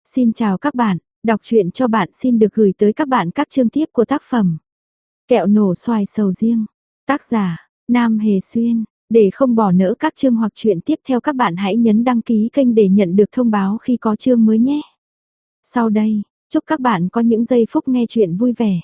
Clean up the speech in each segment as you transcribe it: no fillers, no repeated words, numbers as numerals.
Xin chào các bạn, đọc truyện cho bạn xin được gửi tới các bạn các chương tiếp của tác phẩm Kẹo nổ xoài sầu riêng. Tác giả, Nam Hề Xuyên. Để không bỏ lỡ các chương hoặc truyện tiếp theo các bạn hãy nhấn đăng ký kênh để nhận được thông báo khi có chương mới nhé. Sau đây, chúc các bạn có những giây phút nghe truyện vui vẻ.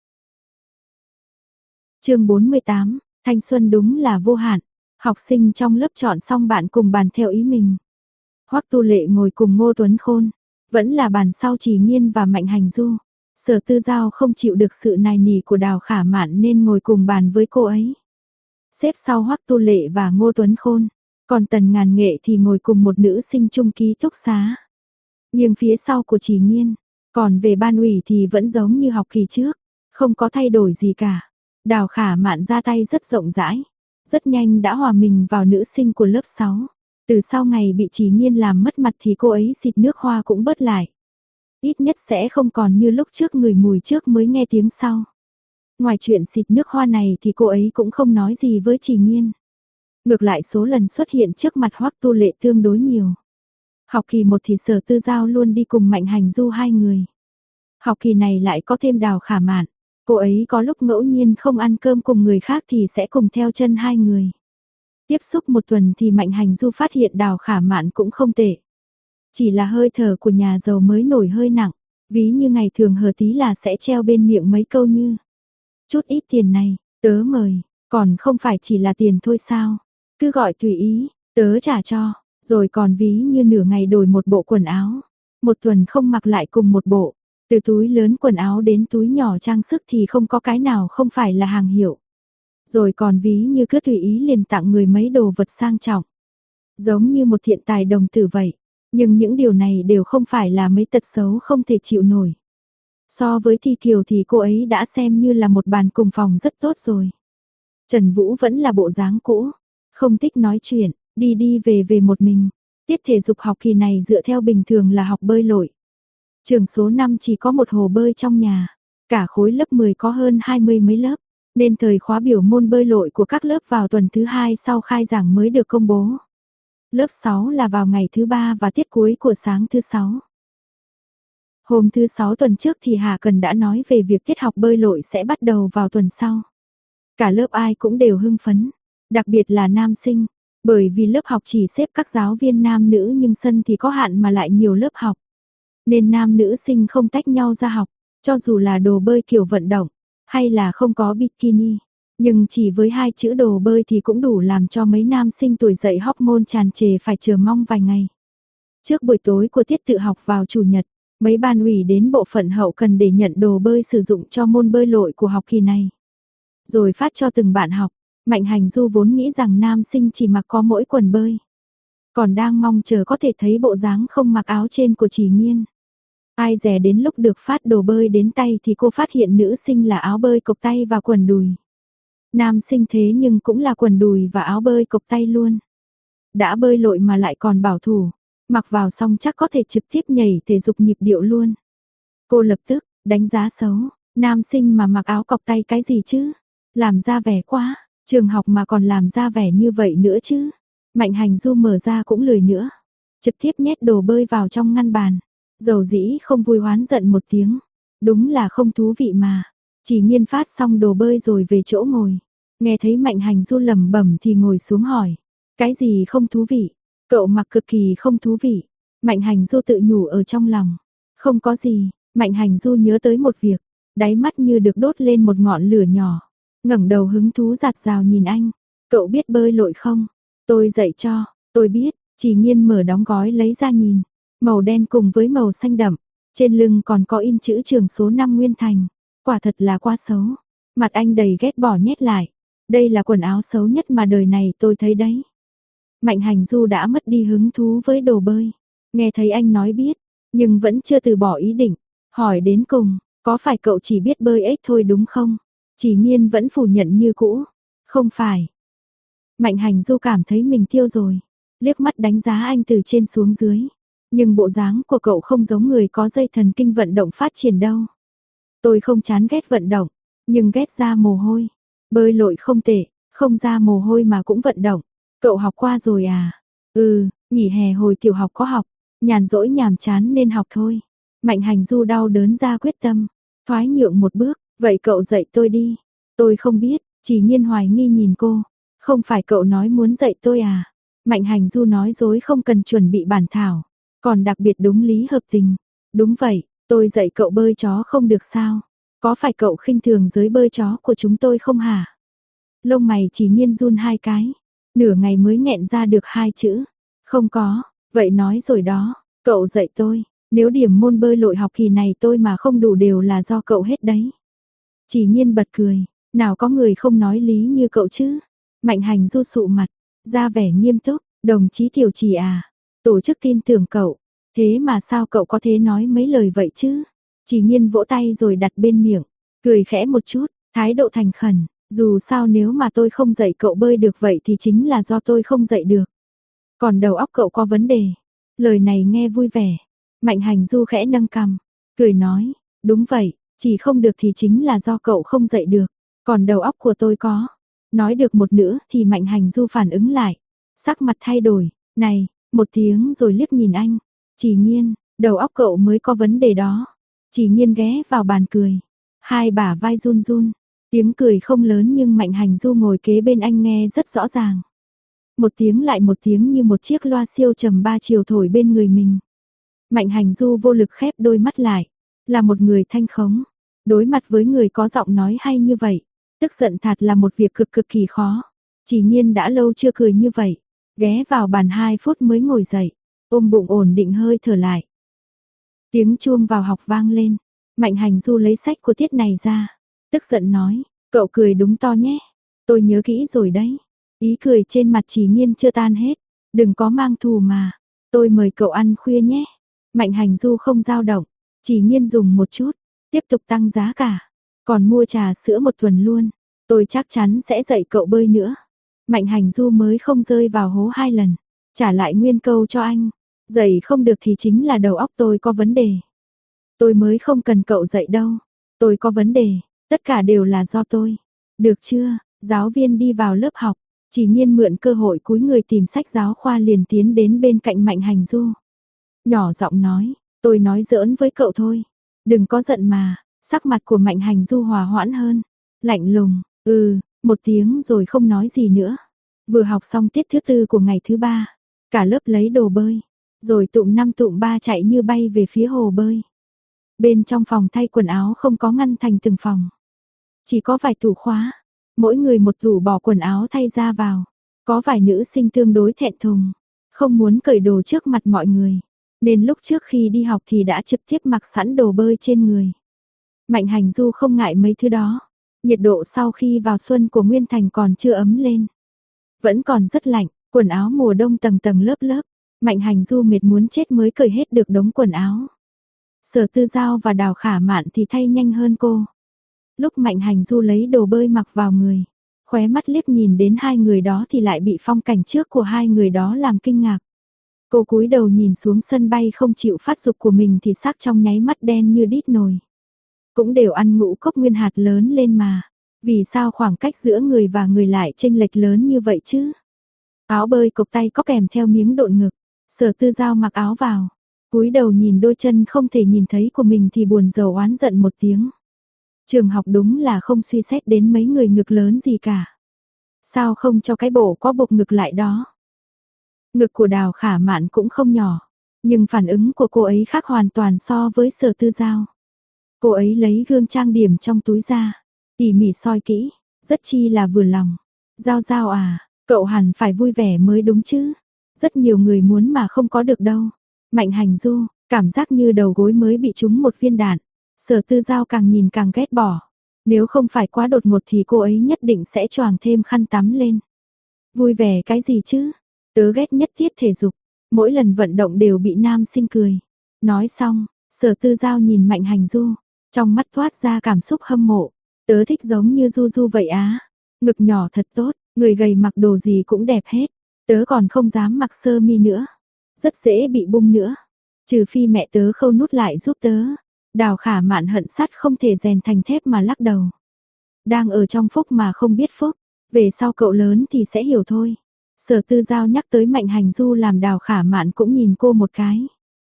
Chương 48, thanh xuân đúng là vô hạn. Học sinh trong lớp chọn xong bạn cùng bàn theo ý mình. Hoắc Tu Lệ ngồi cùng Ngô Tuấn Khôn, vẫn là bàn sau Trì Nghiên và Mạnh Hành Du. Sở Tư Giao không chịu được sự nài nỉ của Đào Khả Mạn nên ngồi cùng bàn với cô ấy. Xếp sau Hoắc Tu Lệ và Ngô Tuấn Khôn, còn Tần Ngàn Nghệ thì ngồi cùng một nữ sinh chung ký túc xá. Nhưng phía sau của Trì Nghiên, còn về ban ủy thì vẫn giống như học kỳ trước, không có thay đổi gì cả. Đào Khả Mạn ra tay rất rộng rãi, rất nhanh đã hòa mình vào nữ sinh của lớp 6. Từ sau ngày bị Trì Nghiên làm mất mặt thì cô ấy xịt nước hoa cũng bớt lại. Ít nhất sẽ không còn như lúc trước ngửi mùi trước mới nghe tiếng sau. Ngoài chuyện xịt nước hoa này thì cô ấy cũng không nói gì với Trì Nghiên. Ngược lại số lần xuất hiện trước mặt Hoắc Tu Lệ tương đối nhiều. Học kỳ 1 thì Sở Tư Giao luôn đi cùng Mạnh Hành Du hai người. Học kỳ này lại có thêm Đào Khả Mạn. Cô ấy có lúc ngẫu nhiên không ăn cơm cùng người khác thì sẽ cùng theo chân hai người. Tiếp xúc một tuần thì Mạnh Hành Du phát hiện Đào Khả Mạn cũng không tệ. Chỉ là hơi thở của nhà giàu mới nổi hơi nặng, ví như ngày thường hờ tí là sẽ treo bên miệng mấy câu như: chút ít tiền này, tớ mời, còn không phải chỉ là tiền thôi sao, cứ gọi tùy ý, tớ trả cho, rồi còn ví như nửa ngày đổi một bộ quần áo, một tuần không mặc lại cùng một bộ, từ túi lớn quần áo đến túi nhỏ trang sức thì không có cái nào không phải là hàng hiệu. Rồi còn ví như cứ tùy ý liền tặng người mấy đồ vật sang trọng. Giống như một thiện tài đồng tử vậy. Nhưng những điều này đều không phải là mấy tật xấu không thể chịu nổi. So với Thi Kiều thì cô ấy đã xem như là một bàn cùng phòng rất tốt rồi. Trần Vũ vẫn là bộ dáng cũ. Không thích nói chuyện, đi đi về về một mình. Tiết thể dục học kỳ này dựa theo bình thường là học bơi lội. Trường số 5 chỉ có một hồ bơi trong nhà. Cả khối lớp 10 có hơn 20 mấy lớp. Nên thời khóa biểu môn bơi lội của các lớp vào tuần thứ 2 sau khai giảng mới được công bố. Lớp 6 là vào ngày thứ 3 và tiết cuối của sáng thứ 6. Hôm thứ 6 tuần trước thì Hà Cần đã nói về việc tiết học bơi lội sẽ bắt đầu vào tuần sau. Cả lớp ai cũng đều hưng phấn, đặc biệt là nam sinh, bởi vì lớp học chỉ xếp các giáo viên nam nữ nhưng sân thì có hạn mà lại nhiều lớp học. Nên nam nữ sinh không tách nhau ra học, cho dù là đồ bơi kiểu vận động, hay là không có bikini. Nhưng chỉ với 2 chữ đồ bơi thì cũng đủ làm cho mấy nam sinh tuổi dậy hormone tràn trề phải chờ mong vài ngày. Trước buổi tối của tiết tự học vào chủ nhật, mấy ban ủy đến bộ phận hậu cần để nhận đồ bơi sử dụng cho môn bơi lội của học kỳ này. Rồi phát cho từng bạn học. Mạnh Hành Du vốn nghĩ rằng nam sinh chỉ mặc có mỗi quần bơi. Còn đang mong chờ có thể thấy bộ dáng không mặc áo trên của Trì Nghiên. Ai dè đến lúc được phát đồ bơi đến tay thì cô phát hiện nữ sinh là áo bơi cộc tay và quần đùi. Nam sinh thế nhưng cũng là quần đùi và áo bơi cộc tay luôn. Đã bơi lội mà lại còn bảo thủ, mặc vào xong chắc có thể trực tiếp nhảy thể dục nhịp điệu luôn. Cô lập tức đánh giá xấu, nam sinh mà mặc áo cộc tay cái gì chứ? Làm ra vẻ quá, trường học mà còn làm ra vẻ như vậy nữa chứ? Mạnh Hành Du mở ra cũng lười nữa, trực tiếp nhét đồ bơi vào trong ngăn bàn. Dầu dĩ không vui hoán giận một tiếng, đúng là không thú vị mà. Chỉ Nghiên phát xong đồ bơi rồi về chỗ ngồi. Nghe thấy Mạnh Hành Du lẩm bẩm thì ngồi xuống hỏi. Cái gì không thú vị? Cậu mặc cực kỳ không thú vị. Mạnh Hành Du tự nhủ ở trong lòng. Không có gì, Mạnh Hành Du nhớ tới một việc. Đáy mắt như được đốt lên một ngọn lửa nhỏ. Ngẩng đầu hứng thú dạt dào nhìn anh. Cậu biết bơi lội không? Tôi dạy cho, tôi biết. Chỉ Nghiên mở đóng gói lấy ra nhìn. Màu đen cùng với màu xanh đậm. Trên lưng còn có in chữ trường số 5 Nguyên Thành. Quả thật là quá xấu. Mặt anh đầy ghét bỏ nhét lại. Đây là quần áo xấu nhất mà đời này tôi thấy đấy. Mạnh Hành Du đã mất đi hứng thú với đồ bơi. Nghe thấy anh nói biết, nhưng vẫn chưa từ bỏ ý định. Hỏi đến cùng, có phải cậu chỉ biết bơi ếch thôi đúng không? Chỉ Nghiên vẫn phủ nhận như cũ. Không phải. Mạnh Hành Du cảm thấy mình tiêu rồi. Liếc mắt đánh giá anh từ trên xuống dưới. Nhưng bộ dáng của cậu không giống người có dây thần kinh vận động phát triển đâu. Tôi không chán ghét vận động, nhưng ghét ra mồ hôi. Bơi lội không tệ, không ra mồ hôi mà cũng vận động. Cậu học qua rồi à? Ừ, nghỉ hè hồi tiểu học có học. nhàn rỗi nhàm chán nên học thôi. Mạnh Hành Du đau đớn ra quyết tâm, thoái nhượng một bước, vậy cậu dạy tôi đi. Tôi không biết, Chỉ Nhiên hoài nghi nhìn cô, không phải cậu nói muốn dạy tôi à? Mạnh Hành Du nói dối không cần chuẩn bị bản thảo, còn đặc biệt đúng lý hợp tình. Đúng vậy, tôi dạy cậu bơi chó không được sao? Có phải cậu khinh thường giới bơi chó của chúng tôi không hả? Lông mày Chỉ Nhiên run hai cái, nửa ngày mới nghẹn ra được hai chữ. Không có, vậy nói rồi đó, cậu dạy tôi, nếu điểm môn bơi lội học kỳ này tôi mà không đủ đều là do cậu hết đấy. Chỉ Nhiên bật cười, nào có người không nói lý như cậu chứ. Mạnh Hành Du sụ mặt, ra vẻ nghiêm túc, đồng chí Tiểu Chỉ à, tổ chức tin tưởng cậu, thế mà sao cậu có thể nói mấy lời vậy chứ? Chỉ Nhiên vỗ tay rồi đặt bên miệng, cười khẽ một chút, thái độ thành khẩn, dù sao nếu mà tôi không dạy cậu bơi được vậy thì chính là do tôi không dạy được. Còn đầu óc cậu có vấn đề. Lời này nghe vui vẻ. Mạnh Hành Du khẽ nâng cằm, cười nói, đúng vậy, chỉ không được thì chính là do cậu không dạy được, còn đầu óc của tôi có. Nói được một nữa thì Mạnh Hành Du phản ứng lại, sắc mặt thay đổi, này, một tiếng rồi liếc nhìn anh. Chỉ Nhiên, đầu óc cậu mới có vấn đề đó. Chỉ Nhiên ghé vào bàn cười, hai bả vai run run, tiếng cười không lớn nhưng Mạnh Hành Du ngồi kế bên anh nghe rất rõ ràng. Một tiếng lại một tiếng như một chiếc loa siêu trầm ba chiều thổi bên người mình. Mạnh Hành Du vô lực khép đôi mắt lại, là một người thanh khống, đối mặt với người có giọng nói hay như vậy, tức giận thật là một việc cực cực kỳ khó. Chỉ Nhiên đã lâu chưa cười như vậy, ghé vào bàn 2 phút mới ngồi dậy, ôm bụng ổn định hơi thở lại. Tiếng chuông vào học vang lên, Mạnh Hành Du lấy sách của tiết này ra, tức giận nói, cậu cười đúng to nhé, tôi nhớ kỹ rồi đấy. Ý cười trên mặt Chỉ Nhiên chưa tan hết, đừng có mang thù mà, tôi mời cậu ăn khuya nhé. Mạnh Hành Du không dao động, Chỉ Nhiên dùng một chút, tiếp tục tăng giá cả, còn mua trà sữa một tuần luôn, tôi chắc chắn sẽ dạy cậu bơi nữa. Mạnh Hành Du mới không rơi vào hố 2 lần, trả lại nguyên câu cho anh, dạy không được thì chính là đầu óc tôi có vấn đề. Tôi mới không cần cậu dạy đâu, tôi có vấn đề, tất cả đều là do tôi. Được chưa? Giáo viên đi vào lớp học, Chỉ Nhiên mượn cơ hội cúi người tìm sách giáo khoa liền tiến đến bên cạnh Mạnh Hành Du. Nhỏ giọng nói, tôi nói giỡn với cậu thôi, đừng có giận mà. Sắc mặt của Mạnh Hành Du hòa hoãn hơn, lạnh lùng, một tiếng rồi không nói gì nữa. Vừa học xong tiết thứ 4 của ngày thứ 3, cả lớp lấy đồ bơi, rồi tụm 5 tụm 3 chạy như bay về phía hồ bơi. Bên trong phòng thay quần áo không có ngăn thành từng phòng, chỉ có vài tủ khóa, mỗi người một tủ bỏ quần áo thay ra vào. Có vài nữ sinh tương đối thẹn thùng, không muốn cởi đồ trước mặt mọi người, nên lúc trước khi đi học thì đã trực tiếp mặc sẵn đồ bơi trên người. Mạnh Hành Du không ngại mấy thứ đó, nhiệt độ sau khi vào xuân của Nguyên Thành còn chưa ấm lên, vẫn còn rất lạnh, quần áo mùa đông tầng tầng lớp lớp, Mạnh Hành Du mệt muốn chết mới cởi hết được đống quần áo. Sở Tư Giao và Đào Khả Mạn thì thay nhanh hơn cô. Lúc Mạnh Hành Du lấy đồ bơi mặc vào người, khóe mắt liếc nhìn đến hai người đó thì lại bị phong cảnh trước của hai người đó làm kinh ngạc. Cô cúi đầu nhìn xuống sân bay không chịu phát dục của mình thì sắc trong nháy mắt đen như đít nồi. Cũng đều ăn ngũ cốc nguyên hạt lớn lên mà, vì sao khoảng cách giữa người và người lại chênh lệch lớn như vậy chứ? Áo bơi cộc tay có kèm theo miếng độn ngực, Sở Tư Giao mặc áo vào, cúi đầu nhìn đôi chân không thể nhìn thấy của mình thì buồn rầu oán giận một tiếng. Trường học đúng là không suy xét đến mấy người ngực lớn gì cả. Sao không cho cái bộ có bục ngực lại đó? Ngực của Đào Khả Mạn cũng không nhỏ, nhưng phản ứng của cô ấy khác hoàn toàn so với Sở Tư Giao. Cô ấy lấy gương trang điểm trong túi ra, tỉ mỉ soi kỹ, rất chi là vừa lòng. Giao Giao à, cậu hẳn phải vui vẻ mới đúng chứ. Rất nhiều người muốn mà không có được đâu. Mạnh Hành Du, cảm giác như đầu gối mới bị trúng một viên đạn. Sở Tư Giao càng nhìn càng ghét bỏ. Nếu không phải quá đột ngột thì cô ấy nhất định sẽ choàng thêm khăn tắm lên. Vui vẻ cái gì chứ? Tớ ghét nhất tiết thể dục. Mỗi lần vận động đều bị nam sinh cười. Nói xong, Sở Tư Giao nhìn Mạnh Hành Du, trong mắt thoát ra cảm xúc hâm mộ. Tớ thích giống như Du Du vậy á. Ngực nhỏ thật tốt, người gầy mặc đồ gì cũng đẹp hết. Tớ còn không dám mặc sơ mi nữa. Rất dễ bị bung nữa. Trừ phi mẹ tớ khâu nút lại giúp tớ. Đào Khả Mạn hận sắt không thể rèn thành thép mà lắc đầu. Đang ở trong phúc mà không biết phúc. Về sau cậu lớn thì sẽ hiểu thôi. Sở Tư Giao nhắc tới Mạnh Hành Du làm Đào Khả Mạn cũng nhìn cô một cái.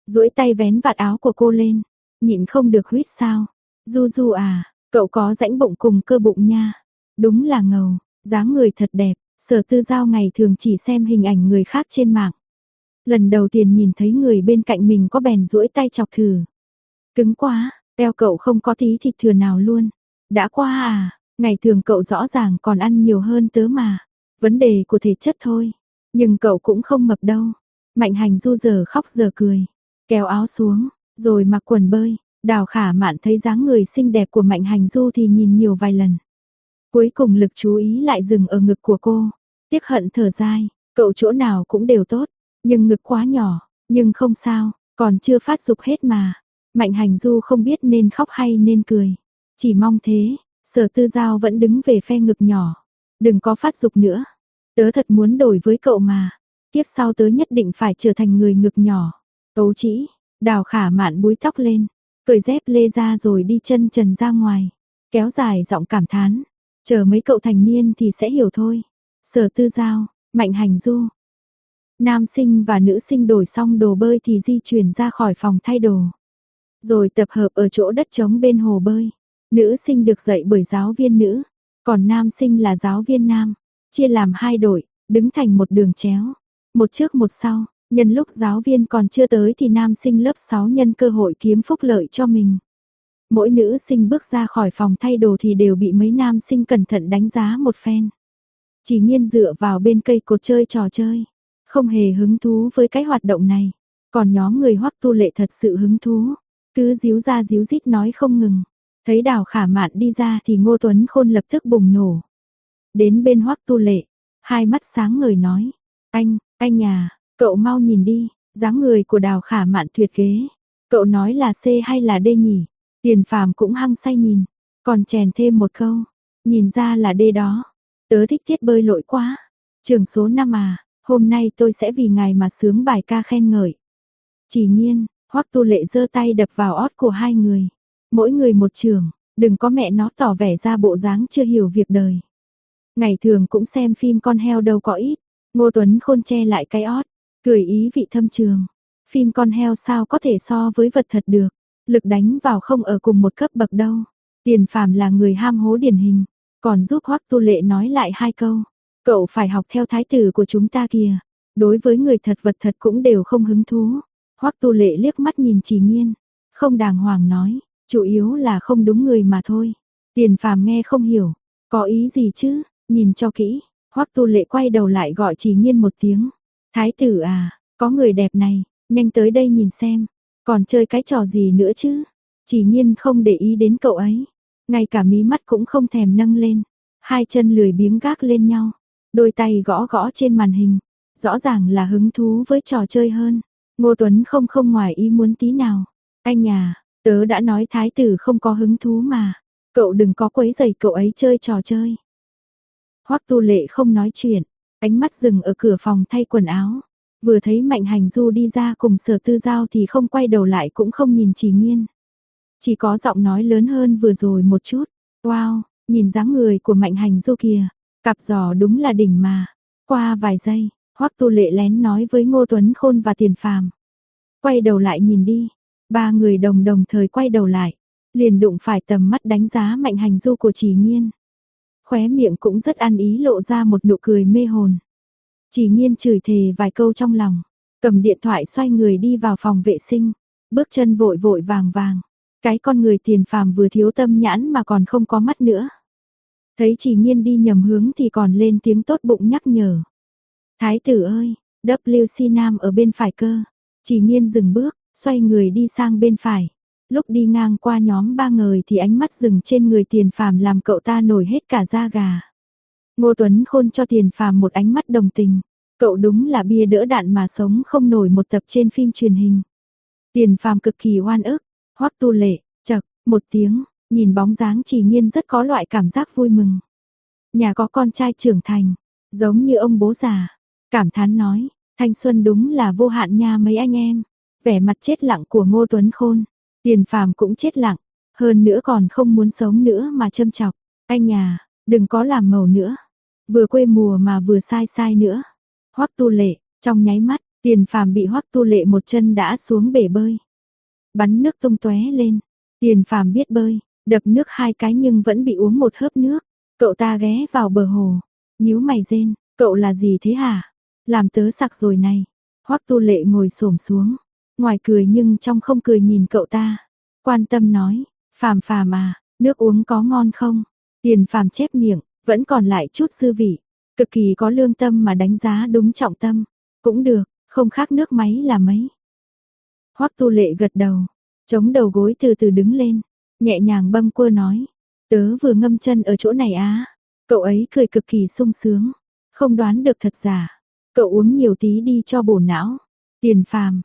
duỗi tay vén vạt áo của cô lên, nhịn không được huýt sao. Du Du à, cậu có rãnh bụng cùng cơ bụng nha. Đúng là ngầu, dáng người thật đẹp. Sở Tư Giao ngày thường chỉ xem hình ảnh người khác trên mạng. Lần đầu tiên nhìn thấy người bên cạnh mình có bèn duỗi tay chọc thử. Cứng quá, eo cậu không có tí thịt thừa nào luôn. Đã qua à, ngày thường cậu rõ ràng còn ăn nhiều hơn tớ mà. Vấn đề của thể chất thôi. Nhưng cậu cũng không mập đâu. Mạnh Hành Du giờ khóc giờ cười. Kéo áo xuống, rồi mặc quần bơi. Đào Khả Mạn thấy dáng người xinh đẹp của Mạnh Hành Du thì nhìn nhiều vài lần. Cuối cùng lực chú ý lại dừng ở ngực của cô. Tiếc hận thở dài, cậu chỗ nào cũng đều tốt. Nhưng ngực quá nhỏ, nhưng không sao, còn chưa phát dục hết mà. Mạnh Hành Du không biết nên khóc hay nên cười. Chỉ mong thế, Sở Tư Giao vẫn đứng về phe ngực nhỏ. Đừng có phát dục nữa. Tớ thật muốn đổi với cậu mà. Tiếp sau tớ nhất định phải trở thành người ngực nhỏ. Ấu chỉ, Đào Khả Mạn búi tóc lên, cởi dép lê ra rồi đi chân trần ra ngoài. Kéo dài giọng cảm thán. Chờ mấy cậu thành niên thì sẽ hiểu thôi. Sở Tư Giao, Mạnh Hành Du. Nam sinh và nữ sinh đổi xong đồ bơi thì di chuyển ra khỏi phòng thay đồ. Rồi tập hợp ở chỗ đất trống bên hồ bơi. Nữ sinh được dạy bởi giáo viên nữ, còn nam sinh là giáo viên nam. Chia làm hai đội, đứng thành một đường chéo. Một trước một sau, nhân lúc giáo viên còn chưa tới thì nam sinh lớp 6 nhân cơ hội kiếm phúc lợi cho mình. Mỗi nữ sinh bước ra khỏi phòng thay đồ thì đều bị mấy nam sinh cẩn thận đánh giá một phen. Chỉ Nhiên dựa vào bên cây cột chơi trò chơi, không hề hứng thú với cái hoạt động này. Còn nhóm người Hoắc Tu Lệ thật sự hứng thú, cứ díu ra díu dít nói không ngừng. Thấy Đào Khả Mạn đi ra thì Ngô Tuấn Khôn lập tức bùng nổ. Đến bên Hoắc Tu Lệ, hai mắt sáng ngời nói: anh à, cậu mau nhìn đi, dáng người của Đào Khả Mạn tuyệt ghê. Cậu nói là C hay là D nhỉ? Tiền Phàm cũng hăng say nhìn, còn chèn thêm một câu, nhìn ra là D đó. Tớ thích tiết bơi lội quá. Trường số 5 à, hôm nay tôi sẽ vì ngài mà sướng bài ca khen ngợi. Chỉ Nhiên, Hoắc Tu Lệ giơ tay đập vào ót của hai người. Mỗi người một trường, đừng có mẹ nó tỏ vẻ ra bộ dáng chưa hiểu việc đời. Ngày thường cũng xem phim con heo đâu có ít. Ngô Tuấn Khôn che lại cái ót, cười ý vị thâm trường. Phim con heo sao có thể so với vật thật được. Lực đánh vào không ở cùng một cấp bậc đâu. Tiền Phàm là người ham hố điển hình, còn giúp Hoắc Tu Lệ nói lại hai câu. Cậu phải học theo thái tử của chúng ta kìa. Đối với người thật vật thật cũng đều không hứng thú. Hoắc Tu Lệ liếc mắt nhìn Chỉ Nhiên, không đàng hoàng nói, chủ yếu là không đúng người mà thôi. Tiền Phàm nghe không hiểu, có ý gì chứ? Nhìn cho kỹ. Hoắc Tu Lệ quay đầu lại gọi Chỉ Nhiên một tiếng. Thái tử à, có người đẹp này, nhanh tới đây nhìn xem. Còn chơi cái trò gì nữa chứ? Chỉ Nhiên không để ý đến cậu ấy, ngay cả mí mắt cũng không thèm nâng lên. Hai chân lười biếng gác lên nhau, đôi tay gõ gõ trên màn hình, rõ ràng là hứng thú với trò chơi hơn. Ngô Tuấn không ngoài ý muốn tí nào. Anh à, tớ đã nói thái tử không có hứng thú mà, cậu đừng có quấy rầy cậu ấy chơi trò chơi. Hoắc Tu Lệ không nói chuyện, ánh mắt dừng ở cửa phòng thay quần áo. Vừa thấy Mạnh Hành Du đi ra cùng Sở Tư Giao thì không quay đầu lại cũng không nhìn Chỉ Nhiên. Chỉ có giọng nói lớn hơn vừa rồi một chút. Wow, nhìn dáng người của Mạnh Hành Du kìa, cặp giò đúng là đỉnh mà. Qua vài giây, Hoắc Tu Lệ lén nói với Ngô Tuấn Khôn và Tiền Phàm. Quay đầu lại nhìn đi. Ba người đồng thời quay đầu lại, liền đụng phải tầm mắt đánh giá Mạnh Hành Du của Chỉ Nhiên. Khóe miệng cũng rất ăn ý lộ ra một nụ cười mê hồn. Chỉ Nhiên chửi thề vài câu trong lòng, cầm điện thoại xoay người đi vào phòng vệ sinh, bước chân vội vội vàng vàng. Cái con người Tiền Phàm vừa thiếu tâm nhãn mà còn không có mắt nữa. Thấy Chỉ Nhiên đi nhầm hướng thì còn lên tiếng tốt bụng nhắc nhở. Thái tử ơi, WC Nam ở bên phải cơ. Chỉ Nhiên dừng bước, xoay người đi sang bên phải. Lúc đi ngang qua nhóm ba người thì ánh mắt dừng trên người Tiền Phàm làm cậu ta nổi hết cả da gà. Ngô Tuấn Khôn cho Tiền Phàm một ánh mắt đồng tình. Cậu đúng là bia đỡ đạn mà sống không nổi một tập trên phim truyền hình. Tiền Phàm cực kỳ oan ức. Hoắc Tu Lệ, chậc, một tiếng, nhìn bóng dáng Chỉ Nhiên rất có loại cảm giác vui mừng. Nhà có con trai trưởng thành, giống như ông bố già. Cảm thán nói, thanh xuân đúng là vô hạn nha mấy anh em. Vẻ mặt chết lặng của Ngô Tuấn Khôn. Tiền Phàm cũng chết lặng, hơn nữa còn không muốn sống nữa mà châm chọc. Anh à, đừng có làm màu nữa. Vừa quê mùa mà vừa sai nữa. Hoắc Tu Lệ, trong nháy mắt, Tiền Phàm bị Hoắc Tu Lệ một chân đã xuống bể bơi. Bắn nước tung tóe lên. Tiền Phàm biết bơi, đập nước 2 cái nhưng vẫn bị uống một hớp nước. Cậu ta ghé vào bờ hồ, nhíu mày rên, cậu là gì thế hả? Làm tớ sặc rồi này. Hoắc Tu Lệ ngồi xổm xuống, ngoài cười nhưng trong không cười nhìn cậu ta. Quan tâm nói, Phàm Phàm à, nước uống có ngon không? Tiền Phàm chép miệng, vẫn còn lại chút dư vị. Cực kỳ có lương tâm mà đánh giá đúng trọng tâm. Cũng được, không khác nước máy là mấy. Hoắc Tu Lệ gật đầu, chống đầu gối từ từ đứng lên, nhẹ nhàng bâng quơ nói, tớ vừa ngâm chân ở chỗ này á. Cậu ấy cười cực kỳ sung sướng, không đoán được thật giả. Cậu uống nhiều tí đi cho bổ não. Tiền Phàm.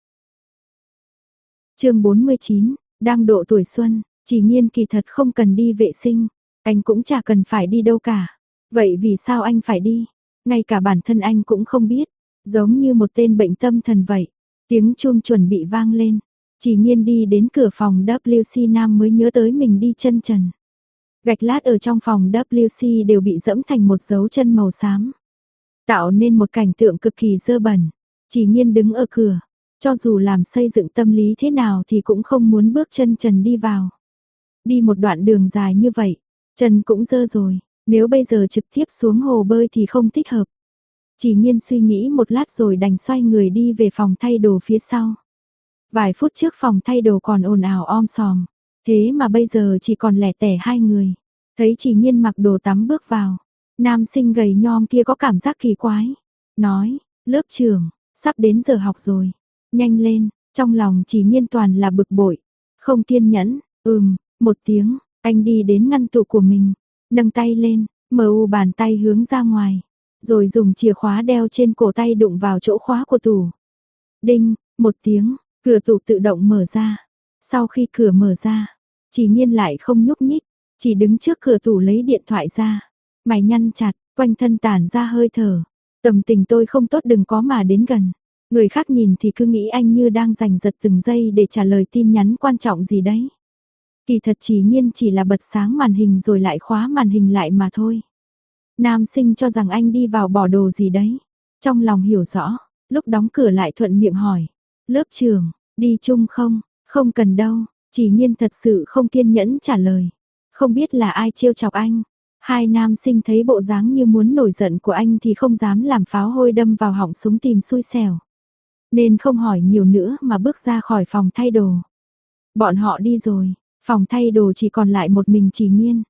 Chương 49, đang độ tuổi xuân, Chỉ Nhiên kỳ thật không cần đi vệ sinh, anh cũng chả cần phải đi đâu cả. Vậy vì sao anh phải đi? Ngay cả bản thân anh cũng không biết, giống như một tên bệnh tâm thần vậy. Tiếng chuông chuẩn bị vang lên, Chỉ Nhiên đi đến cửa phòng WC Nam mới nhớ tới mình đi chân trần. Gạch lát ở trong phòng WC đều bị dẫm thành một dấu chân màu xám, tạo nên một cảnh tượng cực kỳ dơ bẩn. Chỉ Nhiên đứng ở cửa, cho dù làm xây dựng tâm lý thế nào thì cũng không muốn bước chân trần đi vào. Đi một đoạn đường dài như vậy, chân cũng dơ rồi, nếu bây giờ trực tiếp xuống hồ bơi thì không thích hợp. Chỉ Nhiên suy nghĩ một lát rồi đành xoay người đi về phòng thay đồ phía sau. Vài phút trước phòng thay đồ còn ồn ào om sòm, thế mà bây giờ chỉ còn lẻ tẻ 2 người. Thấy Chỉ Nhiên mặc đồ tắm bước vào, nam sinh gầy nhom kia có cảm giác kỳ quái, nói, lớp trưởng, sắp đến giờ học rồi, nhanh lên. Trong lòng Chỉ Nhiên toàn là bực bội, không kiên nhẫn. Một tiếng, anh đi đến ngăn tủ của mình, nâng tay lên, mở bàn tay hướng ra ngoài, rồi dùng chìa khóa đeo trên cổ tay đụng vào chỗ khóa của tủ. Đinh, một tiếng, cửa tủ tự động mở ra. Sau khi cửa mở ra, Chỉ Nhiên lại không nhúc nhích, chỉ đứng trước cửa tủ lấy điện thoại ra, mày nhăn chặt, quanh thân tản ra hơi thở. Tâm tình tôi không tốt đừng có mà đến gần. Người khác nhìn thì cứ nghĩ anh như đang giành giật từng giây để trả lời tin nhắn quan trọng gì đấy. Kỳ thật Chỉ Nhiên chỉ là bật sáng màn hình rồi lại khóa màn hình lại mà thôi. Nam sinh cho rằng anh đi vào bỏ đồ gì đấy. Trong lòng hiểu rõ, lúc đóng cửa lại thuận miệng hỏi. Lớp trưởng, đi chung không? Không cần đâu. Chỉ Nhiên thật sự không kiên nhẫn trả lời. Không biết là ai trêu chọc anh. Hai nam sinh thấy bộ dáng như muốn nổi giận của anh thì không dám làm pháo hôi đâm vào họng súng tìm xui xẻo. Nên không hỏi nhiều nữa mà bước ra khỏi phòng thay đồ. Bọn họ đi rồi, phòng thay đồ chỉ còn lại một mình Chỉ Nhiên.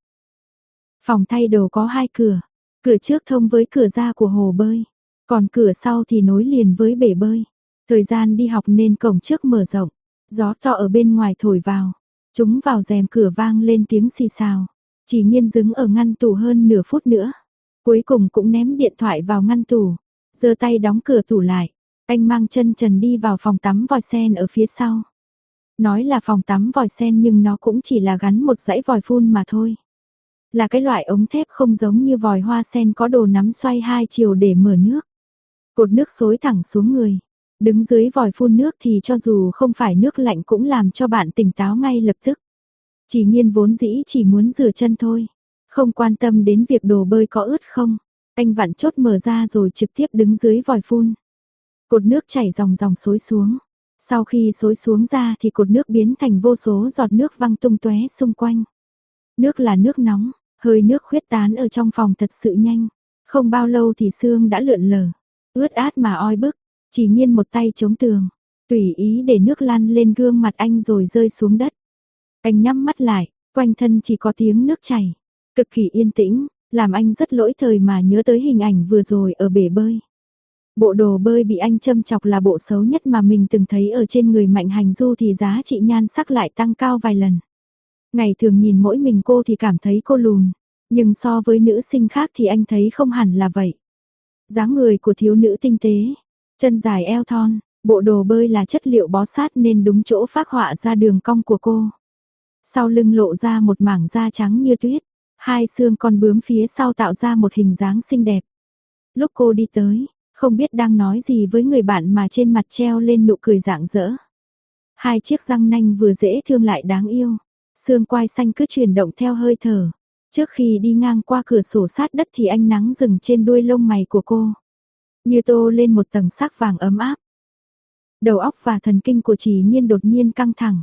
Phòng thay đồ có 2 cửa, cửa trước thông với cửa ra của hồ bơi, còn cửa sau thì nối liền với bể bơi. Thời gian đi học nên cổng trước mở rộng, gió to ở bên ngoài thổi vào, chúng vào rèm cửa vang lên tiếng xì xào. Chỉ Nhiên đứng ở ngăn tủ hơn nửa phút nữa, cuối cùng cũng ném điện thoại vào ngăn tủ, giơ tay đóng cửa tủ lại. Anh mang chân trần đi vào phòng tắm vòi sen ở phía sau. Nói là phòng tắm vòi sen nhưng nó cũng chỉ là gắn một dãy vòi phun mà thôi. Là cái loại ống thép không giống như vòi hoa sen có đồ nắm xoay 2 chiều để mở nước. Cột nước xối thẳng xuống người. Đứng dưới vòi phun nước thì cho dù không phải nước lạnh cũng làm cho bạn tỉnh táo ngay lập tức. Chỉ Nhiên vốn dĩ chỉ muốn rửa chân thôi, không quan tâm đến việc đồ bơi có ướt không. Anh vặn chốt mở ra rồi trực tiếp đứng dưới vòi phun. Cột nước chảy ròng ròng xối xuống. Sau khi xối xuống ra thì cột nước biến thành vô số giọt nước văng tung tóe xung quanh. Nước là nước nóng, hơi nước khuyết tán ở trong phòng thật sự nhanh. Không bao lâu thì sương đã lượn lờ, ướt át mà oi bức. Chỉ Nhiên một tay chống tường, tùy ý để nước lăn lên gương mặt anh rồi rơi xuống đất. Anh nhắm mắt lại, quanh thân chỉ có tiếng nước chảy, cực kỳ yên tĩnh, làm anh rất lỗi thời mà nhớ tới hình ảnh vừa rồi ở bể bơi. Bộ đồ bơi bị anh châm chọc là bộ xấu nhất mà mình từng thấy ở trên người Mạnh Hành Du thì giá trị nhan sắc lại tăng cao vài lần. Ngày thường nhìn mỗi mình cô thì cảm thấy cô lùn, nhưng so với nữ sinh khác thì anh thấy không hẳn là vậy. Dáng người của thiếu nữ tinh tế, chân dài eo thon, bộ đồ bơi là chất liệu bó sát nên đúng chỗ phác họa ra đường cong của cô. Sau lưng lộ ra một mảng da trắng như tuyết, 2 xương con bướm phía sau tạo ra một hình dáng xinh đẹp. Lúc cô đi tới, không biết đang nói gì với người bạn mà trên mặt treo lên nụ cười rạng rỡ. 2 chiếc răng nanh vừa dễ thương lại đáng yêu, xương quai xanh cứ chuyển động theo hơi thở. Trước khi đi ngang qua cửa sổ sát đất thì ánh nắng dừng trên đuôi lông mày của cô, như tô lên một tầng sắc vàng ấm áp. Đầu óc và thần kinh của Chỉ Nhiên đột nhiên căng thẳng.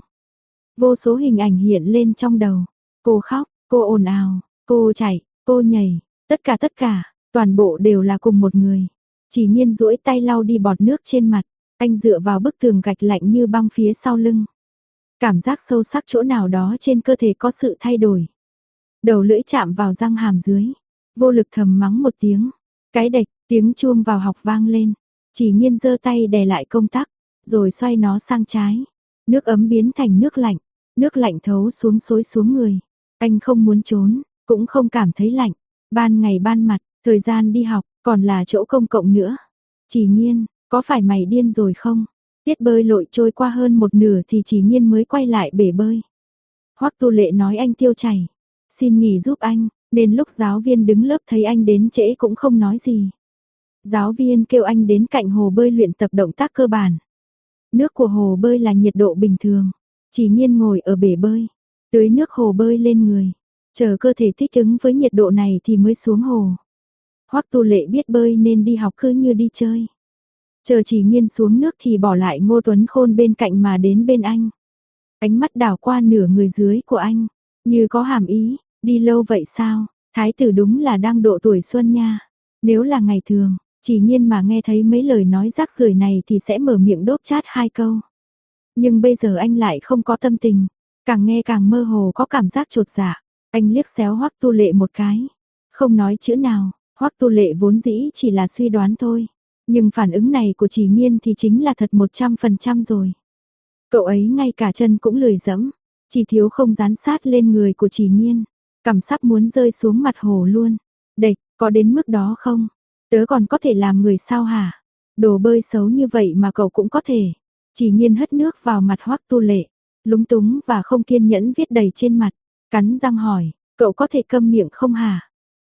Vô số hình ảnh hiện lên trong đầu. Cô khóc, cô ồn ào, cô chạy, cô nhảy, tất cả, toàn bộ đều là cùng một người. Chỉ Nhiên duỗi tay lau đi bọt nước trên mặt, anh dựa vào bức tường gạch lạnh như băng phía sau lưng. Cảm giác sâu sắc chỗ nào đó trên cơ thể có sự thay đổi. Đầu lưỡi chạm vào răng hàm dưới, vô lực thầm mắng một tiếng. Cái đệch, tiếng chuông vào học vang lên. Chỉ Nhiên giơ tay đè lại công tắc, rồi xoay nó sang trái. Nước ấm biến thành nước lạnh thấu xuống xối xuống người. Anh không muốn trốn, cũng không cảm thấy lạnh. Ban ngày ban mặt, thời gian đi học, còn là chỗ công cộng nữa. Chỉ Nhiên, có phải mày điên rồi không? Tiết bơi lội trôi qua hơn một nửa thì Chỉ Nhiên mới quay lại bể bơi. Hoắc Tu Lệ nói anh tiêu chảy, xin nghỉ giúp anh, nên lúc giáo viên đứng lớp thấy anh đến trễ cũng không nói gì. Giáo viên kêu anh đến cạnh hồ bơi luyện tập động tác cơ bản. Nước của hồ bơi là nhiệt độ bình thường. Chỉ Nhiên ngồi ở bể bơi, tưới nước hồ bơi lên người, chờ cơ thể thích ứng với nhiệt độ này thì mới xuống hồ. Hoắc Tu Lệ biết bơi nên đi học cứ như đi chơi. Chờ Chỉ Nhiên xuống nước thì bỏ lại Ngô Tuấn Khôn bên cạnh mà đến bên anh. Ánh mắt đảo qua nửa người dưới của anh, như có hàm ý, đi lâu vậy sao? Thái tử đúng là đang độ tuổi xuân nha. Nếu là ngày thường, Chỉ Nhiên mà nghe thấy mấy lời nói rác rưởi này thì sẽ mở miệng đốp chát hai câu. Nhưng bây giờ anh lại không có tâm tình, càng nghe càng mơ hồ có cảm giác chột dạ. Anh liếc xéo Hoắc Tu Lệ một cái, không nói chữ nào. Hoắc Tu Lệ vốn dĩ chỉ là suy đoán thôi, nhưng phản ứng này của Chỉ Nhiên thì chính là thật 100% rồi. Cậu ấy ngay cả chân cũng lười dẫm, chỉ thiếu không dán sát lên người của Chỉ Nhiên, cằm sắp muốn rơi xuống mặt hồ luôn. Đệch, có đến mức đó không? Tớ còn có thể làm người sao hả? Đồ bơi xấu như vậy mà cậu cũng có thể. Chỉ Nhiên hất nước vào mặt Hoắc Tu Lệ, lúng túng và không kiên nhẫn viết đầy trên mặt, cắn răng hỏi, cậu có thể câm miệng không hả?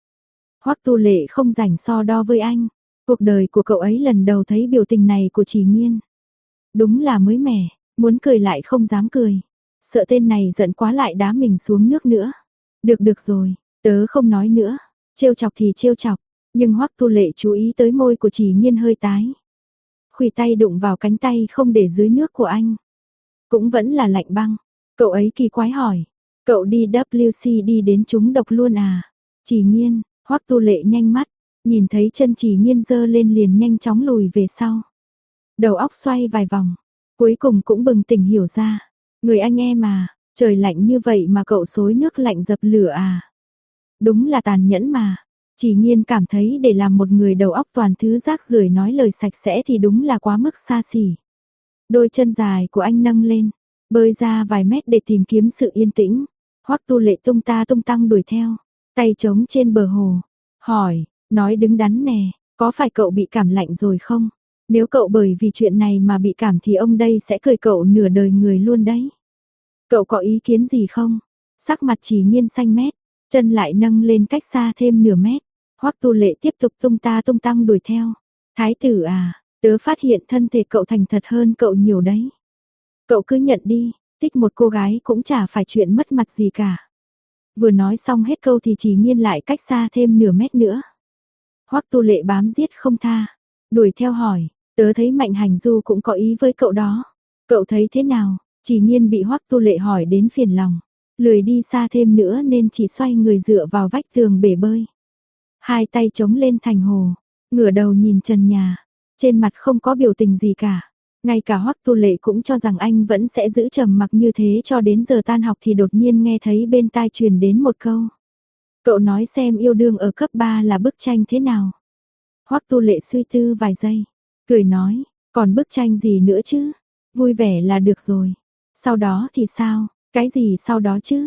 Hoắc Tu Lệ không rảnh so đo với anh, cuộc đời của cậu ấy lần đầu thấy biểu tình này của Chỉ Nhiên. Đúng là mới mẻ, muốn cười lại không dám cười, sợ tên này giận quá lại đá mình xuống nước nữa. Được rồi, tớ không nói nữa, trêu chọc thì trêu chọc, nhưng Hoắc Tu Lệ chú ý tới môi của Chỉ Nhiên hơi tái. Khuỷu tay đụng vào cánh tay không để dưới nước của anh, cũng vẫn là lạnh băng. Cậu ấy kỳ quái hỏi, cậu đi WC đến trúng độc luôn à? Chỉ Nhiên, Hoắc Tu Lệ nhanh mắt, nhìn thấy chân Chỉ Nhiên giơ lên liền nhanh chóng lùi về sau. Đầu óc xoay vài vòng, cuối cùng cũng bừng tỉnh hiểu ra. Người anh em mà, trời lạnh như vậy mà cậu xối nước lạnh dập lửa à? Đúng là tàn nhẫn mà. Chỉ Nhiên cảm thấy để làm một người đầu óc toàn thứ rác rưởi nói lời sạch sẽ thì đúng là quá mức xa xỉ. Đôi chân dài của anh nâng lên, bơi ra vài mét để tìm kiếm sự yên tĩnh. Hoắc Tu Lệ tung ta tung tăng đuổi theo, tay trống trên bờ hồ, hỏi, nói đứng đắn nè, có phải cậu bị cảm lạnh rồi không? Nếu cậu bởi vì chuyện này mà bị cảm thì ông đây sẽ cười cậu nửa đời người luôn đấy. Cậu có ý kiến gì không? Sắc mặt Chỉ Nhiên xanh mét, chân lại nâng lên cách xa thêm nửa mét. Hoắc Tu Lệ tiếp tục tung ta tung tăng đuổi theo. Thái tử à, tớ phát hiện thân thể cậu thành thật hơn cậu nhiều đấy. Cậu cứ nhận đi, thích một cô gái cũng chả phải chuyện mất mặt gì cả. Vừa nói xong hết câu thì Chỉ Nhiên lại cách xa thêm nửa mét nữa. Hoắc Tu Lệ bám giết không tha, đuổi theo hỏi, tớ thấy Mạnh Hành Du cũng có ý với cậu đó. Cậu thấy thế nào? Chỉ Nhiên bị Hoắc Tu Lệ hỏi đến phiền lòng, lười đi xa thêm nữa nên chỉ xoay người dựa vào vách tường bể bơi. Hai tay chống lên thành hồ, ngửa đầu nhìn trần nhà, trên mặt không có biểu tình gì cả. Ngay cả Hoắc Tu Lệ cũng cho rằng anh vẫn sẽ giữ trầm mặc như thế cho đến giờ tan học thì đột nhiên nghe thấy bên tai truyền đến một câu. Cậu nói xem yêu đương ở cấp 3 là bức tranh thế nào? Hoắc Tu Lệ suy tư vài giây, cười nói, còn bức tranh gì nữa chứ? Vui vẻ là được rồi. Sau đó thì sao? Cái gì sau đó chứ?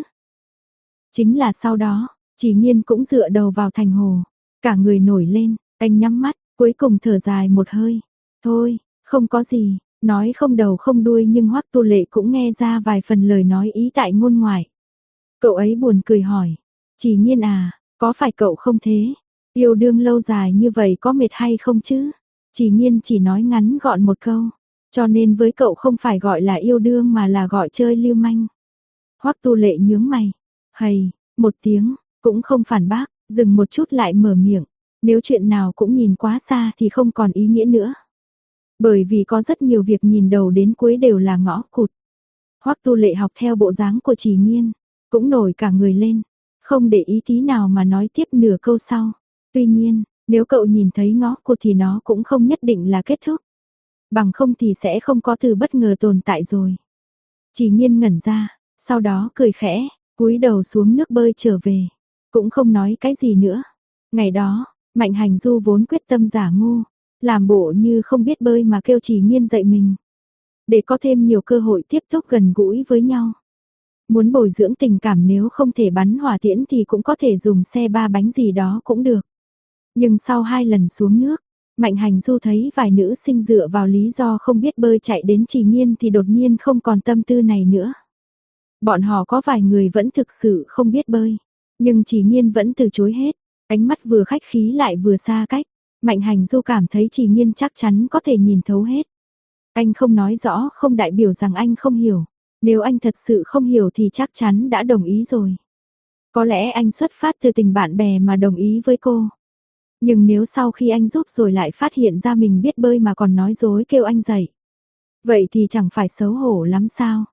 Chính là sau đó, Chỉ Nhiên cũng dựa đầu vào thành hồ, cả người nổi lên, anh nhắm mắt, cuối cùng thở dài một hơi. Thôi, không có gì, nói không đầu không đuôi nhưng Hoắc Tu Lệ cũng nghe ra vài phần lời nói ý tại ngôn ngoại. Cậu ấy buồn cười hỏi, Chỉ Nhiên à, có phải cậu không thế? Yêu đương lâu dài như vậy có mệt hay không chứ? Chỉ Nhiên chỉ nói ngắn gọn một câu, cho nên với cậu không phải gọi là yêu đương mà là gọi chơi lưu manh. Hoắc Tu Lệ nhướng mày, hầy, một tiếng, cũng không phản bác, dừng một chút lại mở miệng, nếu chuyện nào cũng nhìn quá xa thì không còn ý nghĩa nữa. Bởi vì có rất nhiều việc nhìn đầu đến cuối đều là ngõ cụt. Hoắc Tu Lệ học theo bộ dáng của Trì Nghiên, cũng nổi cả người lên, không để ý tí nào mà nói tiếp nửa câu sau. Tuy nhiên, nếu cậu nhìn thấy ngõ cụt thì nó cũng không nhất định là kết thúc. Bằng không thì sẽ không có từ bất ngờ tồn tại rồi. Trì Nghiên ngẩn ra, sau đó cười khẽ, cúi đầu xuống nước bơi trở về, cũng không nói cái gì nữa. Ngày đó, Mạnh Hành Du vốn quyết tâm giả ngu, làm bộ như không biết bơi mà kêu Trì Nghiên dạy mình, để có thêm nhiều cơ hội tiếp xúc gần gũi với nhau. Muốn bồi dưỡng tình cảm nếu không thể bắn hỏa tiễn thì cũng có thể dùng xe ba bánh gì đó cũng được. Nhưng sau 2 lần xuống nước, Mạnh Hành Du thấy vài nữ sinh dựa vào lý do không biết bơi chạy đến Trì Nghiên thì đột nhiên không còn tâm tư này nữa. Bọn họ có vài người vẫn thực sự không biết bơi, nhưng Trì Nghiên vẫn từ chối hết, ánh mắt vừa khách khí lại vừa xa cách. Mạnh Hành Du cảm thấy Trì Nghiên chắc chắn có thể nhìn thấu hết. Anh không nói rõ không đại biểu rằng anh không hiểu. Nếu anh thật sự không hiểu thì chắc chắn đã đồng ý rồi. Có lẽ anh xuất phát từ tình bạn bè mà đồng ý với cô. Nhưng nếu sau khi anh giúp rồi lại phát hiện ra mình biết bơi mà còn nói dối kêu anh dạy, vậy thì chẳng phải xấu hổ lắm sao?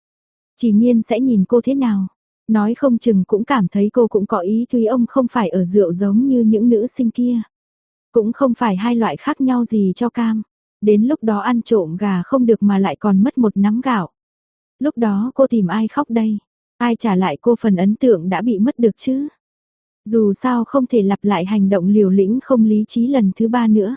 Chỉ Nhiên sẽ nhìn cô thế nào? Nói không chừng cũng cảm thấy cô cũng có ý tuy ông không phải ở rượu giống như những nữ sinh kia. Cũng không phải hai loại khác nhau gì cho cam. Đến lúc đó ăn trộm gà không được mà lại còn mất một nắm gạo. Lúc đó cô tìm ai khóc đây? Ai trả lại cô phần ấn tượng đã bị mất được chứ? Dù sao không thể lặp lại hành động liều lĩnh không lý trí lần thứ 3 nữa.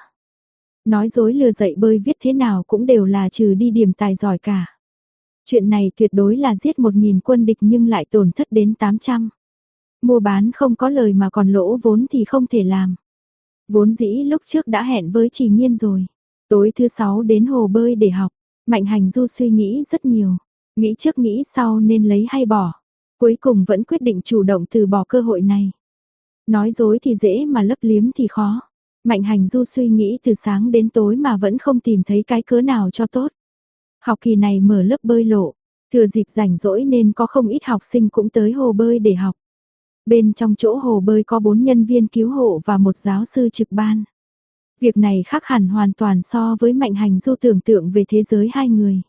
Nói dối lừa dạy bơi viết thế nào cũng đều là trừ đi điểm tài giỏi cả. Chuyện này tuyệt đối là giết 1000 quân địch nhưng lại tổn thất đến 800. Mua bán không có lời mà còn lỗ vốn thì không thể làm. Vốn dĩ lúc trước đã hẹn với Trì Nhiên rồi. Tối thứ 6 đến hồ bơi để học. Mạnh Hành Du suy nghĩ rất nhiều. Nghĩ trước nghĩ sau nên lấy hay bỏ. Cuối cùng vẫn quyết định chủ động từ bỏ cơ hội này. Nói dối thì dễ mà lấp liếm thì khó. Mạnh Hành Du suy nghĩ từ sáng đến tối mà vẫn không tìm thấy cái cớ nào cho tốt. Học kỳ này mở lớp bơi lộ. Thừa dịp rảnh rỗi nên có không ít học sinh cũng tới hồ bơi để học. Bên trong chỗ hồ bơi có 4 nhân viên cứu hộ và một giáo sư trực ban. Việc này khác hẳn hoàn toàn so với Mạnh Hành Du tưởng tượng về thế giới hai người.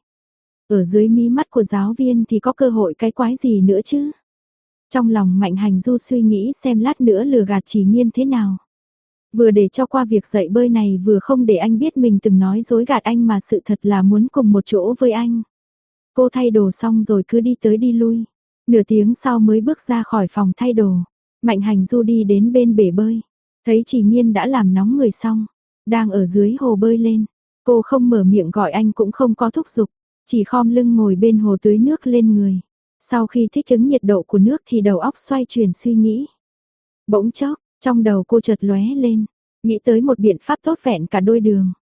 Ở dưới mí mắt của giáo viên thì có cơ hội cái quái gì nữa chứ? Trong lòng Mạnh Hành Du suy nghĩ xem lát nữa lừa gạt Trì Nhiên thế nào. Vừa để cho qua việc dạy bơi này vừa không để anh biết mình từng nói dối gạt anh mà sự thật là muốn cùng một chỗ với anh. Cô thay đồ xong rồi cứ đi tới đi lui. Nửa tiếng sau mới bước ra khỏi phòng thay đồ. Mạnh Hành Du đi đến bên bể bơi. Thấy Trì Nhiên đã làm nóng người xong. Đang ở dưới hồ bơi lên. Cô không mở miệng gọi anh cũng không có thúc giục. Chỉ khom lưng ngồi bên hồ tưới nước lên người. Sau khi thích ứng nhiệt độ của nước thì đầu óc xoay chuyển suy nghĩ. Bỗng chốc, trong đầu cô chợt lóe lên. Nghĩ tới một biện pháp tốt vẹn cả đôi đường.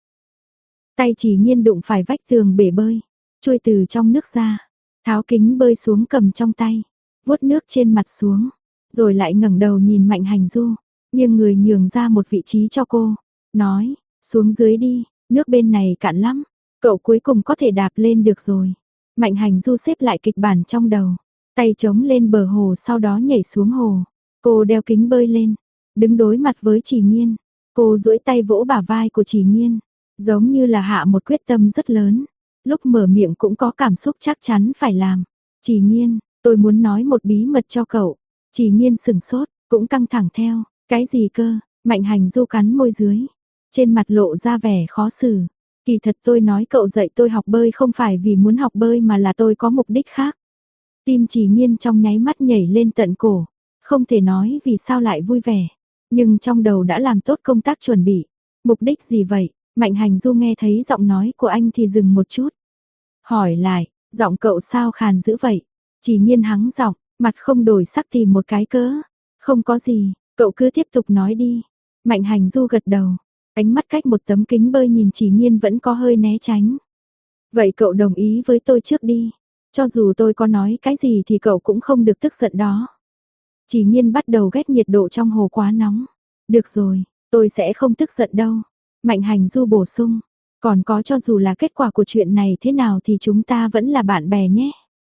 Tay Trì Nhiên đụng phải vách tường bể bơi. Chui từ trong nước ra. Tháo kính bơi xuống cầm trong tay. Vuốt nước trên mặt xuống. Rồi lại ngẩng đầu nhìn Mạnh Hành Du. Nhưng người nhường ra một vị trí cho cô. Nói, xuống dưới đi, nước bên này cạn lắm. Cậu cuối cùng có thể đạp lên được rồi. Mạnh Hành Du xếp lại kịch bản trong đầu. Tay chống lên bờ hồ sau đó nhảy xuống hồ. Cô đeo kính bơi lên. Đứng đối mặt với Trì Nhiên. Cô duỗi tay vỗ bả vai của Trì Nhiên. Giống như là hạ một quyết tâm rất lớn. Lúc mở miệng cũng có cảm xúc chắc chắn phải làm. Trì Nhiên, tôi muốn nói một bí mật cho cậu. Trì Nhiên sừng sốt, cũng căng thẳng theo. Cái gì cơ? Mạnh Hành Du cắn môi dưới. Trên mặt lộ ra vẻ khó xử. Kỳ thật tôi nói cậu dạy tôi học bơi không phải vì muốn học bơi mà là tôi có mục đích khác. Tim Trì Nhiên trong nháy mắt nhảy lên tận cổ. Không thể nói vì sao lại vui vẻ. Nhưng trong đầu đã làm tốt công tác chuẩn bị. Mục đích gì vậy? Mạnh Hành Du nghe thấy giọng nói của anh thì dừng một chút. Hỏi lại, giọng cậu sao khàn dữ vậy? Trì Nhiên hắng giọng, mặt không đổi sắc tìm một cái cớ. Không có gì, cậu cứ tiếp tục nói đi. Mạnh Hành Du gật đầu. Ánh mắt cách một tấm kính bơi nhìn Trì Nhiên vẫn có hơi né tránh. Vậy cậu đồng ý với tôi trước đi. Cho dù tôi có nói cái gì thì cậu cũng không được tức giận đó. Trì Nhiên bắt đầu ghét nhiệt độ trong hồ quá nóng. Được rồi, tôi sẽ không tức giận đâu. Mạnh Hành Du bổ sung. Còn có cho dù là kết quả của chuyện này thế nào thì chúng ta vẫn là bạn bè nhé.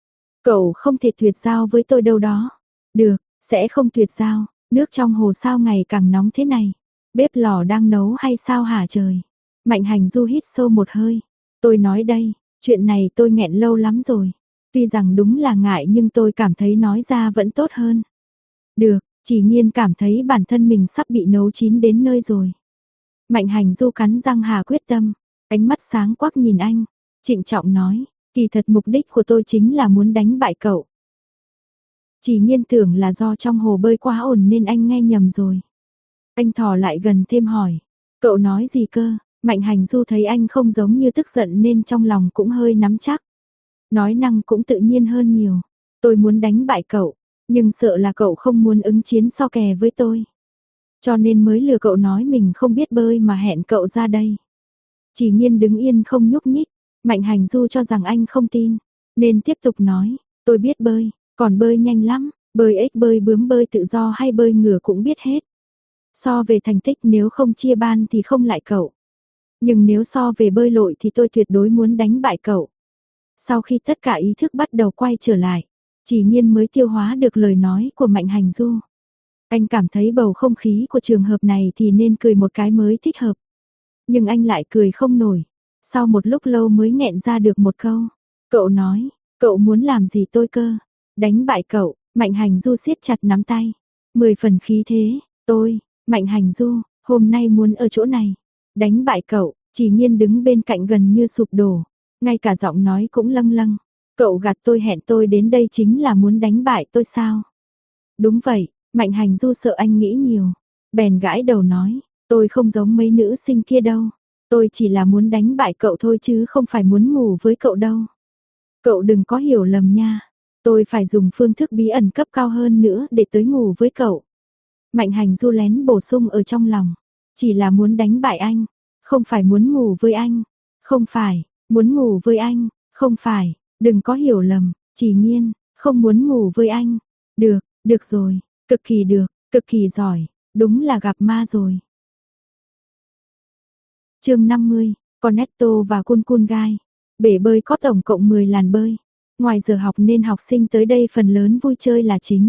Cậu không thể tuyệt giao với tôi đâu đó. Được, sẽ không tuyệt giao. Nước trong hồ sao ngày càng nóng thế này. Bếp lò đang nấu hay sao hả trời? Mạnh Hành Du hít sâu một hơi. Tôi nói đây, chuyện này tôi nghẹn lâu lắm rồi. Tuy rằng đúng là ngại nhưng tôi cảm thấy nói ra vẫn tốt hơn. Được, Chỉ Nhiên cảm thấy bản thân mình sắp bị nấu chín đến nơi rồi. Mạnh Hành Du cắn răng hà quyết tâm, ánh mắt sáng quắc nhìn anh, trịnh trọng nói, kỳ thật mục đích của tôi chính là muốn đánh bại cậu. Chỉ Nhiên tưởng là do trong hồ bơi quá ồn nên anh nghe nhầm rồi. Anh thò lại gần thêm hỏi, cậu nói gì cơ? Mạnh Hành Du thấy anh không giống như tức giận nên trong lòng cũng hơi nắm chắc. Nói năng cũng tự nhiên hơn nhiều. Tôi muốn đánh bại cậu, nhưng sợ là cậu không muốn ứng chiến so kè với tôi. Cho nên mới lừa cậu nói mình không biết bơi mà hẹn cậu ra đây. Chỉ Nhiên đứng yên không nhúc nhích. Mạnh Hành Du cho rằng anh không tin, nên tiếp tục nói, tôi biết bơi, còn bơi nhanh lắm, bơi ếch bơi bướm bơi tự do hay bơi ngửa cũng biết hết. So về thành tích nếu không chia ban thì không lại cậu. Nhưng nếu so về bơi lội thì tôi tuyệt đối muốn đánh bại cậu. Sau khi tất cả ý thức bắt đầu quay trở lại, Chỉ Nhiên mới tiêu hóa được lời nói của Mạnh Hành Du. Anh cảm thấy bầu không khí của trường hợp này thì nên cười một cái mới thích hợp. Nhưng anh lại cười không nổi. Sau một lúc lâu mới nghẹn ra được một câu. Cậu nói, cậu muốn làm gì tôi cơ? Đánh bại cậu. Mạnh Hành Du siết chặt nắm tay. 10 phần khí thế, tôi, Mạnh Hành Du, hôm nay muốn ở chỗ này. Đánh bại cậu. Chỉ Nhiên đứng bên cạnh gần như sụp đổ. Ngay cả giọng nói cũng lâng lâng. Cậu gạt tôi hẹn tôi đến đây chính là muốn đánh bại tôi sao? Đúng vậy, Mạnh Hành Du sợ anh nghĩ nhiều. Bèn gãi đầu nói, tôi không giống mấy nữ sinh kia đâu. Tôi chỉ là muốn đánh bại cậu thôi chứ không phải muốn ngủ với cậu đâu. Cậu đừng có hiểu lầm nha. Tôi phải dùng phương thức bí ẩn cấp cao hơn nữa để tới ngủ với cậu. Mạnh Hành Du lén bổ sung ở trong lòng. Chỉ là muốn đánh bại anh. Không phải muốn ngủ với anh. Không phải, muốn ngủ với anh. Không phải, đừng có hiểu lầm. Chỉ Nhiên, không muốn ngủ với anh. Được, được rồi. Cực kỳ được, cực kỳ giỏi. Đúng là gặp ma rồi. Chương 50, Cornetto và Cun Cun Gai. Bể bơi có tổng cộng 10 làn bơi. Ngoài giờ học nên học sinh tới đây phần lớn vui chơi là chính.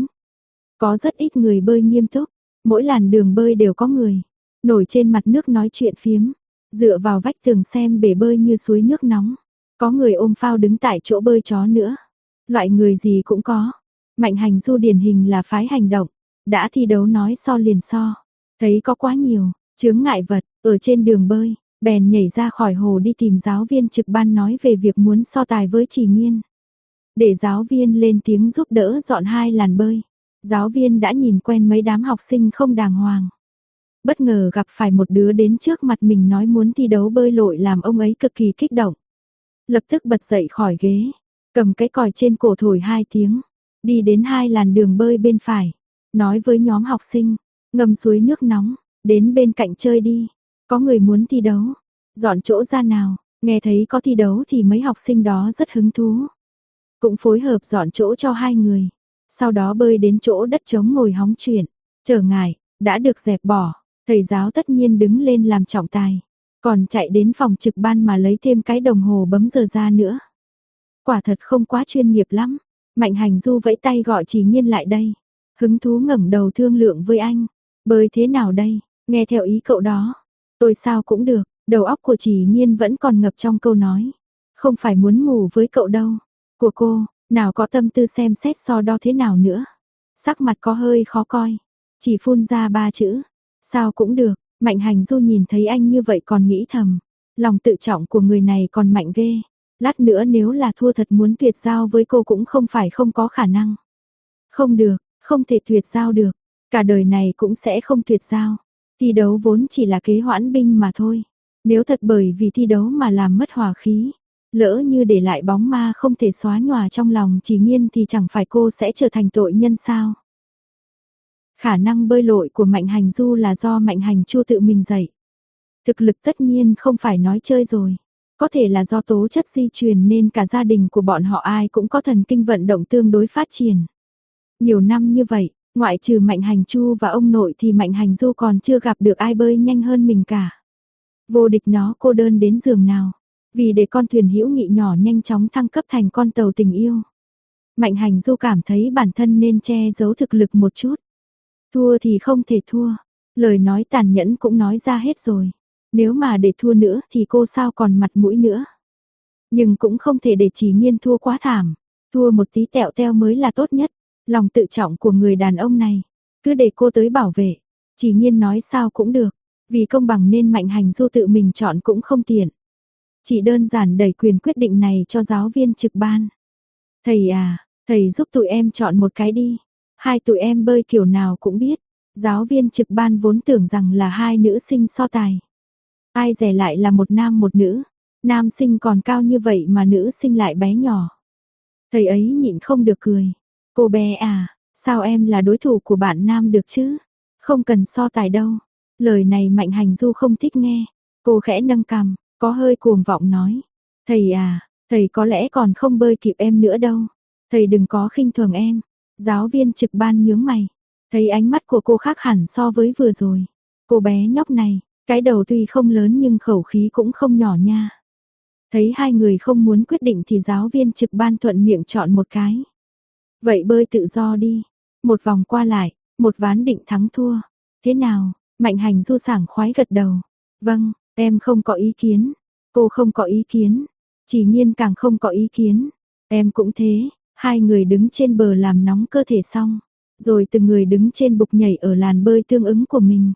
Có rất ít người bơi nghiêm túc, mỗi làn đường bơi đều có người nổi trên mặt nước nói chuyện phiếm, dựa vào vách tường xem bể bơi như suối nước nóng. Có người ôm phao đứng tại chỗ bơi chó nữa. Loại người gì cũng có. Mạnh Hành Du điển hình là phái hành động, đã thi đấu nói so liền so. Thấy có quá nhiều chướng ngại vật ở trên đường bơi, bèn nhảy ra khỏi hồ đi tìm giáo viên trực ban nói về việc muốn so tài với Chỉ Nhiên. Để giáo viên lên tiếng giúp đỡ dọn 2 làn bơi. Giáo viên đã nhìn quen mấy đám học sinh không đàng hoàng. Bất ngờ gặp phải một đứa đến trước mặt mình nói muốn thi đấu bơi lội làm ông ấy cực kỳ kích động. Lập tức bật dậy khỏi ghế, cầm cái còi trên cổ thổi 2 tiếng, đi đến 2 làn đường bơi bên phải, nói với nhóm học sinh, ngâm suối nước nóng, đến bên cạnh chơi đi, có người muốn thi đấu, dọn chỗ ra nào. Nghe thấy có thi đấu thì mấy học sinh đó rất hứng thú, cũng phối hợp dọn chỗ cho 2 người. Sau đó bơi đến chỗ đất trống ngồi hóng chuyện, trở ngại đã được dẹp bỏ, thầy giáo tất nhiên đứng lên làm trọng tài, còn chạy đến phòng trực ban mà lấy thêm cái đồng hồ bấm giờ ra nữa. Quả thật không quá chuyên nghiệp lắm. Mạnh Hành Du vẫy tay gọi Chỉ Nhiên lại đây, hứng thú ngẩng đầu thương lượng với anh, bơi thế nào đây, nghe theo ý cậu đó. Tôi sao cũng được, đầu óc của Chỉ Nhiên vẫn còn ngập trong câu nói, không phải muốn ngủ với cậu đâu, của cô. Nào có tâm tư xem xét so đo thế nào nữa. Sắc mặt có hơi khó coi, chỉ phun ra 3 chữ, sao cũng được. Mạnh Hành Du nhìn thấy anh như vậy còn nghĩ thầm, lòng tự trọng của người này còn mạnh ghê. Lát nữa nếu là thua thật muốn tuyệt giao với cô cũng không phải không có khả năng. Không được, không thể tuyệt giao được, cả đời này cũng sẽ không tuyệt giao. Thi đấu vốn chỉ là kế hoãn binh mà thôi. Nếu thật bởi vì thi đấu mà làm mất hòa khí, lỡ như để lại bóng ma không thể xóa nhòa trong lòng Chỉ Nhiên thì chẳng phải cô sẽ trở thành tội nhân sao? Khả năng bơi lội của Mạnh Hành Du là do Mạnh Hành Chu tự mình dạy. Thực lực tất nhiên không phải nói chơi rồi. Có thể là do tố chất di truyền nên cả gia đình của bọn họ ai cũng có thần kinh vận động tương đối phát triển. Nhiều năm như vậy, ngoại trừ Mạnh Hành Chu và ông nội thì Mạnh Hành Du còn chưa gặp được ai bơi nhanh hơn mình cả. Vô địch nó cô đơn đến giường nào. Vì để con thuyền hữu nghị nhỏ nhanh chóng thăng cấp thành con tàu tình yêu. Mạnh Hành Du cảm thấy bản thân nên che giấu thực lực một chút. Thua thì không thể thua. Lời nói tàn nhẫn cũng nói ra hết rồi. Nếu mà để thua nữa thì cô sao còn mặt mũi nữa. Nhưng cũng không thể để Chỉ Nghiên thua quá thảm. Thua một tí tẹo teo mới là tốt nhất. Lòng tự trọng của người đàn ông này. Cứ để cô tới bảo vệ. Chỉ Nghiên nói sao cũng được. Vì công bằng nên Mạnh Hành Du tự mình chọn cũng không tiện. Chỉ đơn giản đẩy quyền quyết định này cho giáo viên trực ban. Thầy à, thầy giúp tụi em chọn một cái đi. Hai tụi em bơi kiểu nào cũng biết. Giáo viên trực ban vốn tưởng rằng là hai nữ sinh so tài. Ai dè lại là một nam một nữ. Nam sinh còn cao như vậy mà nữ sinh lại bé nhỏ. Thầy ấy nhịn không được cười. Cô bé à, sao em là đối thủ của bạn nam được chứ? Không cần so tài đâu. Lời này Mạnh Hành Du không thích nghe. Cô khẽ nâng cằm, có hơi cuồng vọng nói. Thầy à, thầy có lẽ còn không bơi kịp em nữa đâu. Thầy đừng có khinh thường em. Giáo viên trực ban nhướng mày. Thấy ánh mắt của cô khác hẳn so với vừa rồi. Cô bé nhóc này, cái đầu tuy không lớn nhưng khẩu khí cũng không nhỏ nha. Thấy hai người không muốn quyết định thì giáo viên trực ban thuận miệng chọn một cái. Vậy bơi tự do đi. Một vòng qua lại, một ván định thắng thua. Thế nào? Mạnh Hành Du sảng khoái gật đầu. Vâng, em không có ý kiến. Cô không có ý kiến. Chỉ Nghiên càng không có ý kiến. Em cũng thế. Hai người đứng trên bờ làm nóng cơ thể xong. Rồi từng người đứng trên bục nhảy ở làn bơi tương ứng của mình.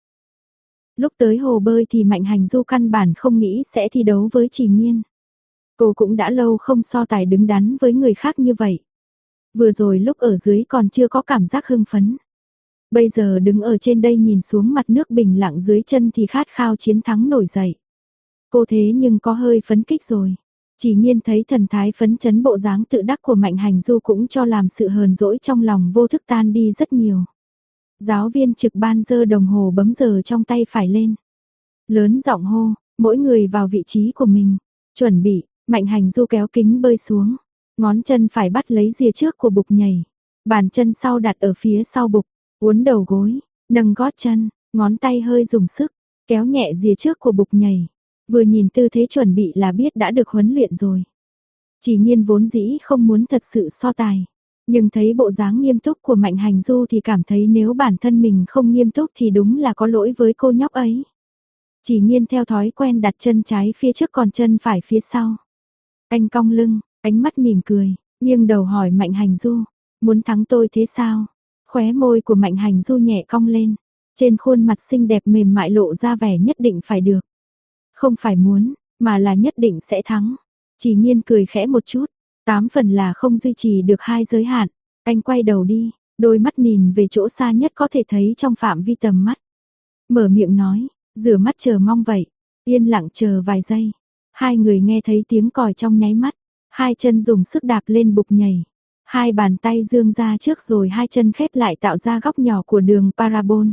Lúc tới hồ bơi thì Mạnh Hành Du căn bản không nghĩ sẽ thi đấu với Chỉ Nghiên. Cô cũng đã lâu không so tài đứng đắn với người khác như vậy. Vừa rồi lúc ở dưới còn chưa có cảm giác hưng phấn. Bây giờ đứng ở trên đây nhìn xuống mặt nước bình lặng dưới chân thì khát khao chiến thắng nổi dậy. Cô thế nhưng có hơi phấn kích rồi. Chỉ Nghiên thấy thần thái phấn chấn bộ dáng tự đắc của Mạnh Hành Du cũng cho làm sự hờn dỗi trong lòng vô thức tan đi rất nhiều. Giáo viên trực ban giơ đồng hồ bấm giờ trong tay phải lên. Lớn giọng hô, mỗi người vào vị trí của mình. Chuẩn bị, Mạnh Hành Du kéo kính bơi xuống. Ngón chân phải bắt lấy rìa trước của bục nhảy. Bàn chân sau đặt ở phía sau bục. Uốn đầu gối, nâng gót chân, ngón tay hơi dùng sức. Kéo nhẹ rìa trước của bục nhảy. Vừa nhìn tư thế chuẩn bị là biết đã được huấn luyện rồi. Chỉ Nghiên vốn dĩ không muốn thật sự so tài. Nhưng thấy bộ dáng nghiêm túc của Mạnh Hành Du thì cảm thấy nếu bản thân mình không nghiêm túc thì đúng là có lỗi với cô nhóc ấy. Chỉ Nghiên theo thói quen đặt chân trái phía trước còn chân phải phía sau. Anh cong lưng, ánh mắt mỉm cười, nghiêng đầu hỏi Mạnh Hành Du, muốn thắng tôi thế sao? Khóe môi của Mạnh Hành Du nhẹ cong lên, trên khuôn mặt xinh đẹp mềm mại lộ ra vẻ nhất định phải được. Không phải muốn, mà là nhất định sẽ thắng. Chỉ Nghiên cười khẽ một chút, 8 phần là không duy trì được hai giới hạn. Anh quay đầu đi, đôi mắt nhìn về chỗ xa nhất có thể thấy trong phạm vi tầm mắt. Mở miệng nói, rửa mắt chờ mong vậy. Yên lặng chờ vài giây. Hai người nghe thấy tiếng còi trong nháy mắt. Hai chân dùng sức đạp lên bục nhảy. Hai bàn tay dương ra trước rồi hai chân khép lại tạo ra góc nhỏ của đường parabol.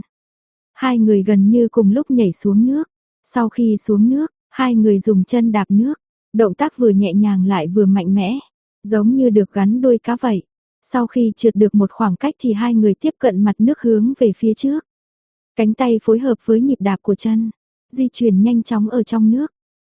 Hai người gần như cùng lúc nhảy xuống nước. Sau khi xuống nước, hai người dùng chân đạp nước. Động tác vừa nhẹ nhàng lại vừa mạnh mẽ. Giống như được gắn đuôi cá vậy. Sau khi trượt được một khoảng cách thì hai người tiếp cận mặt nước hướng về phía trước. Cánh tay phối hợp với nhịp đạp của chân. Di chuyển nhanh chóng ở trong nước.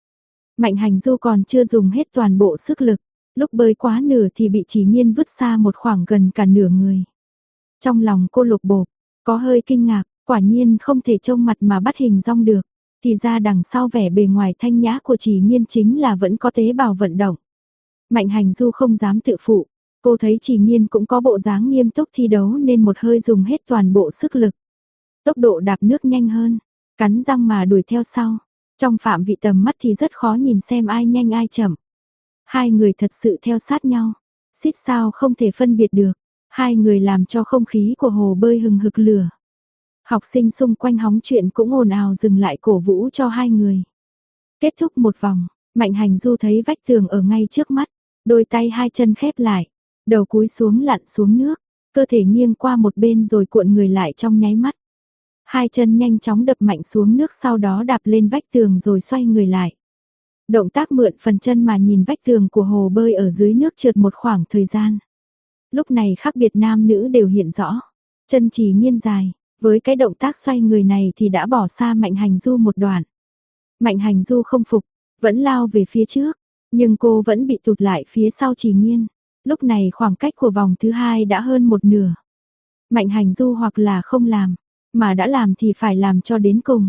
Mạnh Hành Du còn chưa dùng hết toàn bộ sức lực. Lúc bơi quá nửa thì bị Chỉ Nghiên vứt xa một khoảng gần cả nửa người. Trong lòng cô lục bộp, có hơi kinh ngạc, quả nhiên không thể trông mặt mà bắt hình dong được. Thì ra đằng sau vẻ bề ngoài thanh nhã của Chỉ Nghiên chính là vẫn có tế bào vận động. Mạnh Hành Du không dám tự phụ, cô thấy Chỉ Nghiên cũng có bộ dáng nghiêm túc thi đấu nên một hơi dùng hết toàn bộ sức lực. Tốc độ đạp nước nhanh hơn, cắn răng mà đuổi theo sau. Trong phạm vị tầm mắt thì rất khó nhìn xem ai nhanh ai chậm. Hai người thật sự theo sát nhau, xít sao không thể phân biệt được. Hai người làm cho không khí của hồ bơi hừng hực lửa. Học sinh xung quanh hóng chuyện cũng ồn ào dừng lại cổ vũ cho hai người. Kết thúc một vòng, Mạnh Hành Du thấy vách tường ở ngay trước mắt, đôi tay hai chân khép lại, đầu cúi xuống lặn xuống nước, cơ thể nghiêng qua một bên rồi cuộn người lại trong nháy mắt. Hai chân nhanh chóng đập mạnh xuống nước sau đó đạp lên vách tường rồi xoay người lại. Động tác mượn phần chân mà nhìn vách tường của hồ bơi ở dưới nước trượt một khoảng thời gian. Lúc này khác biệt nam nữ đều hiện rõ. Chân Chỉ Nghiên dài, với cái động tác xoay người này thì đã bỏ xa Mạnh Hành Du một đoạn. Mạnh Hành Du không phục, vẫn lao về phía trước, nhưng cô vẫn bị tụt lại phía sau Chỉ Nghiên. Lúc này khoảng cách của vòng thứ hai đã hơn một nửa. Mạnh Hành Du hoặc là không làm, mà đã làm thì phải làm cho đến cùng.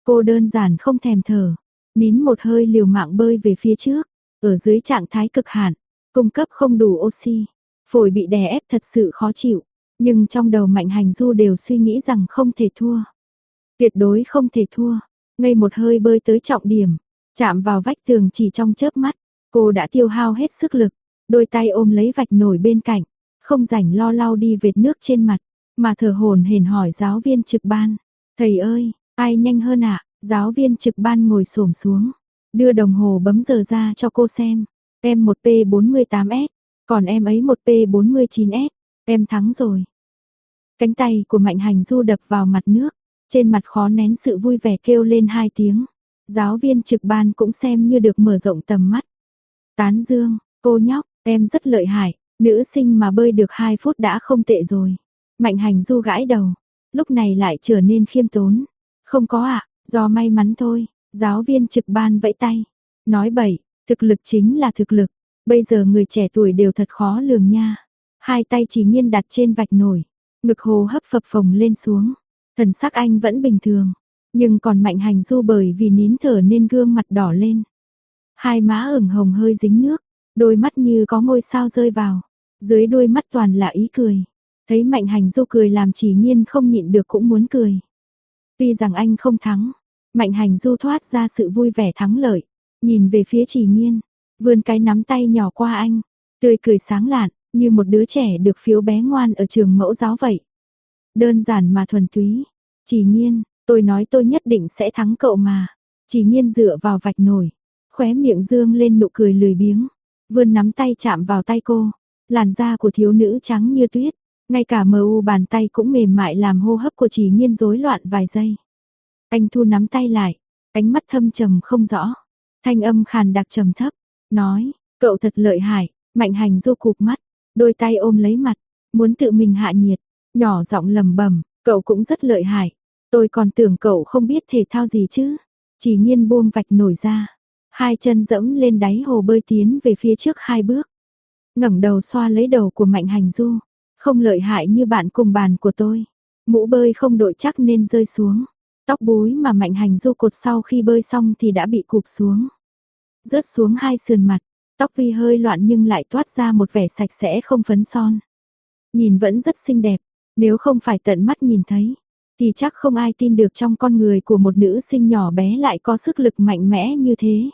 Cô đơn giản không thèm thở, nín một hơi liều mạng bơi về phía trước, ở dưới trạng thái cực hạn, cung cấp không đủ oxy, phổi bị đè ép thật sự khó chịu, nhưng trong đầu Mạnh Hành Du đều suy nghĩ rằng không thể thua. Tuyệt đối không thể thua, ngây một hơi bơi tới trọng điểm, chạm vào vách tường chỉ trong chớp mắt, cô đã tiêu hao hết sức lực, đôi tay ôm lấy vạch nổi bên cạnh, không rảnh lo lau đi vệt nước trên mặt, mà thở hổn hển hỏi giáo viên trực ban, thầy ơi, ai nhanh hơn ạ? Giáo viên trực ban ngồi xổm xuống, đưa đồng hồ bấm giờ ra cho cô xem, em một P48S, còn em ấy một P49S, em thắng rồi. Cánh tay của Mạnh Hành Du đập vào mặt nước, trên mặt khó nén sự vui vẻ kêu lên 2 tiếng. Giáo viên trực ban cũng xem như được mở rộng tầm mắt. Tán dương, cô nhóc, em rất lợi hại, nữ sinh mà bơi được 2 phút đã không tệ rồi. Mạnh Hành Du gãi đầu, lúc này lại trở nên khiêm tốn. Không có ạ, do may mắn thôi, giáo viên trực ban vẫy tay. Nói bậy, thực lực chính là thực lực, bây giờ người trẻ tuổi đều thật khó lường nha. Hai tay Chỉ Nghiên đặt trên vạch nổi, ngực hô hấp phập phồng lên xuống. Thần sắc anh vẫn bình thường, nhưng còn Mạnh Hành Du bởi vì nín thở nên gương mặt đỏ lên. Hai má ửng hồng hơi dính nước, đôi mắt như có ngôi sao rơi vào, dưới đôi mắt toàn là ý cười. Thấy Mạnh Hành Du cười làm Chỉ Nghiên không nhịn được cũng muốn cười. Tuy rằng anh không thắng, Mạnh Hành Du thoát ra sự vui vẻ thắng lợi, nhìn về phía Chỉ Nghiên, vươn cái nắm tay nhỏ qua anh, tươi cười sáng lạn, như một đứa trẻ được phiếu bé ngoan ở trường mẫu giáo vậy. Đơn giản mà thuần túy. Chỉ Nghiên, tôi nói tôi nhất định sẽ thắng cậu mà. Chỉ Nghiên dựa vào vạch nổi, khóe miệng dương lên nụ cười lười biếng, vươn nắm tay chạm vào tay cô. Làn da của thiếu nữ trắng như tuyết, ngay cả mờ u bàn tay cũng mềm mại làm hô hấp của Chỉ Nghiên rối loạn vài giây. Anh thu nắm tay lại, ánh mắt thâm trầm không rõ, thanh âm khàn đặc trầm thấp, nói, cậu thật lợi hại. Mạnh Hành Du cụp mắt, đôi tay ôm lấy mặt, muốn tự mình hạ nhiệt, nhỏ giọng lẩm bẩm, cậu cũng rất lợi hại, tôi còn tưởng cậu không biết thể thao gì chứ. Chỉ Nghiên buông vạch nổi ra, hai chân dẫm lên đáy hồ bơi tiến về phía trước 2 bước, ngẩng đầu xoa lấy đầu của Mạnh Hành Du, không lợi hại như bạn cùng bàn của tôi. Mũ bơi không đội chắc nên rơi xuống, tóc búi mà Mạnh Hành Du cột sau khi bơi xong thì đã bị cụp xuống, rớt xuống hai sườn mặt. Tóc tuy hơi loạn nhưng lại toát ra một vẻ sạch sẽ không phấn son. Nhìn vẫn rất xinh đẹp, nếu không phải tận mắt nhìn thấy, thì chắc không ai tin được trong con người của một nữ sinh nhỏ bé lại có sức lực mạnh mẽ như thế.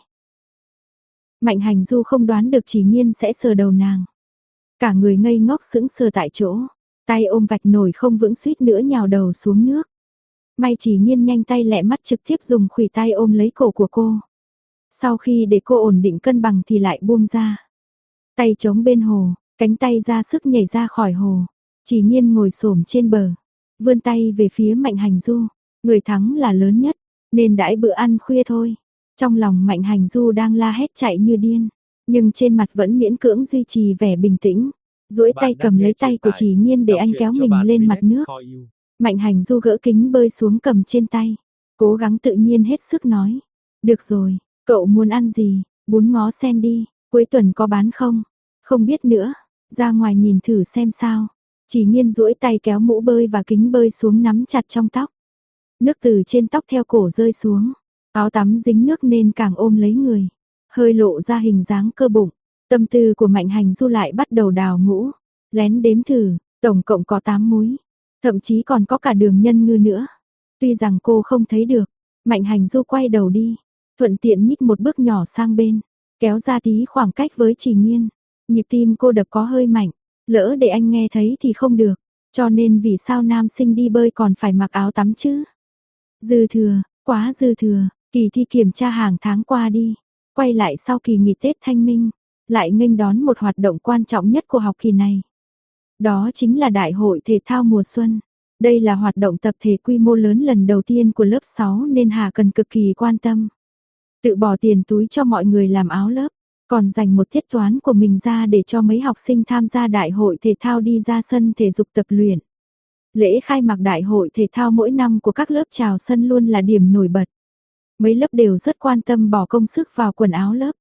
Mạnh Hành Du không đoán được Chỉ Nghiên sẽ sờ đầu nàng. Cả người ngây ngốc sững sờ tại chỗ, tay ôm vạch nổi không vững suýt nữa nhào đầu xuống nước. May Chỉ Nghiên nhanh tay lẹ mắt trực tiếp dùng khuỷu tay ôm lấy cổ của cô. Sau khi để cô ổn định cân bằng thì lại buông ra. Tay chống bên hồ, cánh tay ra sức nhảy ra khỏi hồ. Chỉ Nghiên ngồi xổm trên bờ, vươn tay về phía Mạnh Hành Du. Người thắng là lớn nhất, nên đãi bữa ăn khuya thôi. Trong lòng Mạnh Hành Du đang la hét chạy như điên, nhưng trên mặt vẫn miễn cưỡng duy trì vẻ bình tĩnh. Duỗi tay cầm lấy tay của Chỉ Nghiên để anh kéo mình lên mặt nước. Mạnh Hành Du gỡ kính bơi xuống cầm trên tay, cố gắng tự nhiên hết sức nói. Được rồi, cậu muốn ăn gì? Bún ngó sen đi, cuối tuần có bán không? Không biết nữa, ra ngoài nhìn thử xem sao. Chỉ Nghiên duỗi tay kéo mũ bơi và kính bơi xuống nắm chặt trong tóc. Nước từ trên tóc theo cổ rơi xuống, áo tắm dính nước nên càng ôm lấy người, hơi lộ ra hình dáng cơ bụng. Tâm tư của Mạnh Hành Du lại bắt đầu đào ngũ, lén đếm thử, tổng cộng có 8 múi, thậm chí còn có cả đường nhân ngư nữa. Tuy rằng cô không thấy được, Mạnh Hành Du quay đầu đi, thuận tiện nhích một bước nhỏ sang bên, kéo ra tí khoảng cách với Chỉ Nghiên. Nhịp tim cô đập có hơi mạnh, lỡ để anh nghe thấy thì không được, cho nên vì sao nam sinh đi bơi còn phải mặc áo tắm chứ? Dư thừa, quá dư thừa, kỳ thi kiểm tra hàng tháng qua đi, quay lại sau kỳ nghỉ Tết Thanh Minh, lại nghênh đón một hoạt động quan trọng nhất của học kỳ này. Đó chính là Đại hội Thể thao mùa xuân. Đây là hoạt động tập thể quy mô lớn lần đầu tiên của lớp 6 nên Hà cần cực kỳ quan tâm. Tự bỏ tiền túi cho mọi người làm áo lớp, còn dành một tiết toán của mình ra để cho mấy học sinh tham gia đại hội thể thao đi ra sân thể dục tập luyện. Lễ khai mạc đại hội thể thao mỗi năm của các lớp chào sân luôn là điểm nổi bật. Mấy lớp đều rất quan tâm bỏ công sức vào quần áo lớp.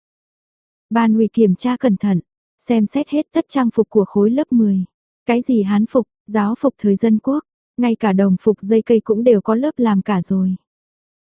Ban ủy kiểm tra cẩn thận, xem xét hết tất trang phục của khối lớp 10. Cái gì hán phục, giáo phục thời dân quốc, ngay cả đồng phục dây cây cũng đều có lớp làm cả rồi.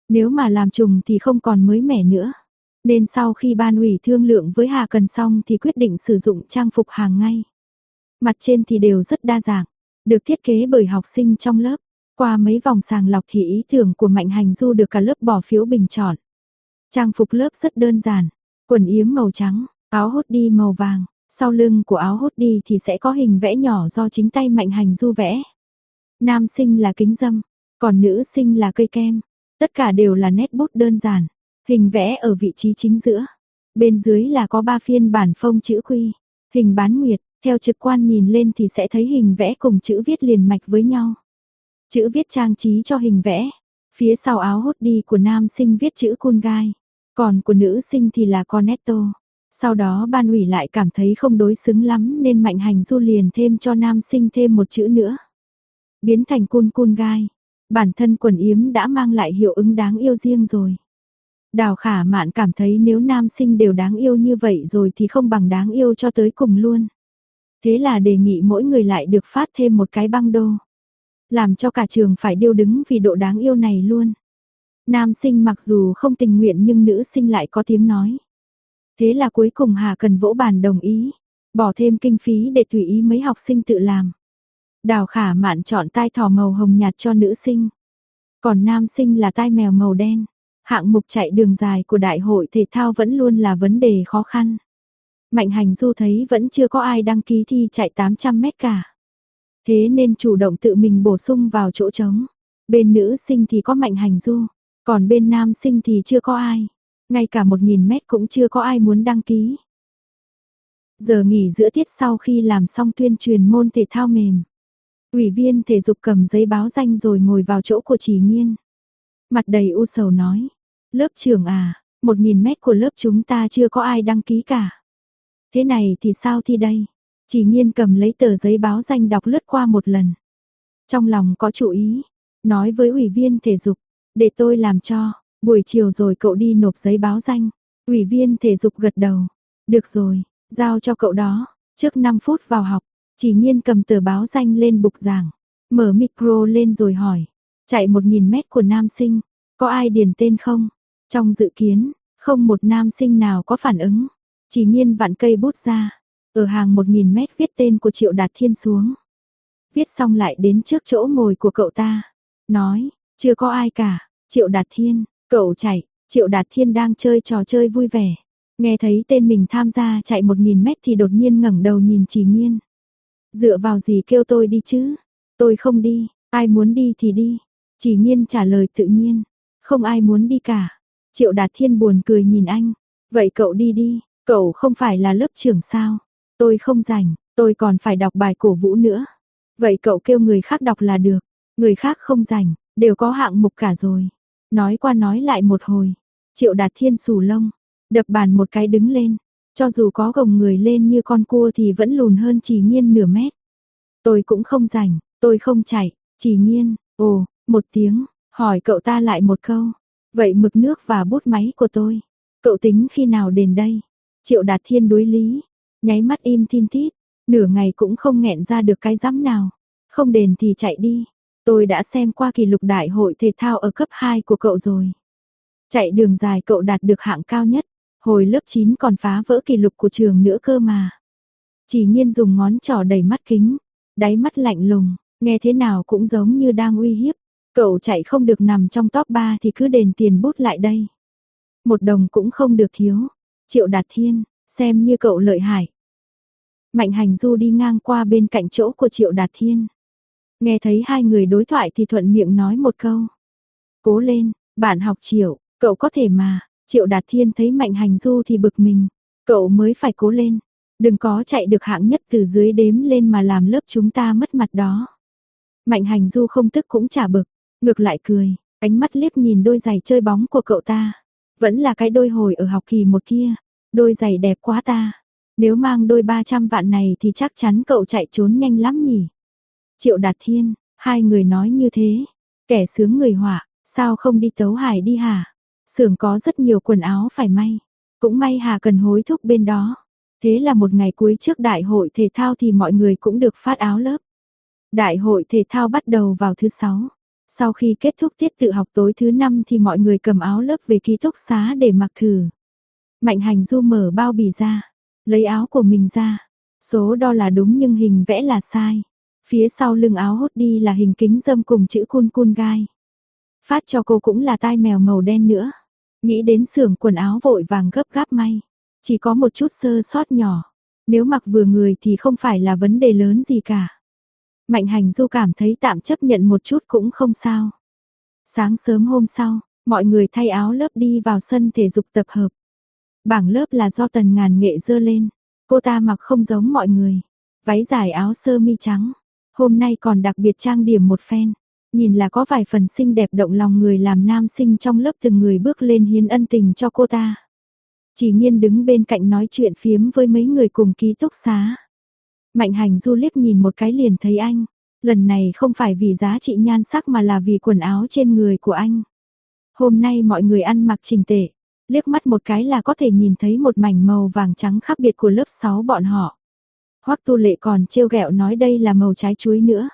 Nếu mà làm trùng thì không còn mới mẻ nữa. Nên sau khi ban ủy thương lượng với Hà Cần xong thì quyết định sử dụng trang phục hàng ngay. Mặt trên thì đều rất đa dạng, được thiết kế bởi học sinh trong lớp. Qua mấy vòng sàng lọc thì ý tưởng của Mạnh Hành Du được cả lớp bỏ phiếu bình chọn. Trang phục lớp rất đơn giản, quần yếm màu trắng, áo hoodie màu vàng, sau lưng của áo hoodie thì sẽ có hình vẽ nhỏ do chính tay Mạnh Hành Du vẽ. Nam sinh là kính râm, còn nữ sinh là cây kem, tất cả đều là nét bút đơn giản, hình vẽ ở vị trí chính giữa. Bên dưới là có 3 phiên bản phông chữ Quy, hình bán nguyệt, theo trực quan nhìn lên thì sẽ thấy hình vẽ cùng chữ viết liền mạch với nhau. Chữ viết trang trí cho hình vẽ, phía sau áo hoodie của nam sinh viết chữ Cool Guy, còn của nữ sinh thì là Cornetto. Sau đó ban ủy lại cảm thấy không đối xứng lắm nên Mạnh Hành Du liền thêm cho nam sinh thêm một chữ nữa. Biến thành Cool Guy. Bản thân quần yếm đã mang lại hiệu ứng đáng yêu riêng rồi. Đào Khả Mạn cảm thấy nếu nam sinh đều đáng yêu như vậy rồi thì không bằng đáng yêu cho tới cùng luôn. Thế là đề nghị mỗi người lại được phát thêm một cái băng đô. Làm cho cả trường phải điêu đứng vì độ đáng yêu này luôn. Nam sinh mặc dù không tình nguyện nhưng nữ sinh lại có tiếng nói. Thế là cuối cùng Hà Cần vỗ bàn đồng ý, bỏ thêm kinh phí để tùy ý mấy học sinh tự làm. Đào Khả Mạn chọn tai thỏ màu hồng nhạt cho nữ sinh, còn nam sinh là tai mèo màu đen. Hạng mục chạy đường dài của đại hội thể thao vẫn luôn là vấn đề khó khăn. Mạnh Hành Du thấy vẫn chưa có ai đăng ký thi chạy 800 mét cả. Thế nên chủ động tự mình bổ sung vào chỗ trống. Bên nữ sinh thì có Mạnh Hành Du, còn bên nam sinh thì chưa có ai. Ngay cả 1000 mét cũng chưa có ai muốn đăng ký. Giờ nghỉ giữa tiết sau khi làm xong tuyên truyền môn thể thao mềm. Ủy viên thể dục cầm giấy báo danh rồi ngồi vào chỗ của Chỉ Nghiên. Mặt đầy u sầu nói, lớp trưởng à, 1000 mét của lớp chúng ta chưa có ai đăng ký cả. Thế này thì sao thi đây? Chỉ Nghiên cầm lấy tờ giấy báo danh đọc lướt qua một lần. Trong lòng có chủ ý, nói với ủy viên thể dục, để tôi làm cho, buổi chiều rồi cậu đi nộp giấy báo danh. Ủy viên thể dục gật đầu, được rồi, giao cho cậu đó, trước 5 phút vào học. Chỉ Nghiên cầm tờ báo danh lên bục giảng, mở micro lên rồi hỏi, chạy 1000 mét của nam sinh, có ai điền tên không? Trong dự kiến, không một nam sinh nào có phản ứng. Chỉ Nghiên vặn cây bút ra, ở hàng 1000 mét viết tên của Triệu Đạt Thiên xuống. Viết xong lại đến trước chỗ ngồi của cậu ta, nói, chưa có ai cả. Triệu Đạt Thiên, cậu chạy. Triệu Đạt Thiên đang chơi trò chơi vui vẻ, nghe thấy tên mình tham gia chạy 1000 mét thì đột nhiên ngẩng đầu nhìn Chỉ Nghiên. Dựa vào gì kêu tôi đi chứ? Tôi không đi, ai muốn đi thì đi. Chỉ Nghiên trả lời tự nhiên, không ai muốn đi cả. Triệu Đạt Thiên buồn cười nhìn anh, vậy cậu đi đi, cậu không phải là lớp trưởng sao? Tôi không rảnh, tôi còn phải đọc bài cổ vũ nữa. Vậy cậu kêu người khác đọc là được, người khác không rảnh, đều có hạng mục cả rồi. Nói qua nói lại một hồi, Triệu Đạt Thiên xù lông, đập bàn một cái đứng lên. Cho dù có gồng người lên như con cua thì vẫn lùn hơn Chỉ Nghiên nửa mét. Tôi cũng không rảnh, tôi không chạy. Chỉ Nghiên, ồ, một tiếng, hỏi cậu ta lại một câu. Vậy mực nước và bút máy của tôi, cậu tính khi nào đền đây? Triệu Đạt Thiên đối lý, nháy mắt im thin tít, nửa ngày cũng không nghẹn ra được cái dám nào. Không đền thì chạy đi. Tôi đã xem qua kỷ lục đại hội thể thao ở cấp 2 của cậu rồi. Chạy đường dài cậu đạt được hạng cao nhất. Hồi lớp 9 còn phá vỡ kỷ lục của trường nữa cơ mà. Chỉ Nghiên dùng ngón trỏ đầy mắt kính, đáy mắt lạnh lùng, nghe thế nào cũng giống như đang uy hiếp. Cậu chạy không được nằm trong top 3 thì cứ đền tiền bút lại đây. 1 đồng cũng không được thiếu. Triệu Đạt Thiên, xem như cậu lợi hại. Mạnh Hành Du đi ngang qua bên cạnh chỗ của Triệu Đạt Thiên. Nghe thấy hai người đối thoại thì thuận miệng nói một câu. Cố lên, bạn học Triệu, cậu có thể mà. Triệu Đạt Thiên thấy Mạnh Hành Du thì bực mình. Cậu mới phải cố lên. Đừng có chạy được hạng nhất từ dưới đếm lên mà làm lớp chúng ta mất mặt đó. Mạnh Hành Du không tức cũng chả bực. Ngược lại cười, ánh mắt liếc nhìn đôi giày chơi bóng của cậu ta. Vẫn là cái đôi hồi ở học kỳ 1 kia. Đôi giày đẹp quá ta. Nếu mang đôi 300 vạn này thì chắc chắn cậu chạy trốn nhanh lắm nhỉ. Triệu Đạt Thiên, hai người nói như thế. Kẻ sướng người họa, sao không đi Tấu Hải đi hả? Xưởng có rất nhiều quần áo phải may. Cũng may Hà Cần hối thúc bên đó. Thế là một ngày cuối trước đại hội thể thao thì mọi người cũng được phát áo lớp. Đại hội thể thao bắt đầu vào thứ 6. Sau khi kết thúc tiết tự học tối thứ 5 thì mọi người cầm áo lớp về ký túc xá để mặc thử. Mạnh Hành Du mở bao bì ra, lấy áo của mình ra. Số đo là đúng nhưng hình vẽ là sai. Phía sau lưng áo hoodie là hình kính dâm cùng chữ cun cun gai. Phát cho cô cũng là tai mèo màu đen nữa. Nghĩ đến xưởng quần áo vội vàng gấp gáp may. Chỉ có một chút sơ sót nhỏ. Nếu mặc vừa người thì không phải là vấn đề lớn gì cả. Mạnh Hành Du cảm thấy tạm chấp nhận một chút cũng không sao. Sáng sớm hôm sau, mọi người thay áo lớp đi vào sân thể dục tập hợp. Bảng lớp là do Tần Ngàn Nghệ dơ lên. Cô ta mặc không giống mọi người. Váy dài áo sơ mi trắng. Hôm nay còn đặc biệt trang điểm một phen. Nhìn là có vài phần xinh đẹp động lòng người, làm nam sinh trong lớp từng người bước lên hiến ân tình cho cô ta. Chỉ Nhiên đứng bên cạnh nói chuyện phiếm với mấy người cùng ký túc xá. Mạnh Hành Du liếc nhìn một cái liền thấy anh. Lần này không phải vì giá trị nhan sắc mà là vì quần áo trên người của anh. Hôm nay mọi người ăn mặc chỉnh tề. Liếc mắt một cái là có thể nhìn thấy một mảnh màu vàng trắng khác biệt của lớp 6 bọn họ. Hoắc Tu Lệ còn trêu ghẹo nói đây là màu trái chuối nữa.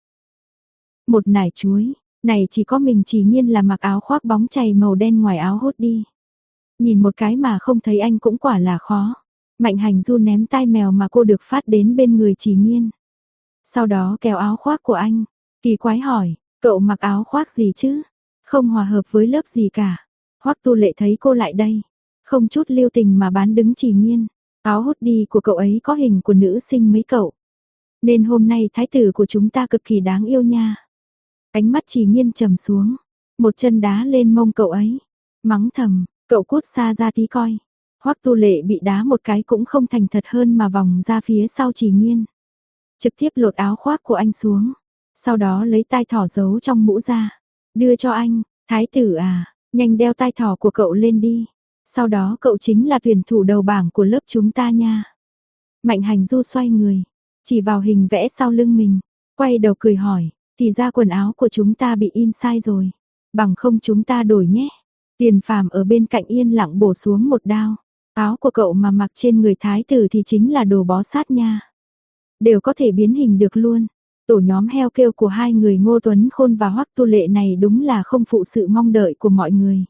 Một nải chuối, này chỉ có mình Chỉ Nhiên là mặc áo khoác bóng chày màu đen ngoài áo hoodie. Nhìn một cái mà không thấy anh cũng quả là khó. Mạnh Hành Du ném tai mèo mà cô được phát đến bên người Chỉ Nhiên. Sau đó kéo áo khoác của anh, kỳ quái hỏi, cậu mặc áo khoác gì chứ? Không hòa hợp với lớp gì cả. Hoắc Tu Lệ thấy cô lại đây, không chút lưu tình mà bán đứng Chỉ Nhiên. Áo hoodie của cậu ấy có hình của nữ sinh mấy cậu. Nên hôm nay thái tử của chúng ta cực kỳ đáng yêu nha. Ánh mắt Chỉ Nhiên trầm xuống, một chân đá lên mông cậu ấy, mắng thầm, cậu cút xa ra tí coi. Hoắc Tu Lệ bị đá một cái cũng không thành thật hơn mà vòng ra phía sau Chỉ Nhiên. Trực tiếp lột áo khoác của anh xuống, sau đó lấy tai thỏ giấu trong mũ ra, đưa cho anh, thái tử à, nhanh đeo tai thỏ của cậu lên đi. Sau đó cậu chính là tuyển thủ đầu bảng của lớp chúng ta nha. Mạnh Hành Du xoay người, chỉ vào hình vẽ sau lưng mình, quay đầu cười hỏi, thì ra quần áo của chúng ta bị in sai rồi. Bằng không chúng ta đổi nhé. Tiền Phàm ở bên cạnh yên lặng bổ xuống một đao. Áo của cậu mà mặc trên người thái tử thì chính là đồ bó sát nha. Đều có thể biến hình được luôn. Tổ nhóm heo kêu của hai người Ngô Tuấn Khôn và Hoắc Tu Lệ này đúng là không phụ sự mong đợi của mọi người.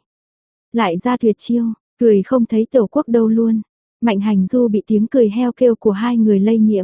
Lại ra tuyệt chiêu, cười không thấy Tổ Quốc đâu luôn. Mạnh Hành Du bị tiếng cười heo kêu của hai người lây nhiễm.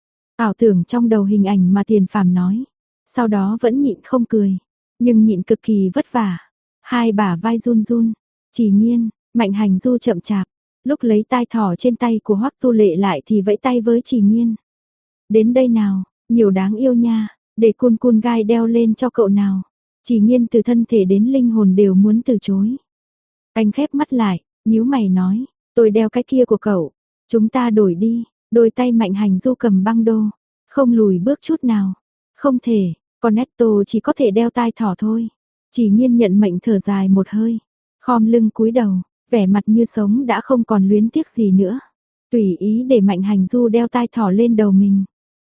Ảo tưởng trong đầu hình ảnh mà Tiền Phàm nói. Sau đó vẫn nhịn không cười, nhưng nhịn cực kỳ vất vả. Hai bả vai run run. Chỉ Nhiên, Mạnh Hành Du chậm chạp, lúc lấy tai thỏ trên tay của Hoắc Tu Lệ lại thì vẫy tay với Chỉ Nhiên. Đến đây nào, nhiều đáng yêu nha, để cun cun gai đeo lên cho cậu nào. Chỉ Nhiên từ thân thể đến linh hồn đều muốn từ chối. Anh khép mắt lại, nhíu mày nói, tôi đeo cái kia của cậu, chúng ta đổi đi. Đôi tay Mạnh Hành Du cầm băng đô, không lùi bước chút nào. Không thể, Cornetto chỉ có thể đeo tai thỏ thôi. Chỉ Nhiên nhận mệnh thở dài một hơi, khom lưng cúi đầu, vẻ mặt như sống đã không còn luyến tiếc gì nữa. Tùy ý để Mạnh Hành Du đeo tai thỏ lên đầu mình.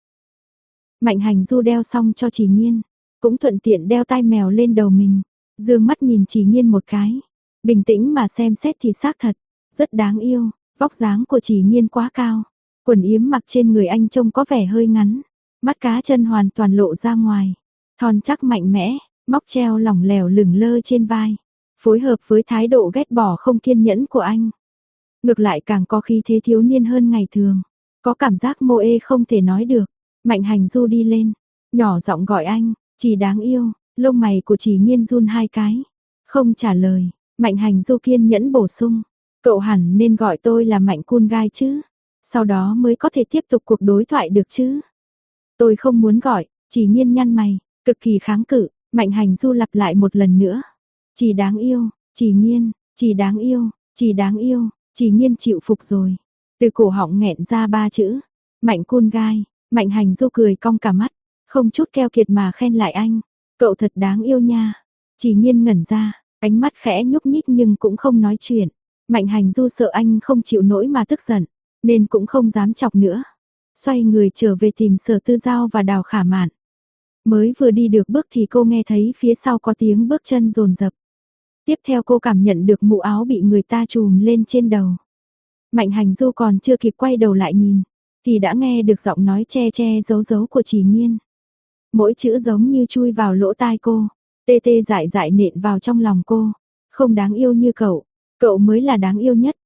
Mạnh Hành Du đeo xong cho Chỉ Nhiên, cũng thuận tiện đeo tai mèo lên đầu mình. Dương mắt nhìn Chỉ Nhiên một cái, bình tĩnh mà xem xét thì xác thật, rất đáng yêu. Vóc dáng của Chỉ Nhiên quá cao, quần yếm mặc trên người anh trông có vẻ hơi ngắn, mắt cá chân hoàn toàn lộ ra ngoài, thon chắc mạnh mẽ, móc treo lỏng lẻo lửng lơ trên vai, phối hợp với thái độ ghét bỏ không kiên nhẫn của anh. Ngược lại càng có khí thế thiếu niên hơn ngày thường, có cảm giác mô ê không thể nói được. Mạnh Hành Du đi lên, nhỏ giọng gọi anh, Chỉ đáng yêu. Lông mày của Chỉ Nhiên run hai cái, không trả lời. Mạnh Hành Du kiên nhẫn bổ sung, cậu hẳn nên gọi tôi là Mạnh Cun Gai chứ, sau đó mới có thể tiếp tục cuộc đối thoại được chứ. Tôi không muốn gọi. Chỉ Nhiên nhăn mày, cực kỳ kháng cự. Mạnh Hành Du lặp lại một lần nữa, Chỉ đáng yêu, Chỉ Nhiên, Chỉ đáng yêu, Chỉ đáng yêu. Chỉ Nhiên chịu phục rồi, từ cổ họng nghẹn ra ba chữ, Mạnh Cun Gai. Mạnh Hành Du cười cong cả mắt, không chút keo kiệt mà khen lại anh, cậu thật đáng yêu nha. Chỉ Nhiên ngẩn ra, ánh mắt khẽ nhúc nhích nhưng cũng không nói chuyện. Mạnh Hành Du sợ anh không chịu nổi mà tức giận, nên cũng không dám chọc nữa. Xoay người trở về tìm Sở Tư Giao và Đào Khả Mạn. Mới vừa đi được bước thì cô nghe thấy phía sau có tiếng bước chân dồn dập. Tiếp theo cô cảm nhận được mũ áo bị người ta trùm lên trên đầu. Mạnh Hành Du còn chưa kịp quay đầu lại nhìn, thì đã nghe được giọng nói che che giấu giấu của Chỉ Nhiên. Mỗi chữ giống như chui vào lỗ tai cô. Tê tê dại dại nện vào trong lòng cô. Không đáng yêu như cậu mới là đáng yêu nhất.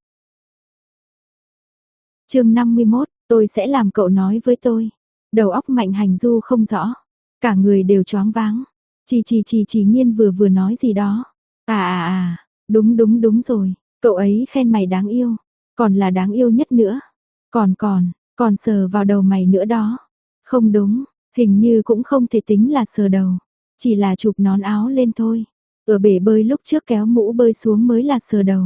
Chương 51, tôi sẽ làm cậu nói với tôi. Đầu óc Mạnh Hành Du không rõ, cả người đều choáng váng. Chỉ Nhiên vừa nói gì đó. Đúng rồi, cậu ấy khen mày đáng yêu, còn là đáng yêu nhất nữa. Còn sờ vào đầu mày nữa đó. Không đúng, hình như cũng không thể tính là sờ đầu, chỉ là chụp nón áo lên thôi. Ở bể bơi lúc trước kéo mũ bơi xuống mới là sờ đầu.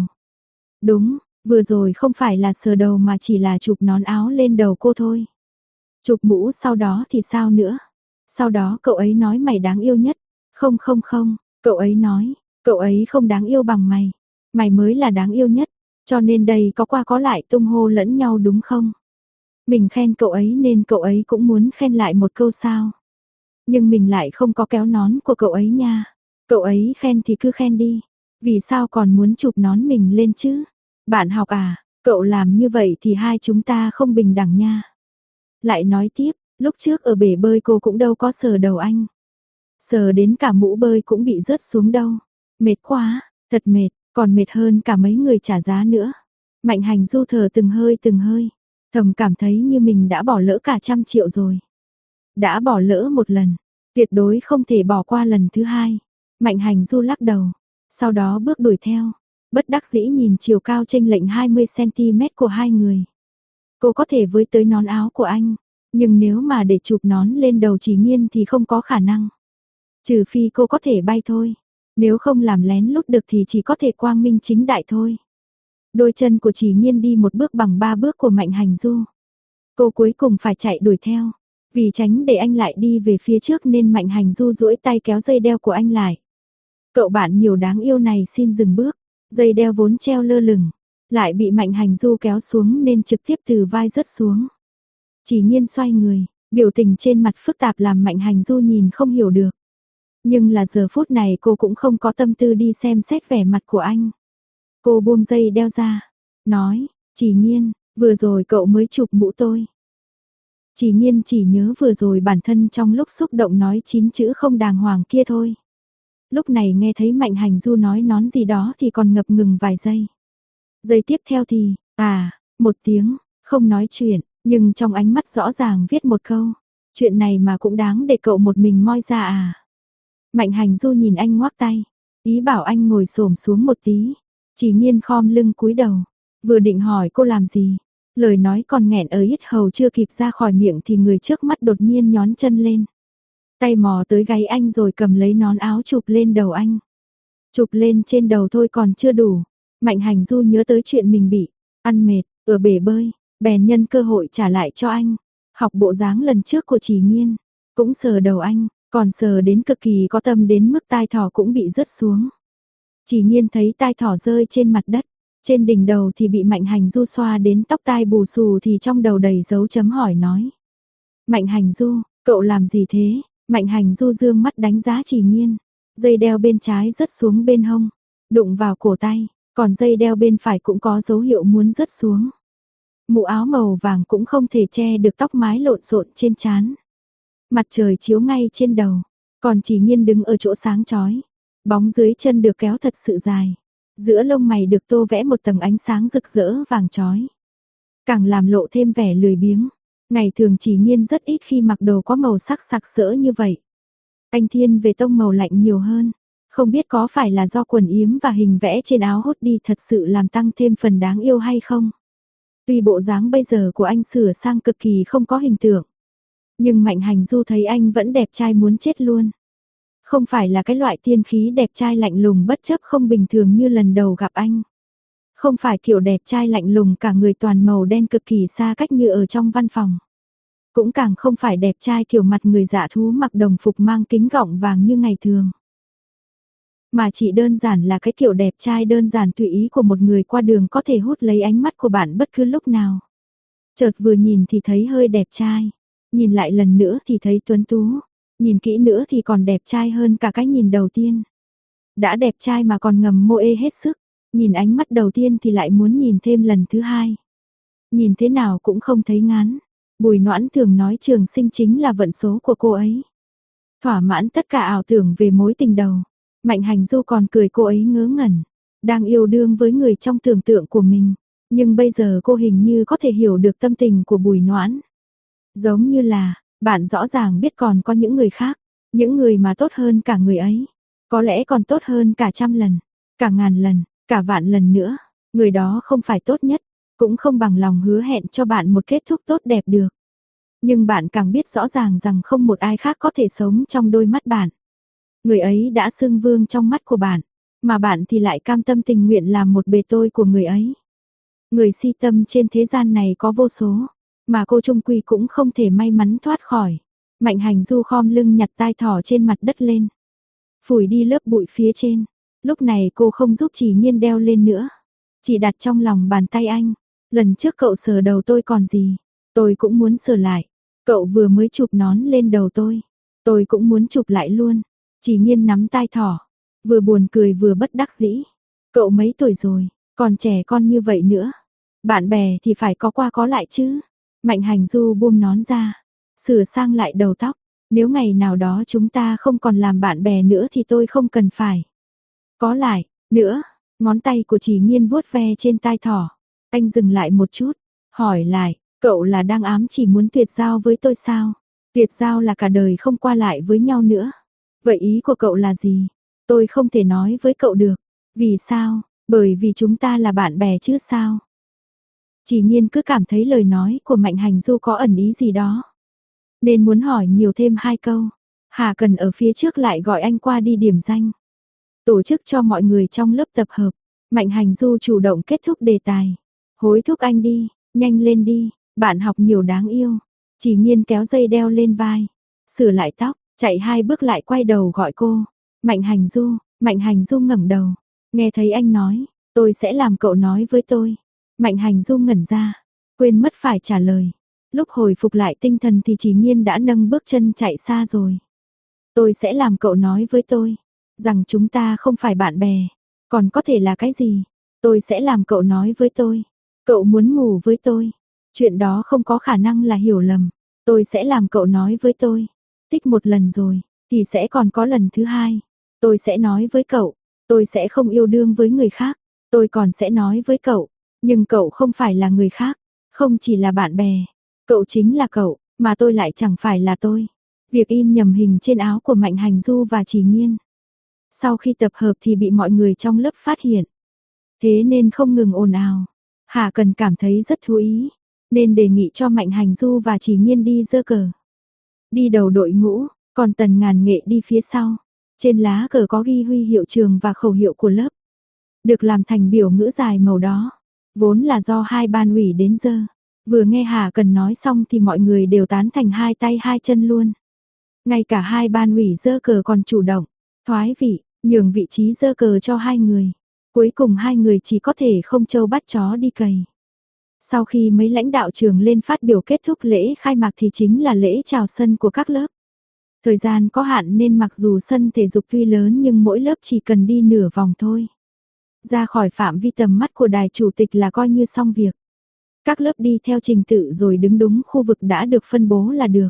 Đúng, vừa rồi không phải là sờ đầu mà chỉ là chụp nón áo lên đầu cô thôi. Chụp mũ sau đó thì sao nữa? Sau đó cậu ấy nói mày đáng yêu nhất. Không, cậu ấy nói, cậu ấy không đáng yêu bằng mày. Mày mới là đáng yêu nhất, cho nên đây có qua có lại tung hô lẫn nhau đúng không? Mình khen cậu ấy nên cậu ấy cũng muốn khen lại một câu sao? Nhưng mình lại không có kéo nón của cậu ấy nha. Cậu ấy khen thì cứ khen đi, vì sao còn muốn chụp nón mình lên chứ? Bạn học à, cậu làm như vậy thì hai chúng ta không bình đẳng nha. Lại nói tiếp, lúc trước ở bể bơi cô cũng đâu có sờ đầu anh. Sờ đến cả mũ bơi cũng bị rớt xuống đâu. Mệt quá, thật mệt, còn mệt hơn cả mấy người trả giá nữa. Mạnh Hành Du thở từng hơi, thầm cảm thấy như mình đã bỏ lỡ cả 100 triệu rồi. Đã bỏ lỡ một lần, tuyệt đối không thể bỏ qua lần thứ hai. Mạnh Hành Du lắc đầu, sau đó bước đuổi theo, bất đắc dĩ nhìn chiều cao chênh lệch 20cm của hai người. Cô có thể với tới nón áo của anh, nhưng nếu mà để chụp nón lên đầu Chỉ Nhiên thì không có khả năng. Trừ phi cô có thể bay thôi, nếu không làm lén lút được thì chỉ có thể quang minh chính đại thôi. Đôi chân của Chỉ Nhiên đi một bước bằng 3 bước của Mạnh Hành Du. Cô cuối cùng phải chạy đuổi theo, vì tránh để anh lại đi về phía trước nên Mạnh Hành Du duỗi tay kéo dây đeo của anh lại. Cậu bạn nhiều đáng yêu này xin dừng bước, dây đeo vốn treo lơ lửng, lại bị Mạnh Hành Du kéo xuống nên trực tiếp từ vai rớt xuống. Chỉ Nhiên xoay người, biểu tình trên mặt phức tạp làm Mạnh Hành Du nhìn không hiểu được. Nhưng là giờ phút này cô cũng không có tâm tư đi xem xét vẻ mặt của anh. Cô buông dây đeo ra, nói, Chỉ Nhiên, vừa rồi cậu mới chụp mũ tôi. Chỉ Nhiên chỉ nhớ vừa rồi bản thân trong lúc xúc động nói 9 chữ không đàng hoàng kia thôi. Lúc này nghe thấy Mạnh Hành Du nói nón gì đó thì còn ngập ngừng vài giây. Giây tiếp theo thì, một tiếng, không nói chuyện, nhưng trong ánh mắt rõ ràng viết một câu. Chuyện này mà cũng đáng để cậu một mình moi ra à. Mạnh Hành Du nhìn anh ngoác tay, ý bảo anh ngồi xổm xuống một tí. Chỉ Nhiên khom lưng cúi đầu, vừa định hỏi cô làm gì. Lời nói còn nghẹn ở yết hầu chưa kịp ra khỏi miệng thì người trước mắt đột nhiên nhón chân lên. Tay mò tới gáy anh rồi cầm lấy nón áo chụp lên đầu anh. Chụp lên trên đầu thôi còn chưa đủ. Mạnh Hành Du nhớ tới chuyện mình bị ăn mệt ở bể bơi, bèn nhân cơ hội trả lại cho anh. Học bộ dáng lần trước của Chỉ Nhiên, cũng sờ đầu anh, còn sờ đến cực kỳ có tâm đến mức tai thỏ cũng bị rớt xuống. Chỉ Nhiên thấy tai thỏ rơi trên mặt đất, trên đỉnh đầu thì bị Mạnh Hành Du xoa đến tóc tai bù xù thì trong đầu đầy dấu chấm hỏi nói. Mạnh Hành Du, cậu làm gì thế? Mạnh Hành Du dương mắt đánh giá Chỉ Nhiên, dây đeo bên trái rớt xuống bên hông, đụng vào cổ tay, còn dây đeo bên phải cũng có dấu hiệu muốn rớt xuống. Mũ áo màu vàng cũng không thể che được tóc mái lộn xộn trên trán. Mặt trời chiếu ngay trên đầu, còn Chỉ Nhiên đứng ở chỗ sáng chói, bóng dưới chân được kéo thật sự dài, giữa lông mày được tô vẽ một tầng ánh sáng rực rỡ vàng chói, càng làm lộ thêm vẻ lười biếng. Ngày thường Chỉ Nhiên rất ít khi mặc đồ có màu sắc sặc sỡ như vậy. Anh thiên về tông màu lạnh nhiều hơn, không biết có phải là do quần yếm và hình vẽ trên áo hoodie thật sự làm tăng thêm phần đáng yêu hay không. Tuy bộ dáng bây giờ của anh sửa sang cực kỳ không có hình tượng, nhưng Mạnh Hành Du thấy anh vẫn đẹp trai muốn chết luôn. Không phải là cái loại tiên khí đẹp trai lạnh lùng bất chấp không bình thường như lần đầu gặp anh. Không phải kiểu đẹp trai lạnh lùng cả người toàn màu đen cực kỳ xa cách như ở trong văn phòng. Cũng càng không phải đẹp trai kiểu mặt người dạ thú mặc đồng phục mang kính gọng vàng như ngày thường. Mà chỉ đơn giản là cái kiểu đẹp trai đơn giản tùy ý của một người qua đường có thể hút lấy ánh mắt của bạn bất cứ lúc nào. Chợt vừa nhìn thì thấy hơi đẹp trai, nhìn lại lần nữa thì thấy tuấn tú, nhìn kỹ nữa thì còn đẹp trai hơn cả cái nhìn đầu tiên. Đã đẹp trai mà còn ngầm mô ê hết sức, nhìn ánh mắt đầu tiên thì lại muốn nhìn thêm lần thứ hai. Nhìn thế nào cũng không thấy ngán. Bùi Noãn thường nói Trường Sinh chính là vận số của cô ấy. thỏa mãn tất cả ảo tưởng về mối tình đầu. Mạnh Hành Du còn cười cô ấy ngớ ngẩn, đang yêu đương với người trong tưởng tượng của mình. Nhưng bây giờ cô hình như có thể hiểu được tâm tình của Bùi Noãn. Giống như là, bạn rõ ràng biết còn có những người khác, những người mà tốt hơn cả người ấy. Có lẽ còn tốt hơn cả 100 lần, cả ngàn lần, cả vạn lần nữa. Người đó không phải tốt nhất, cũng không bằng lòng hứa hẹn cho bạn một kết thúc tốt đẹp được. Nhưng bạn càng biết rõ ràng rằng không một ai khác có thể sống trong đôi mắt bạn. Người ấy đã xưng vương trong mắt của bạn, mà bạn thì lại cam tâm tình nguyện làm một bề tôi của người ấy. Người si tâm trên thế gian này có vô số, mà cô chung quy cũng không thể may mắn thoát khỏi. Mạnh Hành Du khom lưng nhặt tai thỏ trên mặt đất lên, phủi đi lớp bụi phía trên. Lúc này cô không giúp Chỉ Nhiên đeo lên nữa, chỉ đặt trong lòng bàn tay anh. Lần trước cậu sờ đầu tôi còn gì, tôi cũng muốn sờ lại. Cậu vừa mới chụp nón lên đầu tôi cũng muốn chụp lại luôn. Chỉ Nhiên nắm tai thỏ, vừa buồn cười vừa bất đắc dĩ. Cậu mấy tuổi rồi, còn trẻ con như vậy nữa. Bạn bè thì phải có qua có lại chứ. Mạnh Hành Du buông nón ra, sửa sang lại đầu tóc. Nếu ngày nào đó chúng ta không còn làm bạn bè nữa thì tôi không cần phải có lại nữa. Ngón tay của Chỉ Nhiên vuốt ve trên tai thỏ. Anh dừng lại một chút, hỏi lại, cậu là đang ám chỉ muốn tuyệt giao với tôi sao? Tuyệt giao là cả đời không qua lại với nhau nữa. Vậy ý của cậu là gì? Tôi không thể nói với cậu được. Vì sao? Bởi vì chúng ta là bạn bè chứ sao? Chỉ Nhiên cứ cảm thấy lời nói của Mạnh Hành Du có ẩn ý gì đó, nên muốn hỏi nhiều thêm 2 câu. Hà Cần ở phía trước lại gọi anh qua đi điểm danh, tổ chức cho mọi người trong lớp tập hợp. Mạnh Hành Du chủ động kết thúc đề tài. Hối thúc anh đi, nhanh lên đi, bạn học nhiều đáng yêu. Chỉ Nhiên kéo dây đeo lên vai, sửa lại tóc, chạy 2 bước lại quay đầu gọi cô. Mạnh Hành Du ngẩng đầu, nghe thấy anh nói, tôi sẽ làm cậu nói với tôi. Mạnh Hành Du ngẩn ra, quên mất phải trả lời. Lúc hồi phục lại tinh thần thì Chỉ Nhiên đã nâng bước chân chạy xa rồi. Tôi sẽ làm cậu nói với tôi, rằng chúng ta không phải bạn bè, còn có thể là cái gì? Tôi sẽ làm cậu nói với tôi, cậu muốn ngủ với tôi. Chuyện đó không có khả năng là hiểu lầm. Tôi sẽ làm cậu nói với tôi. Thích một lần rồi, thì sẽ còn có lần thứ 2. Tôi sẽ nói với cậu, tôi sẽ không yêu đương với người khác. Tôi còn sẽ nói với cậu, nhưng cậu không phải là người khác, không chỉ là bạn bè. Cậu chính là cậu, mà tôi lại chẳng phải là tôi. Việc in nhầm hình trên áo của Mạnh Hành Du và Chỉ Nhiên, sau khi tập hợp thì bị mọi người trong lớp phát hiện. Thế nên không ngừng ồn ào. Hà Cần cảm thấy rất thú ý, nên đề nghị cho Mạnh Hành Du và Chỉ Nhiên đi giơ cờ. Đi đầu đội ngũ, còn Tần Ngàn Nghệ đi phía sau. Trên lá cờ có ghi huy hiệu trường và khẩu hiệu của lớp, được làm thành biểu ngữ dài màu đó, vốn là do 2 ban ủy đến giơ. Vừa nghe Hà Cần nói xong thì mọi người đều tán thành 2 tay 2 chân luôn. Ngay cả 2 ban ủy giơ cờ còn chủ động thoái vị, nhường vị trí giơ cờ cho 2 người. Cuối cùng 2 người chỉ có thể không trâu bắt chó đi cày. Sau khi mấy lãnh đạo trường lên phát biểu kết thúc lễ khai mạc thì chính là lễ chào sân của các lớp. Thời gian có hạn nên mặc dù sân thể dục tuy lớn nhưng mỗi lớp chỉ cần đi nửa vòng thôi. Ra khỏi phạm vi tầm mắt của đài chủ tịch là coi như xong việc. Các lớp đi theo trình tự rồi đứng đúng khu vực đã được phân bố là được.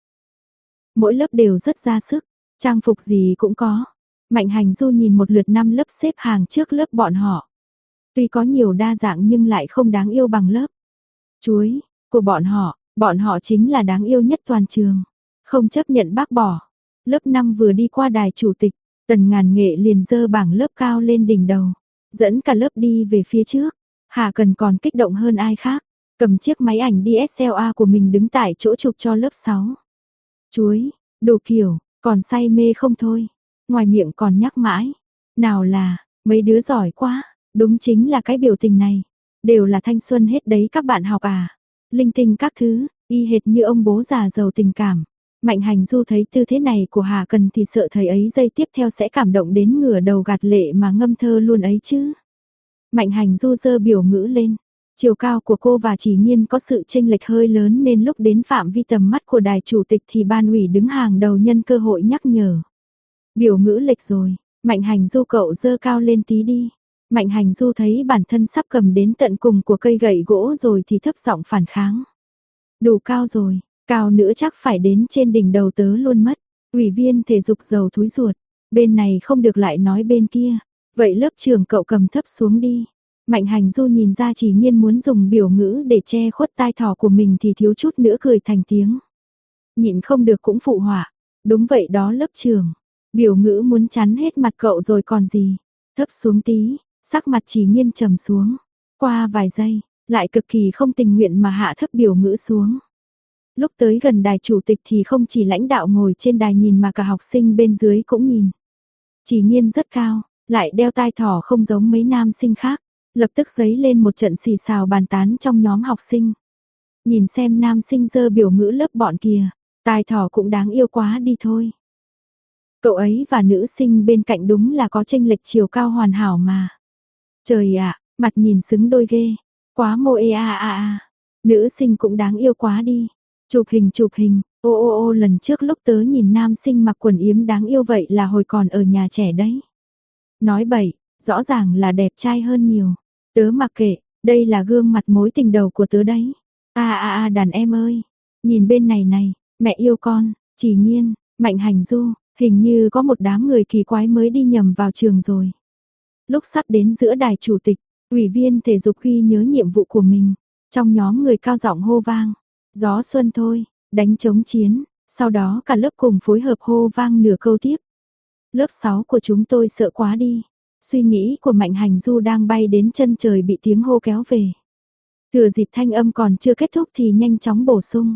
Mỗi lớp đều rất ra sức, trang phục gì cũng có. Mạnh Hành Du nhìn một lượt 5 lớp xếp hàng trước lớp bọn họ. Tuy có nhiều đa dạng nhưng lại không đáng yêu bằng lớp chuối của bọn họ chính là đáng yêu nhất toàn trường. Không chấp nhận bác bỏ. Lớp 5 vừa đi qua đài chủ tịch, Tần Ngàn Nghệ liền giơ bảng lớp cao lên đỉnh đầu, dẫn cả lớp đi về phía trước. Hà Cần còn kích động hơn ai khác, cầm chiếc máy ảnh DSLR của mình đứng tại chỗ chụp cho lớp 6. Chuối, đồ kiểu, còn say mê không thôi. Ngoài miệng còn nhắc mãi. Nào là, mấy đứa giỏi quá, đúng chính là cái biểu tình này. Đều là thanh xuân hết đấy các bạn học à. Linh tinh các thứ, y hệt như ông bố già giàu tình cảm. Mạnh Hành Du thấy tư thế này của Hà Cần thì sợ thầy ấy giây tiếp theo sẽ cảm động đến ngửa đầu gạt lệ mà ngâm thơ luôn ấy chứ. Mạnh Hành Du giơ biểu ngữ lên. Chiều cao của cô và Chỉ Nhiên có sự chênh lệch hơi lớn nên lúc đến phạm vi tầm mắt của đài chủ tịch thì ban ủy đứng hàng đầu nhân cơ hội nhắc nhở. Biểu ngữ lệch rồi, Mạnh Hành Du cậu giơ cao lên tí đi. Mạnh Hành Du thấy bản thân sắp cầm đến tận cùng của cây gậy gỗ rồi thì thấp giọng phản kháng. Đủ cao rồi, cao nữa chắc phải đến trên đỉnh đầu tớ luôn mất. Ủy viên thể dục dầu thúi ruột, bên này không được lại nói bên kia. Vậy lớp trưởng cậu cầm thấp xuống đi. Mạnh Hành Du nhìn ra Chỉ Nhiên muốn dùng biểu ngữ để che khuất tai thỏ của mình thì thiếu chút nữa cười thành tiếng. Nhịn không được cũng phụ họa. Đúng vậy đó lớp trưởng. Biểu ngữ muốn chắn hết mặt cậu rồi còn gì. Thấp xuống tí, sắc mặt Chỉ Nhiên trầm xuống. Qua vài giây, lại cực kỳ không tình nguyện mà hạ thấp biểu ngữ xuống. Lúc tới gần đài chủ tịch thì không chỉ lãnh đạo ngồi trên đài nhìn mà cả học sinh bên dưới cũng nhìn. Chỉ Nhiên rất cao, lại đeo tai thỏ không giống mấy nam sinh khác, lập tức giấy lên một trận xì xào bàn tán trong nhóm học sinh. Nhìn xem nam sinh dơ biểu ngữ lớp bọn kìa, tai thỏ cũng đáng yêu quá đi thôi. Cậu ấy và nữ sinh bên cạnh đúng là có chênh lệch chiều cao hoàn hảo mà. Trời ạ, mặt nhìn xứng đôi ghê, quá mô ê a a a. Nữ sinh cũng đáng yêu quá đi. Chụp hình, ô lần trước lúc tớ nhìn nam sinh mặc quần yếm đáng yêu vậy là hồi còn ở nhà trẻ đấy. Nói bậy, rõ ràng là đẹp trai hơn nhiều. Tớ mặc kệ, đây là gương mặt mối tình đầu của tớ đấy. Đàn em ơi, nhìn bên này này, mẹ yêu con, Chỉ Nhiên, Mạnh Hành Du, hình như có một đám người kỳ quái mới đi nhầm vào trường rồi. Lúc sắp đến giữa đài chủ tịch, ủy viên thể dục ghi nhớ nhiệm vụ của mình, trong nhóm người cao giọng hô vang. Gió xuân thôi, đánh chống chiến, sau đó cả lớp cùng phối hợp hô vang nửa câu tiếp. Lớp 6 của chúng tôi sợ quá đi. Suy nghĩ của Mạnh Hành Du đang bay đến chân trời bị tiếng hô kéo về. Thừa dịp thanh âm còn chưa kết thúc thì nhanh chóng bổ sung.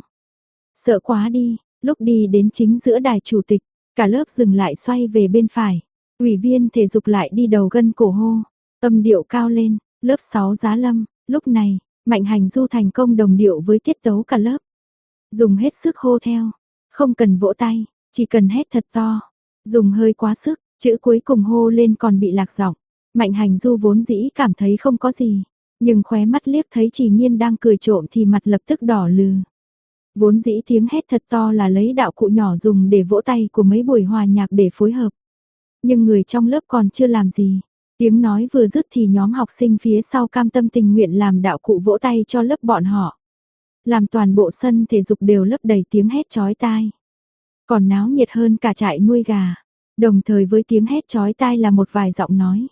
Sợ quá đi, lúc đi đến chính giữa đài chủ tịch, cả lớp dừng lại xoay về bên phải. Ủy viên thể dục lại đi đầu gân cổ hô, âm điệu cao lên, lớp 6 Giá Lâm, lúc này, Mạnh Hành Du thành công đồng điệu với tiết tấu cả lớp. Dùng hết sức hô theo, không cần vỗ tay, chỉ cần hét thật to. Dùng hơi quá sức, chữ cuối cùng hô lên còn bị lạc giọng. Mạnh Hành Du vốn dĩ cảm thấy không có gì, nhưng khóe mắt liếc thấy Chỉ Nhiên đang cười trộm thì mặt lập tức đỏ lừ. Vốn dĩ tiếng hét thật to là lấy đạo cụ nhỏ dùng để vỗ tay của mấy buổi hòa nhạc để phối hợp. Nhưng người trong lớp còn chưa làm gì. Tiếng nói vừa dứt thì nhóm học sinh phía sau cam tâm tình nguyện làm đạo cụ vỗ tay cho lớp bọn họ. Làm toàn bộ sân thể dục đều lấp đầy tiếng hét chói tai. Còn náo nhiệt hơn cả trại nuôi gà. Đồng thời với tiếng hét chói tai là một vài giọng nói.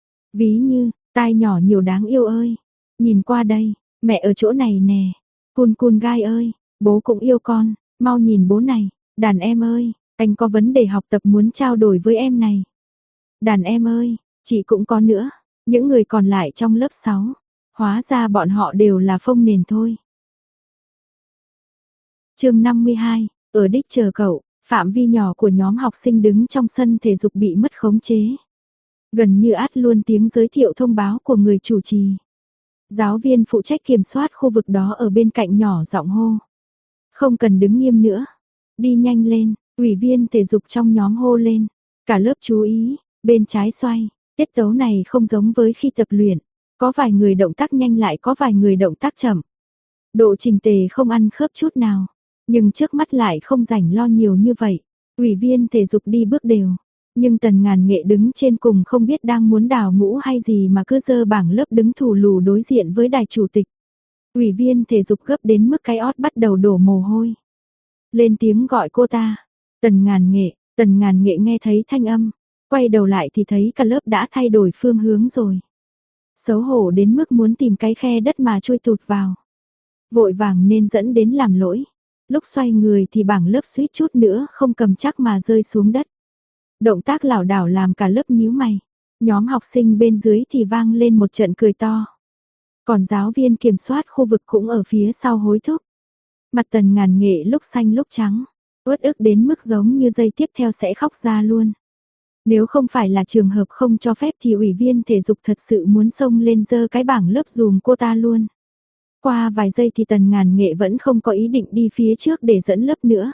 Ví như, tai nhỏ nhiều đáng yêu ơi. Nhìn qua đây, mẹ ở chỗ này nè. Cun cun gai ơi, bố cũng yêu con, mau nhìn bố này. Đàn em ơi, anh có vấn đề học tập muốn trao đổi với em này. Đàn em ơi, chị cũng có nữa. Những người còn lại trong lớp 6, hóa ra bọn họ đều là phông nền thôi. Chương 52, ở đích chờ cậu, phạm vi nhỏ của nhóm học sinh đứng trong sân thể dục bị mất khống chế. Gần như át luôn tiếng giới thiệu thông báo của người chủ trì. Giáo viên phụ trách kiểm soát khu vực đó ở bên cạnh nhỏ giọng hô. Không cần đứng nghiêm nữa, đi nhanh lên, ủy viên thể dục trong nhóm hô lên. Cả lớp chú ý, bên trái xoay, tiết tấu này không giống với khi tập luyện. Có vài người động tác nhanh lại có vài người động tác chậm. Độ chỉnh tề không ăn khớp chút nào. Nhưng trước mắt lại không rảnh lo nhiều như vậy. Ủy viên thể dục đi bước đều. Nhưng Tần Ngàn Nghệ đứng trên cùng không biết đang muốn đào ngũ hay gì mà cứ giơ bảng lớp đứng thù lù đối diện với đài chủ tịch. Ủy viên thể dục gấp đến mức cái ót bắt đầu đổ mồ hôi. Lên tiếng gọi cô ta. Tần Ngàn Nghệ nghe thấy thanh âm. Quay đầu lại thì thấy cả lớp đã thay đổi phương hướng rồi. Xấu hổ đến mức muốn tìm cái khe đất mà chui tụt vào. Vội vàng nên dẫn đến làm lỗi. Lúc xoay người thì bảng lớp suýt chút nữa không cầm chắc mà rơi xuống đất. Động tác lảo đảo làm cả lớp nhíu mày. Nhóm học sinh bên dưới thì vang lên một trận cười to. Còn giáo viên kiểm soát khu vực cũng ở phía sau hối thúc. Mặt Tần Ngàn Nghệ lúc xanh lúc trắng, uất ức đến mức giống như giây tiếp theo sẽ khóc ra luôn. Nếu không phải là trường hợp không cho phép thì ủy viên thể dục thật sự muốn xông lên giơ cái bảng lớp dùm cô ta luôn. Qua vài giây thì Tần Ngàn Nghệ vẫn không có ý định đi phía trước để dẫn lớp nữa.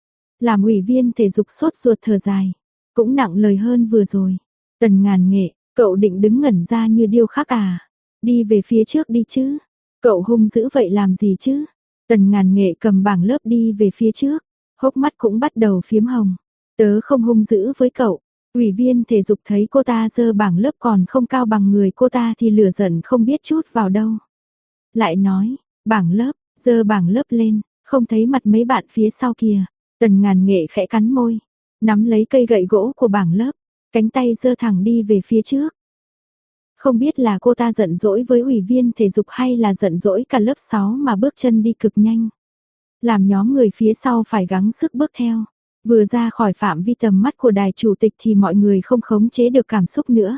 Làm ủy viên thể dục sốt ruột thở dài, cũng nặng lời hơn vừa rồi. Tần Ngàn Nghệ, cậu định đứng ngẩn ra như điêu khắc à? Đi về phía trước đi chứ. Cậu hung dữ vậy làm gì chứ? Tần Ngàn Nghệ cầm bảng lớp đi về phía trước, hốc mắt cũng bắt đầu phiếm hồng. Tớ không hung dữ với cậu. Ủy viên thể dục thấy cô ta giơ bảng lớp còn không cao bằng người cô ta thì lửa giận không biết chút vào đâu. Lại nói, bảng lớp, giơ bảng lớp lên, không thấy mặt mấy bạn phía sau kìa. Tần Ngàn Nghệ khẽ cắn môi, nắm lấy cây gậy gỗ của bảng lớp, cánh tay giơ thẳng đi về phía trước. Không biết là cô ta giận dỗi với ủy viên thể dục hay là giận dỗi cả lớp 6 mà bước chân đi cực nhanh. Làm nhóm người phía sau phải gắng sức bước theo. Vừa ra khỏi phạm vi tầm mắt của đài chủ tịch thì mọi người không khống chế được cảm xúc nữa.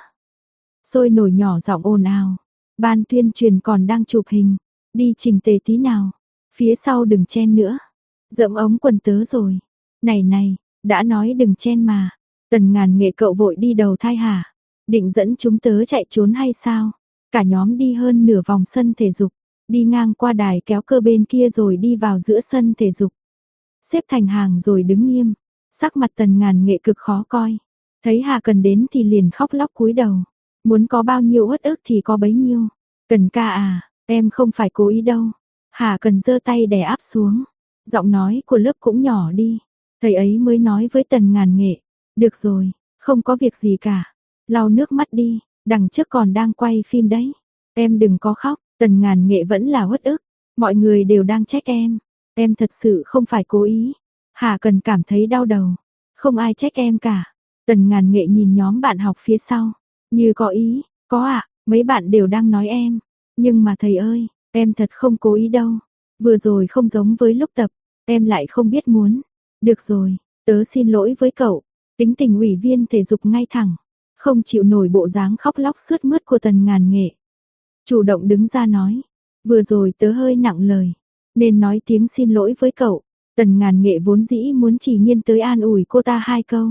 Sôi nổi nhỏ giọng ồn ào. Ban tuyên truyền còn đang chụp hình. Đi chỉnh tề tí nào. Phía sau đừng chen nữa. Dẫm ống quần tớ rồi. Này này, đã nói đừng chen mà. Tần Ngàn Nghệ cậu vội đi đầu thai hả? Định dẫn chúng tớ chạy trốn hay sao? Cả nhóm đi hơn nửa vòng sân thể dục. Đi ngang qua đài kéo cơ bên kia rồi đi vào giữa sân thể dục. Xếp thành hàng rồi đứng nghiêm. Sắc mặt Tần Ngàn Nghệ cực khó coi. Thấy Hà Cần đến thì liền khóc lóc cúi đầu. Muốn có bao nhiêu uất ức thì có bấy nhiêu. Cần ca à, em không phải cố ý đâu. Hà Cần giơ tay đè áp xuống. Giọng nói của lớp cũng nhỏ đi. Thầy ấy mới nói với Tần Ngàn Nghệ. Được rồi, không có việc gì cả. Lau nước mắt đi, đằng trước còn đang quay phim đấy. Em đừng có khóc, Tần Ngàn Nghệ vẫn là uất ức. Mọi người đều đang trách em. Em thật sự không phải cố ý. Hà Cần cảm thấy đau đầu. Không ai trách em cả. Tần Ngàn Nghệ nhìn nhóm bạn học phía sau. Như có ý, có ạ, mấy bạn đều đang nói em. Nhưng mà thầy ơi, em thật không cố ý đâu. Vừa rồi không giống với lúc tập, em lại không biết muốn. Được rồi, tớ xin lỗi với cậu. Tính tình ủy viên thể dục ngay thẳng. Không chịu nổi bộ dáng khóc lóc sướt mướt của Tần Ngàn Nghệ. Chủ động đứng ra nói. Vừa rồi tớ hơi nặng lời. Nên nói tiếng xin lỗi với cậu. Tần Ngàn Nghệ vốn dĩ muốn chỉ Nghiên tới an ủi cô ta 2 câu.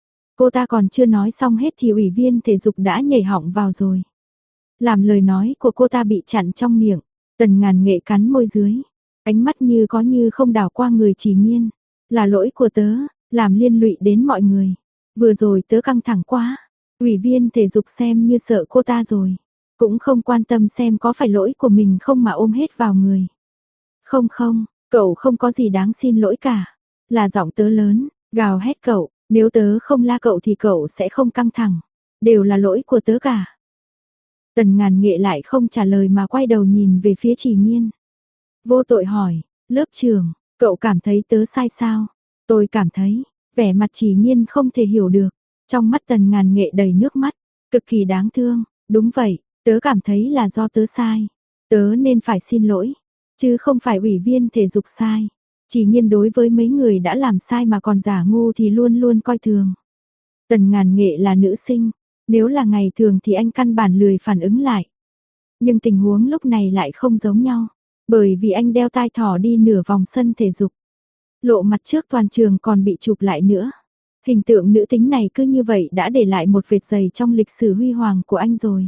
Cô ta còn chưa nói xong hết thì ủy viên thể dục đã nhảy họng vào rồi. Làm lời nói của cô ta bị chặn trong miệng. Tần Ngàn Nghệ cắn môi dưới. Ánh mắt như có như không đảo qua người Chỉ Nghiên. Là lỗi của tớ, làm liên lụy đến mọi người. Vừa rồi tớ căng thẳng quá. Ủy viên thể dục xem như sợ cô ta rồi. Cũng không quan tâm xem có phải lỗi của mình không mà ôm hết vào người. Không không, cậu không có gì đáng xin lỗi cả. Là giọng tớ lớn, gào hét cậu. Nếu tớ không la cậu thì cậu sẽ không căng thẳng. Đều là lỗi của tớ cả. Tần Ngàn Nghệ lại không trả lời mà quay đầu nhìn về phía Chỉ Nghiên. Vô tội hỏi, lớp trưởng, cậu cảm thấy tớ sai sao? Tôi cảm thấy, vẻ mặt Chỉ Nghiên không thể hiểu được. Trong mắt Tần Ngàn Nghệ đầy nước mắt, cực kỳ đáng thương. Đúng vậy, tớ cảm thấy là do tớ sai. Tớ nên phải xin lỗi, chứ không phải ủy viên thể dục sai. Chỉ Nghiên đối với mấy người đã làm sai mà còn giả ngu thì luôn luôn coi thường. Tần Ngàn Nghệ là nữ sinh, nếu là ngày thường thì anh căn bản lười phản ứng lại. Nhưng tình huống lúc này lại không giống nhau, bởi vì anh đeo tai thỏ đi nửa vòng sân thể dục. Lộ mặt trước toàn trường còn bị chụp lại nữa. Hình tượng nữ tính này cứ như vậy đã để lại một vệt dày trong lịch sử huy hoàng của anh rồi.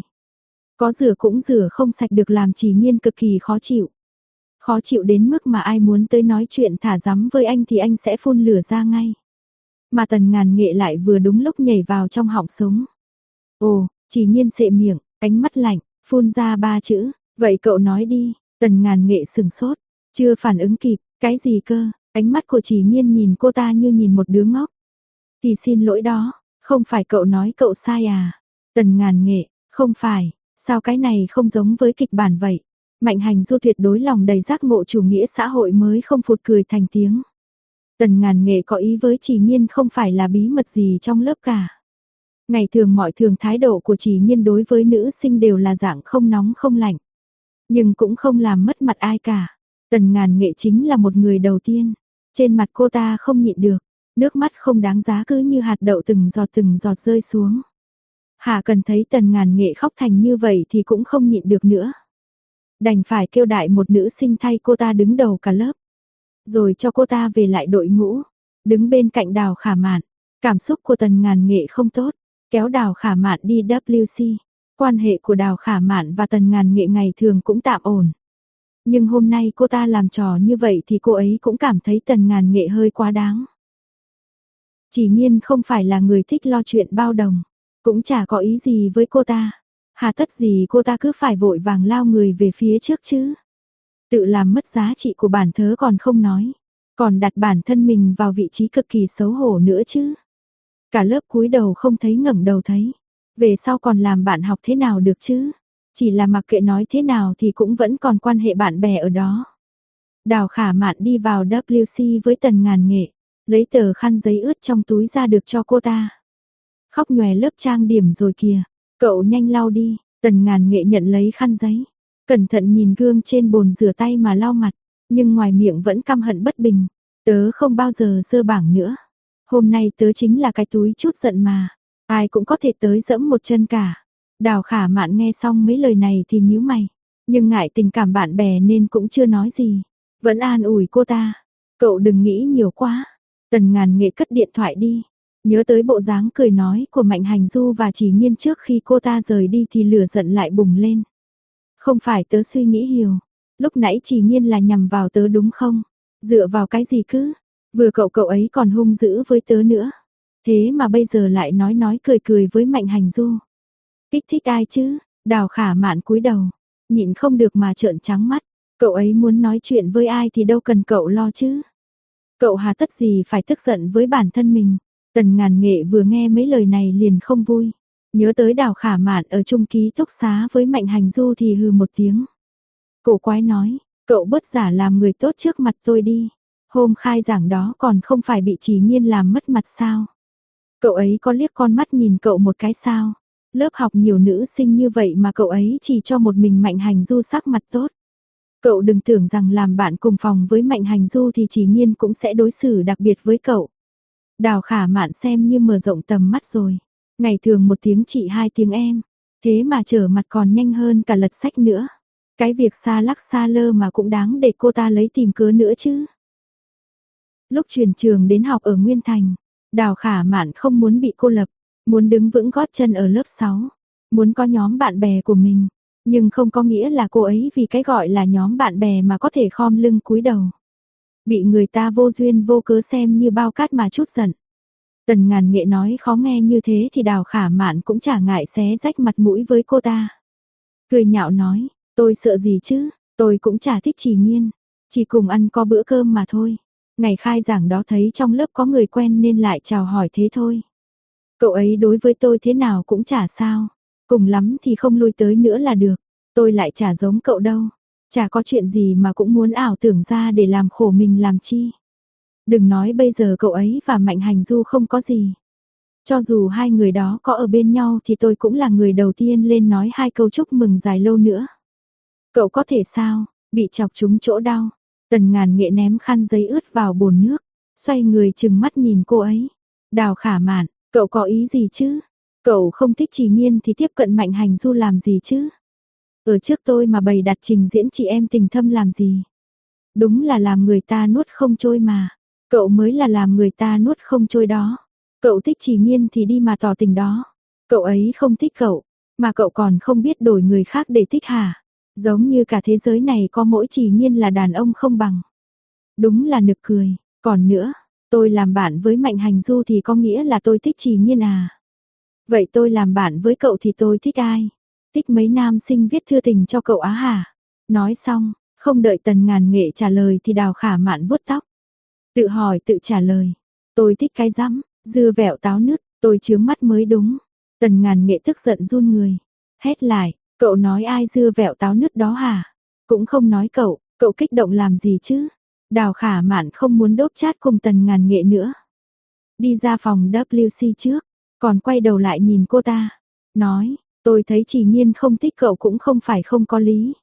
Có rửa cũng rửa không sạch được làm Chỉ Nghiên cực kỳ khó chịu. Khó chịu đến mức mà ai muốn tới nói chuyện thả rắm với anh thì anh sẽ phun lửa ra ngay. Mà Tần Ngàn Nghệ lại vừa đúng lúc nhảy vào trong họng súng. Ồ, Chỉ Nghiên sệ miệng, ánh mắt lạnh, phun ra 3 chữ. Vậy cậu nói đi. Tần Ngàn Nghệ sừng sốt, chưa phản ứng kịp. Cái gì cơ? Ánh mắt của Chỉ Nghiên nhìn cô ta như nhìn một đứa ngốc. Thì xin lỗi đó, không phải cậu nói cậu sai à? Tần Ngàn Nghệ, không phải, sao cái này không giống với kịch bản vậy? Mạnh Hành Du tuyệt đối lòng đầy giác ngộ chủ nghĩa xã hội mới không phụt cười thành tiếng. Tần Ngàn Nghệ có ý với Chỉ Nghiên không phải là bí mật gì trong lớp cả. Ngày thường mọi thường thái độ của Chỉ Nghiên đối với nữ sinh đều là dạng không nóng không lạnh. Nhưng cũng không làm mất mặt ai cả. Tần Ngàn Nghệ chính là một người đầu tiên. Trên mặt cô ta không nhịn được. Nước mắt không đáng giá cứ như hạt đậu từng giọt rơi xuống. Hà Cần thấy Tần Ngàn Nghệ khóc thành như vậy thì cũng không nhịn được nữa. Đành phải kêu đại một nữ sinh thay cô ta đứng đầu cả lớp. Rồi cho cô ta về lại đội ngũ. Đứng bên cạnh Đào Khả Mạn. Cảm xúc của Tần Ngàn Nghệ không tốt. Kéo Đào Khả Mạn đi WC. Quan hệ của Đào Khả Mạn và Tần Ngàn Nghệ ngày thường cũng tạm ổn. Nhưng hôm nay cô ta làm trò như vậy thì cô ấy cũng cảm thấy Tần Ngàn Nghệ hơi quá đáng. Chỉ Nghiên không phải là người thích lo chuyện bao đồng, cũng chả có ý gì với cô ta. Hà tất gì cô ta cứ phải vội vàng lao người về phía trước chứ. Tự làm mất giá trị của bản thớ còn không nói, còn đặt bản thân mình vào vị trí cực kỳ xấu hổ nữa chứ. Cả lớp cúi đầu không thấy ngẩng đầu thấy. Về sau còn làm bạn học thế nào được chứ? Chỉ là mặc kệ nói thế nào thì cũng vẫn còn quan hệ bạn bè ở đó. Đào Khả Mạn đi vào WC với Tần Ngàn Nghệ. lấy tờ khăn giấy ướt trong túi ra được cho cô ta. Khóc nhòe lớp trang điểm rồi kìa, cậu nhanh lau đi. Tần Ngàn Nghệ nhận lấy khăn giấy, cẩn thận nhìn gương trên bồn rửa tay mà lau mặt, nhưng ngoài miệng vẫn căm hận bất bình. Tớ không bao giờ dơ bảng nữa. Hôm nay tớ chính là cái túi chút giận mà, ai cũng có thể tới dẫm một chân cả. Đào Khả Mạn nghe xong mấy lời này thì nhíu mày, nhưng ngại tình cảm bạn bè nên cũng chưa nói gì, vẫn an ủi cô ta. Cậu đừng nghĩ nhiều quá. Tần Ngàn Nghệ cất điện thoại đi, nhớ tới bộ dáng cười nói của Mạnh Hành Du và Chỉ Nghiên trước khi cô ta rời đi thì lửa giận lại bùng lên. Không phải tớ suy nghĩ hiểu, lúc nãy Chỉ Nghiên là nhằm vào tớ đúng không? Dựa vào cái gì cứ? Vừa cậu ấy còn hung dữ với tớ nữa. Thế mà bây giờ lại nói cười cười với Mạnh Hành Du. Kích thích ai chứ? Đào Khả Mạn cúi đầu, nhịn không được mà trợn trắng mắt. Cậu ấy muốn nói chuyện với ai thì đâu cần cậu lo chứ. Cậu hà tất gì phải tức giận với bản thân mình. Tần Ngàn Nghệ vừa nghe mấy lời này liền không vui. Nhớ tới Đào Khả Mạn ở chung ký túc xá với Mạnh Hành Du thì hừ một tiếng. Cổ quái nói, cậu bớt giả làm người tốt trước mặt tôi đi. Hôm khai giảng đó còn không phải bị Chỉ Nghiên làm mất mặt sao? Cậu ấy có liếc con mắt nhìn cậu một cái sao? Lớp học nhiều nữ sinh như vậy mà cậu ấy chỉ cho một mình Mạnh Hành Du sắc mặt tốt. Cậu đừng tưởng rằng làm bạn cùng phòng với Mạnh Hành Du thì Chỉ Nghiên cũng sẽ đối xử đặc biệt với cậu. Đào Khả Mạn xem như mở rộng tầm mắt rồi. Ngày thường một tiếng chị hai tiếng em, thế mà trở mặt còn nhanh hơn cả lật sách nữa. Cái việc xa lắc xa lơ mà cũng đáng để cô ta lấy tìm cớ nữa chứ. Lúc chuyển trường đến học ở Nguyên Thành, Đào Khả Mạn không muốn bị cô lập, muốn đứng vững gót chân ở lớp 6, muốn có nhóm bạn bè của mình, nhưng không có nghĩa là cô ấy vì cái gọi là nhóm bạn bè mà có thể khom lưng cúi đầu. Bị người ta vô duyên vô cớ xem như bao cát mà chút giận. Tần Ngàn Nghệ nói khó nghe như thế thì Đào Khả Mạn cũng chả ngại xé rách mặt mũi với cô ta. Cười nhạo nói, tôi sợ gì chứ, tôi cũng chả thích Chỉ Nghiên, chỉ cùng ăn có bữa cơm mà thôi. Ngày khai giảng đó thấy trong lớp có người quen nên lại chào hỏi thế thôi. Cậu ấy đối với tôi thế nào cũng chả sao, cùng lắm thì không lui tới nữa là được. Tôi lại chả giống cậu đâu, chả có chuyện gì mà cũng muốn ảo tưởng ra để làm khổ mình làm chi. Đừng nói bây giờ cậu ấy và Mạnh Hành Du không có gì. Cho dù hai người đó có ở bên nhau thì tôi cũng là người đầu tiên lên nói hai câu chúc mừng dài lâu nữa. Cậu có thể sao, bị chọc trúng chỗ đau. Tần Ngàn Nghệ ném khăn giấy ướt vào bồn nước, xoay người trừng mắt nhìn cô ấy. Đào Khả Mạn, cậu có ý gì chứ? Cậu không thích Chỉ Nghiên thì tiếp cận Mạnh Hành Du làm gì chứ? Ở trước tôi mà bày đặt trình diễn chị em tình thâm làm gì? Đúng là làm người ta nuốt không trôi mà. Cậu mới là làm người ta nuốt không trôi đó. Cậu thích Chỉ Nghiên thì đi mà tỏ tình đó. Cậu ấy không thích cậu, mà cậu còn không biết đổi người khác để thích hả? Giống như cả thế giới này có mỗi Chỉ Nghiên là đàn ông không bằng. Đúng là nực cười. Còn nữa, tôi làm bạn với Mạnh Hành Du thì có nghĩa là tôi thích Chỉ Nghiên à? Vậy tôi làm bạn với cậu thì tôi thích ai? Thích mấy nam sinh viết thư tình cho cậu á hả? Nói xong, không đợi Tần Ngàn Nghệ trả lời thì Đào Khả Mạn vuốt tóc. Tự hỏi tự trả lời. Tôi thích cái rắm, dưa vẹo táo nứt, tôi chướng mắt mới đúng. Tần Ngàn Nghệ tức giận run người. Hét lại, cậu nói ai dưa vẹo táo nứt đó hả? Cũng không nói cậu kích động làm gì chứ? Đào Khả Mạn không muốn đốp chat cùng Tần Ngàn Nghệ nữa. Đi ra phòng WC trước, còn quay đầu lại nhìn cô ta. Nói, tôi thấy Chỉ Nghiên không thích cậu cũng không phải không có lý.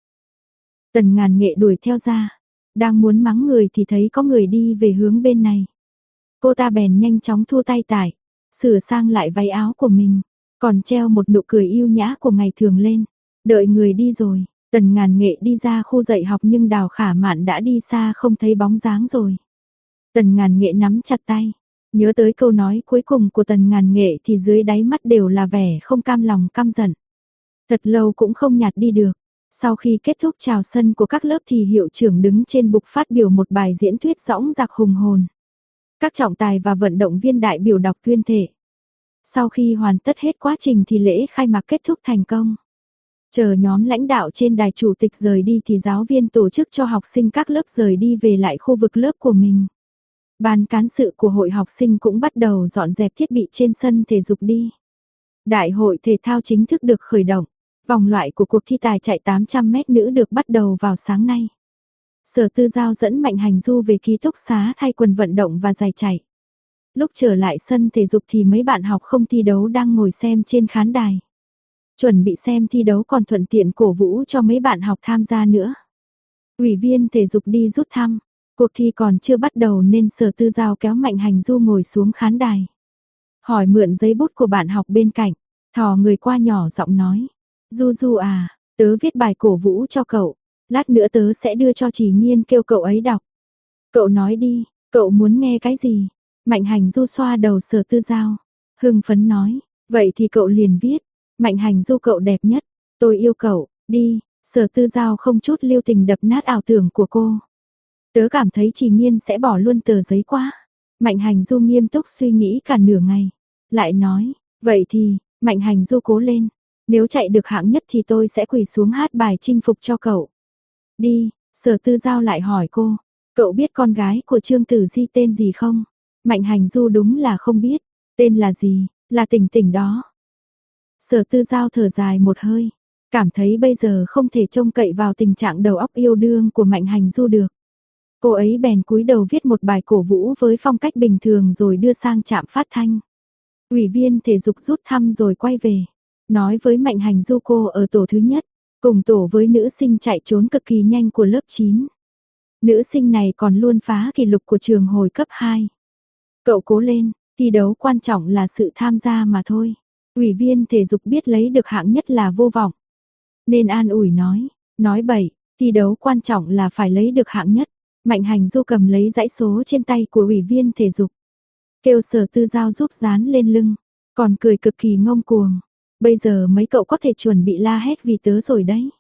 Tần Ngàn Nghệ đuổi theo ra. Đang muốn mắng người thì thấy có người đi về hướng bên này. Cô ta bèn nhanh chóng thua tay tải, sửa sang lại váy áo của mình, còn treo một nụ cười yêu nhã của ngày thường lên. Đợi người đi rồi, Tần Ngàn Nghệ đi ra khu dạy học nhưng Đào Khả Mạn đã đi xa không thấy bóng dáng rồi. Tần Ngàn Nghệ nắm chặt tay, nhớ tới câu nói cuối cùng của Tần Ngàn Nghệ thì dưới đáy mắt đều là vẻ không cam lòng căm giận. Thật lâu cũng không nhạt đi được. Sau khi kết thúc chào sân của các lớp thì hiệu trưởng đứng trên bục phát biểu một bài diễn thuyết dõng dạc hùng hồn. Các trọng tài và vận động viên đại biểu đọc tuyên thệ. Sau khi hoàn tất hết quá trình thì lễ khai mạc kết thúc thành công. Chờ nhóm lãnh đạo trên đài chủ tịch rời đi thì giáo viên tổ chức cho học sinh các lớp rời đi về lại khu vực lớp của mình. Ban cán sự của hội học sinh cũng bắt đầu dọn dẹp thiết bị trên sân thể dục đi. Đại hội thể thao chính thức được khởi động. Vòng loại của cuộc thi tài chạy 800m nữ được bắt đầu vào sáng nay. Sở Tư Giao dẫn Mạnh Hành Du về ký túc xá thay quần vận động và giày chạy. Lúc trở lại sân thể dục thì mấy bạn học không thi đấu đang ngồi xem trên khán đài. Chuẩn bị xem thi đấu còn thuận tiện cổ vũ cho mấy bạn học tham gia nữa. Ủy viên thể dục đi rút thăm, cuộc thi còn chưa bắt đầu nên Sở Tư Giao kéo Mạnh Hành Du ngồi xuống khán đài. Hỏi mượn giấy bút của bạn học bên cạnh, thò người qua nhỏ giọng nói. Du Du à, tớ viết bài cổ vũ cho cậu, lát nữa tớ sẽ đưa cho Trì Nhiên kêu cậu ấy đọc. Cậu nói đi, cậu muốn nghe cái gì? Mạnh Hành Du xoa đầu Sở Tư Giao, hưng phấn nói, vậy thì cậu liền viết. Mạnh Hành Du cậu đẹp nhất, tôi yêu cậu, đi. Sở Tư Giao không chút lưu tình đập nát ảo tưởng của cô. Tớ cảm thấy Trì Nhiên sẽ bỏ luôn tờ giấy quá. Mạnh Hành Du nghiêm túc suy nghĩ cả nửa ngày. Lại nói, vậy thì, Mạnh Hành Du cố lên. Nếu chạy được hạng nhất thì tôi sẽ quỳ xuống hát bài chinh phục cho cậu. Đi, Sở Tư Giao lại hỏi cô. Cậu biết con gái của Trương Tử Di tên gì không? Mạnh Hành Du đúng là không biết. Tên là gì? Là Tỉnh Tỉnh đó. Sở Tư Giao thở dài một hơi. Cảm thấy bây giờ không thể trông cậy vào tình trạng đầu óc yêu đương của Mạnh Hành Du được. Cô ấy bèn cúi đầu viết một bài cổ vũ với phong cách bình thường rồi đưa sang trạm phát thanh. Ủy viên thể dục rút thăm rồi quay về. Nói với Mạnh Hành Du cô ở tổ thứ nhất, cùng tổ với nữ sinh chạy trốn cực kỳ nhanh của lớp 9. Nữ sinh này còn luôn phá kỷ lục của trường hồi cấp 2. Cậu cố lên, thi đấu quan trọng là sự tham gia mà thôi. Ủy viên thể dục biết lấy được hạng nhất là vô vọng. Nên an ủi nói bậy, thi đấu quan trọng là phải lấy được hạng nhất. Mạnh Hành Du cầm lấy dãy số trên tay của ủy viên thể dục. Kêu Sở Tư Giao giúp dán lên lưng, còn cười cực kỳ ngông cuồng. Bây giờ mấy cậu có thể chuẩn bị la hét vì tớ rồi đấy.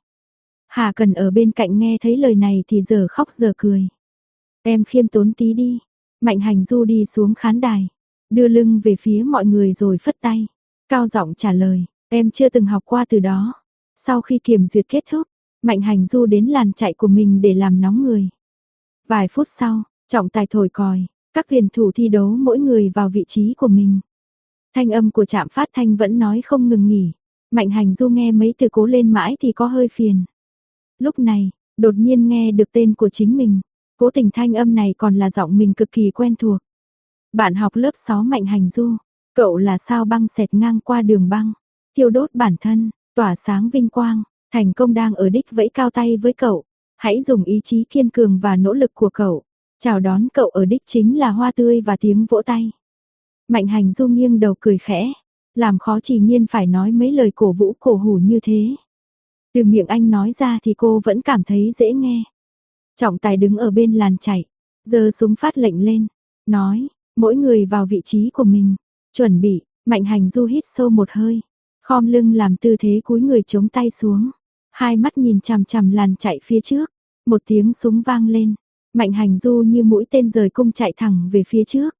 Hà Cần ở bên cạnh nghe thấy lời này thì giờ khóc giờ cười. Em khiêm tốn tí đi. Mạnh Hành Du đi xuống khán đài, đưa lưng về phía mọi người rồi phất tay. Cao giọng trả lời, em chưa từng học qua từ đó. Sau khi kiểm duyệt kết thúc, Mạnh Hành Du đến làn chạy của mình để làm nóng người. Vài phút sau, trọng tài thổi còi, các tuyển thủ thi đấu mỗi người vào vị trí của mình. Thanh âm của trạm phát thanh vẫn nói không ngừng nghỉ. Mạnh Hành Du nghe mấy từ cố lên mãi thì có hơi phiền. Lúc này, đột nhiên nghe được tên của chính mình. Cố tình thanh âm này còn là giọng mình cực kỳ quen thuộc. Bạn học lớp 6 Mạnh Hành Du, cậu là sao băng xẹt ngang qua đường băng, thiêu đốt bản thân, tỏa sáng vinh quang, thành công đang ở đích vẫy cao tay với cậu. Hãy dùng ý chí kiên cường và nỗ lực của cậu. Chào đón cậu ở đích chính là hoa tươi và tiếng vỗ tay. Mạnh Hành Du nghiêng đầu cười khẽ, làm khó Trì Nhiên phải nói mấy lời cổ vũ cổ hủ như thế. Từ miệng anh nói ra thì cô vẫn cảm thấy dễ nghe. Trọng tài đứng ở bên làn chạy, giơ súng phát lệnh lên, nói, mỗi người vào vị trí của mình, chuẩn bị. Mạnh Hành Du hít sâu một hơi, khom lưng làm tư thế cúi người chống tay xuống, hai mắt nhìn chằm chằm làn chạy phía trước. Một tiếng súng vang lên, Mạnh Hành Du như mũi tên rời cung chạy thẳng về phía trước.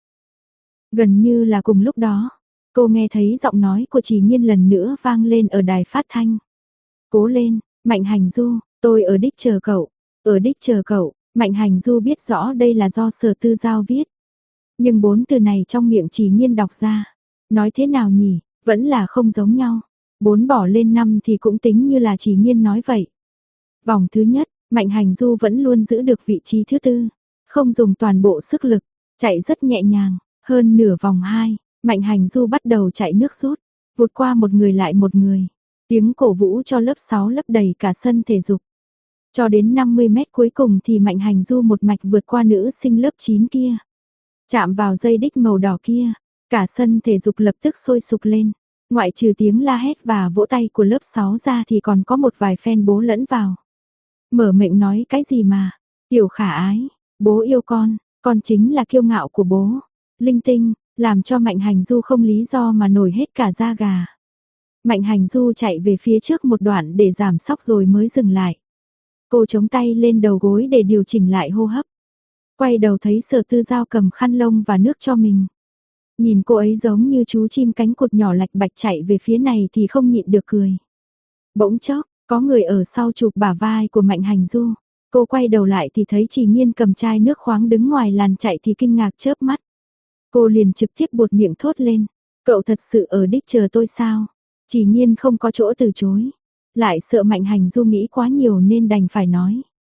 Gần như là cùng lúc đó, cô nghe thấy giọng nói của Trì Nhiên lần nữa vang lên ở đài phát thanh. Cố lên, Mạnh Hành Du, tôi ở đích chờ cậu, ở đích chờ cậu. Mạnh Hành Du biết rõ đây là do Sở Tư Giao viết. Nhưng 4 từ này trong miệng Trì Nhiên đọc ra, nói thế nào nhỉ, vẫn là không giống nhau. 4 bỏ lên 5 thì cũng tính như là Trì Nhiên nói vậy. Vòng thứ nhất, Mạnh Hành Du vẫn luôn giữ được vị trí thứ tư, không dùng toàn bộ sức lực, chạy rất nhẹ nhàng. Hơn nửa vòng 2, Mạnh Hành Du bắt đầu chạy nước rút, vụt qua một người lại một người. Tiếng cổ vũ cho lớp 6 lấp đầy cả sân thể dục. Cho đến 50 mét cuối cùng thì Mạnh Hành Du một mạch vượt qua nữ sinh lớp 9 kia. Chạm vào dây đích màu đỏ kia, cả sân thể dục lập tức sôi sục lên. Ngoại trừ tiếng la hét và vỗ tay của lớp 6 ra thì còn có một vài fan bố lẫn vào. Mở miệng nói cái gì mà, Tiểu Khả Ái, bố yêu con chính là kiêu ngạo của bố. Linh tinh, làm cho Mạnh Hành Du không lý do mà nổi hết cả da gà. Mạnh Hành Du chạy về phía trước một đoạn để giảm sóc rồi mới dừng lại. Cô chống tay lên đầu gối để điều chỉnh lại hô hấp. Quay đầu thấy Sở Tư Giao cầm khăn lông và nước cho mình. Nhìn cô ấy giống như chú chim cánh cụt nhỏ lạch bạch chạy về phía này thì không nhịn được cười. Bỗng chốc, có người ở sau chụp bả vai của Mạnh Hành Du. Cô quay đầu lại thì thấy Trì Nhiên cầm chai nước khoáng đứng ngoài làn chạy thì kinh ngạc chớp mắt. Cô liền trực tiếp buột miệng thốt lên, cậu thật sự ở đích chờ tôi sao? Trì Nhiên không có chỗ từ chối, lại sợ Mạnh Hành Du nghĩ quá nhiều nên đành phải nói.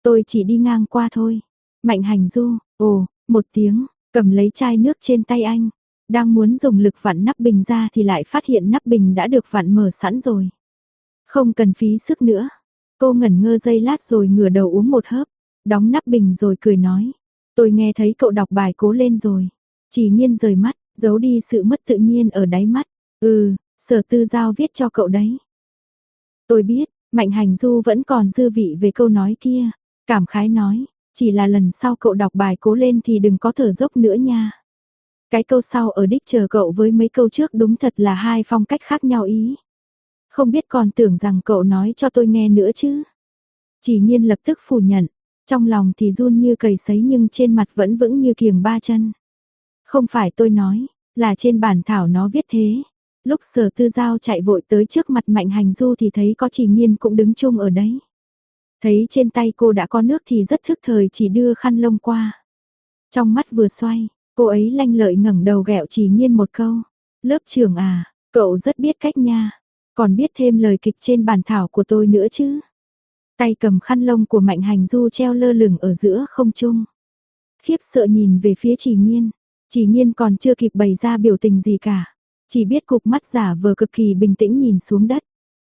Tôi chỉ đi ngang qua thôi. Mạnh Hành Du, ồ, một tiếng, cầm lấy chai nước trên tay anh. Đang muốn dùng lực vặn nắp bình ra thì lại phát hiện nắp bình đã được vặn mở sẵn rồi. Không cần phí sức nữa. Cô ngẩn ngơ giây lát rồi ngửa đầu uống một hớp. Đóng nắp bình rồi cười nói. Tôi nghe thấy cậu đọc bài cố lên rồi. Chỉ Nhiên rời mắt, giấu đi sự mất tự nhiên ở đáy mắt. Sở Tư Giao viết cho cậu đấy. Tôi biết, Mạnh Hành Du vẫn còn dư vị về câu nói kia. Cảm khái nói, chỉ là lần sau cậu đọc bài cố lên thì đừng có thở dốc nữa nha. Cái câu sau ở đích chờ cậu với mấy câu trước đúng thật là hai phong cách khác nhau ý. Không biết còn tưởng rằng cậu nói cho tôi nghe nữa chứ. Chỉ Nhiên lập tức phủ nhận, trong lòng thì run như cầy sấy nhưng trên mặt vẫn vững như kiềng ba chân. Không phải tôi nói, là trên bản thảo nó viết thế. Lúc Sở Tư Giao chạy vội tới trước mặt Mạnh Hành Du thì thấy có Chỉ Nhiên cũng đứng chung ở đấy. Thấy trên tay cô đã có nước thì rất thức thời chỉ đưa khăn lông qua. Trong mắt vừa xoay, cô ấy lanh lợi ngẩng đầu ghẹo Chỉ Nhiên một câu. Lớp trưởng à, cậu rất biết cách nha. Còn biết thêm lời kịch trên bản thảo của tôi nữa chứ. Tay cầm khăn lông của Mạnh Hành Du treo lơ lửng ở giữa không trung. Khiếp sợ nhìn về phía Chỉ Nhiên. Chỉ Nhiên còn chưa kịp bày ra biểu tình gì cả. Chỉ biết cụp mắt giả vờ cực kỳ bình tĩnh nhìn xuống đất.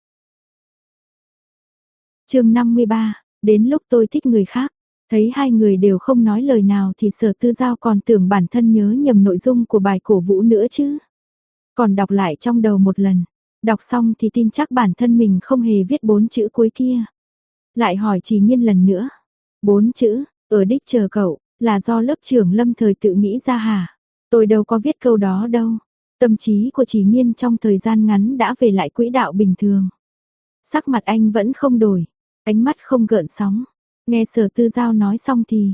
Chương 53, đến lúc tôi thích người khác. Thấy hai người đều không nói lời nào thì Sở Tư Giao còn tưởng bản thân nhớ nhầm nội dung của bài cổ vũ nữa chứ. Còn đọc lại trong đầu một lần. Đọc xong thì tin chắc bản thân mình không hề viết 4 chữ cuối kia. Lại hỏi Chỉ Nhiên lần nữa. 4 chữ, ở đích chờ cậu, là do lớp trưởng Lâm thời tự nghĩ ra hả? Tôi đâu có viết câu đó đâu. Tâm trí của Chỉ Nhiên trong thời gian ngắn đã về lại quỹ đạo bình thường. Sắc mặt anh vẫn không đổi, ánh mắt không gợn sóng. Nghe Sở Tư Giao nói xong thì,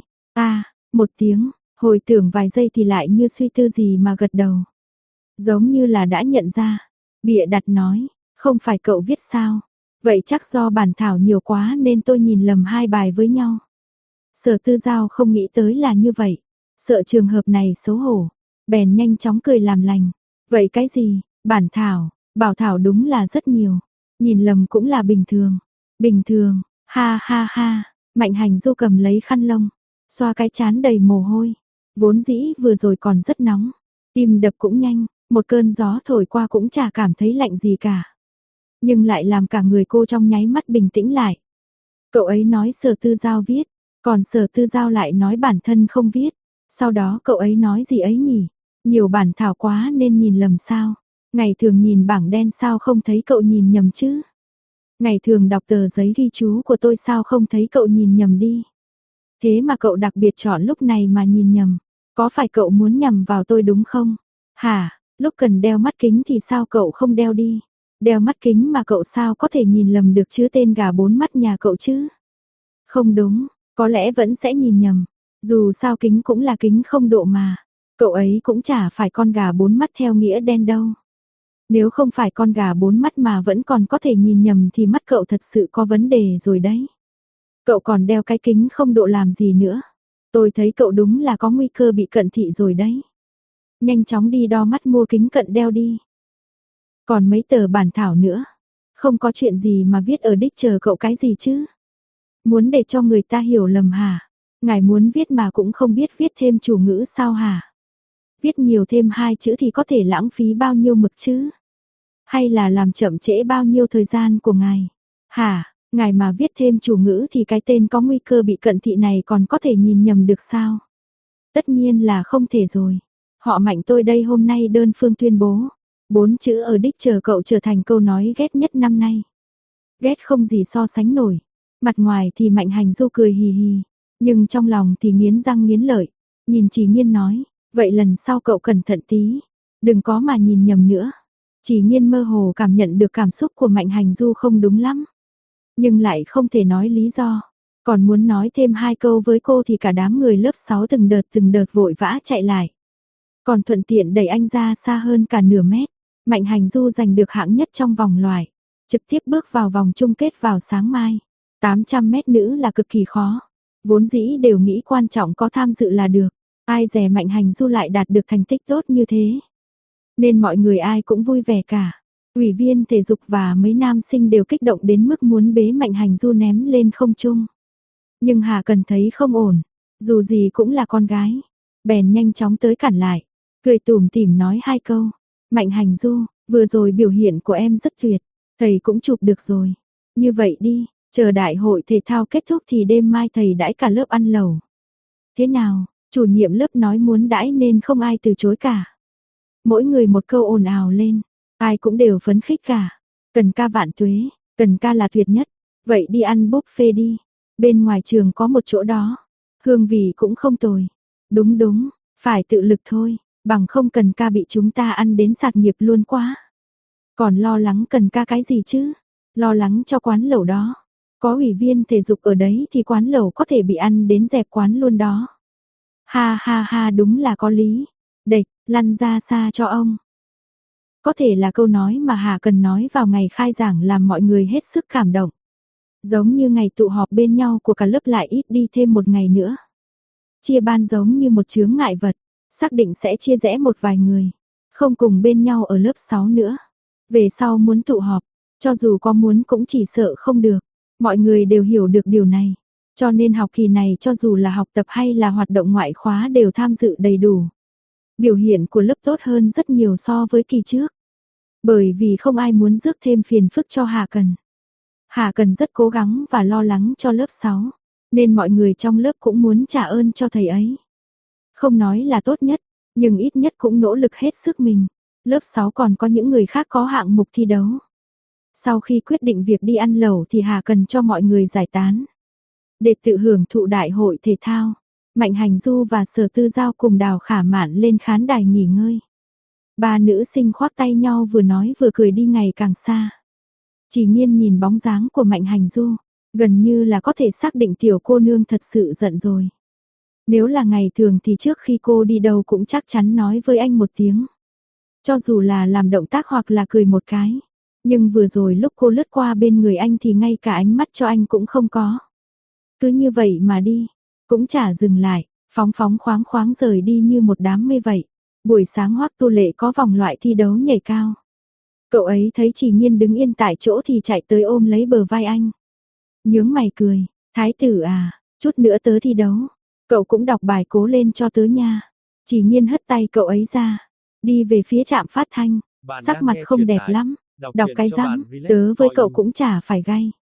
một tiếng, hồi tưởng vài giây thì lại như suy tư gì mà gật đầu. Giống như là đã nhận ra, bịa đặt nói, không phải cậu viết sao? Vậy chắc do bản thảo nhiều quá nên tôi nhìn lầm hai bài với nhau. Sở Tư Giao không nghĩ tới là như vậy, sợ trường hợp này xấu hổ, bèn nhanh chóng cười làm lành. Vậy cái gì? Bản thảo, bảo thảo đúng là rất nhiều. Nhìn lầm cũng là bình thường. Bình thường, ha ha ha. Mạnh Hành Du cầm lấy khăn lông, xoa cái trán đầy mồ hôi. Vốn dĩ vừa rồi còn rất nóng, tim đập cũng nhanh, một cơn gió thổi qua cũng chả cảm thấy lạnh gì cả. Nhưng lại làm cả người cô trong nháy mắt bình tĩnh lại. Cậu ấy nói Sở Tư Giao viết, còn Sở Tư Giao lại nói bản thân không viết. Sau đó cậu ấy nói gì ấy nhỉ? Nhiều bản thảo quá nên nhìn lầm sao? Ngày thường nhìn bảng đen sao không thấy cậu nhìn nhầm chứ? Ngày thường đọc tờ giấy ghi chú của tôi sao không thấy cậu nhìn nhầm đi? Thế mà cậu đặc biệt chọn lúc này mà nhìn nhầm. Có phải cậu muốn nhầm vào tôi đúng không? Hả, lúc cần đeo mắt kính thì sao cậu không đeo đi? Đeo mắt kính mà cậu sao có thể nhìn lầm được chứ tên gà bốn mắt nhà cậu chứ? Không đúng, có lẽ vẫn sẽ nhìn nhầm. Dù sao kính cũng là kính không độ mà. Cậu ấy cũng chả phải con gà bốn mắt theo nghĩa đen đâu. Nếu không phải con gà bốn mắt mà vẫn còn có thể nhìn nhầm thì mắt cậu thật sự có vấn đề rồi đấy. Cậu còn đeo cái kính không độ làm gì nữa. Tôi thấy cậu đúng là có nguy cơ bị cận thị rồi đấy. Nhanh chóng đi đo mắt mua kính cận đeo đi. Còn mấy tờ bản thảo nữa. Không có chuyện gì mà viết ở đích chờ cậu cái gì chứ. Muốn để cho người ta hiểu lầm hả? Ngài muốn viết mà cũng không biết viết thêm chủ ngữ sao hả? Viết nhiều thêm 2 chữ thì có thể lãng phí bao nhiêu mực chứ? Hay là làm chậm trễ bao nhiêu thời gian của ngài? Hả, ngài mà viết thêm chủ ngữ thì cái tên có nguy cơ bị cận thị này còn có thể nhìn nhầm được sao? Tất nhiên là không thể rồi. Họ Mạnh tôi đây hôm nay đơn phương tuyên bố. 4 chữ ở đích chờ cậu trở thành câu nói ghét nhất năm nay. Ghét không gì so sánh nổi. Mặt ngoài thì Mạnh Hành Du cười hì hì. Nhưng trong lòng thì nghiến răng nghiến lợi. Nhìn Chỉ Nhiên nói. Vậy lần sau cậu cẩn thận tí. Đừng có mà nhìn nhầm nữa. Chỉ Nhiên mơ hồ cảm nhận được cảm xúc của Mạnh Hành Du không đúng lắm. Nhưng lại không thể nói lý do. Còn muốn nói thêm 2 câu với cô thì cả đám người lớp 6 từng đợt vội vã chạy lại. Còn thuận tiện đẩy anh ra xa hơn cả nửa mét. Mạnh Hành Du giành được hạng nhất trong vòng loại. Trực tiếp bước vào vòng chung kết vào sáng mai. 800 mét nữ là cực kỳ khó. Vốn dĩ đều nghĩ quan trọng có tham dự là được. Ai dè Mạnh Hành Du lại đạt được thành tích tốt như thế. Nên mọi người ai cũng vui vẻ cả. Ủy viên thể dục và mấy nam sinh đều kích động đến mức muốn bế Mạnh Hành Du ném lên không trung. Nhưng Hà Cần thấy không ổn, dù gì cũng là con gái, bèn nhanh chóng tới cản lại, cười tủm tỉm nói hai câu. Mạnh Hành Du, vừa rồi biểu hiện của em rất tuyệt, thầy cũng chụp được rồi. Như vậy đi, chờ đại hội thể thao kết thúc thì đêm mai thầy đãi cả lớp ăn lẩu. Thế nào, chủ nhiệm lớp nói muốn đãi nên không ai từ chối cả. Mỗi người một câu ồn ào lên, ai cũng đều phấn khích cả. Cần ca vạn tuế, Cần ca là tuyệt nhất, vậy đi ăn buffet đi. Bên ngoài trường có một chỗ đó, hương vị cũng không tồi. Đúng đúng, phải tự lực thôi, bằng không Cần ca bị chúng ta ăn đến sạt nghiệp luôn quá. Còn lo lắng Cần ca cái gì chứ? Lo lắng cho quán lẩu đó. Có ủy viên thể dục ở đấy thì quán lẩu có thể bị ăn đến dẹp quán luôn đó. Ha ha ha, đúng là có lý. Địch, lăn ra xa cho ông. Có thể là câu nói mà Hà Cần nói vào ngày khai giảng làm mọi người hết sức cảm động. Giống như ngày tụ họp bên nhau của cả lớp lại ít đi thêm một ngày nữa. Chia ban giống như một chướng ngại vật, xác định sẽ chia rẽ một vài người, không cùng bên nhau ở lớp 6 nữa. Về sau muốn tụ họp, cho dù có muốn cũng chỉ sợ không được. Mọi người đều hiểu được điều này, cho nên học kỳ này cho dù là học tập hay là hoạt động ngoại khóa đều tham dự đầy đủ. Biểu hiện của lớp tốt hơn rất nhiều so với kỳ trước. Bởi vì không ai muốn rước thêm phiền phức cho Hà Cần. Hà Cần rất cố gắng và lo lắng cho lớp 6, nên mọi người trong lớp cũng muốn trả ơn cho thầy ấy. Không nói là tốt nhất, nhưng ít nhất cũng nỗ lực hết sức mình. Lớp 6 còn có những người khác có hạng mục thi đấu. Sau khi quyết định việc đi ăn lẩu thì Hà Cần cho mọi người giải tán. Để tự hưởng thụ đại hội thể thao, Mạnh Hành Du và Sở Tư Giao cùng Đào Khả Mạn lên khán đài nghỉ ngơi. Ba nữ sinh khoác tay nhau vừa nói vừa cười đi ngày càng xa. Chỉ Nhiên nhìn bóng dáng của Mạnh Hành Du, gần như là có thể xác định tiểu cô nương thật sự giận rồi. Nếu là ngày thường thì trước khi cô đi đâu cũng chắc chắn nói với anh một tiếng. Cho dù là làm động tác hoặc là cười một cái. Nhưng vừa rồi lúc cô lướt qua bên người anh thì ngay cả ánh mắt cho anh cũng không có. Cứ như vậy mà đi, cũng chả dừng lại, phóng phóng khoáng khoáng rời đi như một đám mây vậy. Buổi sáng Hoắc Tu Lệ có vòng loại thi đấu nhảy cao. Cậu ấy thấy Chỉ Nhiên đứng yên tại chỗ thì chạy tới ôm lấy bờ vai anh. Nhướng mày cười, thái tử à, chút nữa tớ thi đấu. Cậu cũng đọc bài cố lên cho tớ nha. Chỉ Nhiên hất tay cậu ấy ra, đi về phía trạm phát thanh. Sắc mặt không đẹp lắm, đọc cái rắm, tớ với cậu cũng chả phải gay.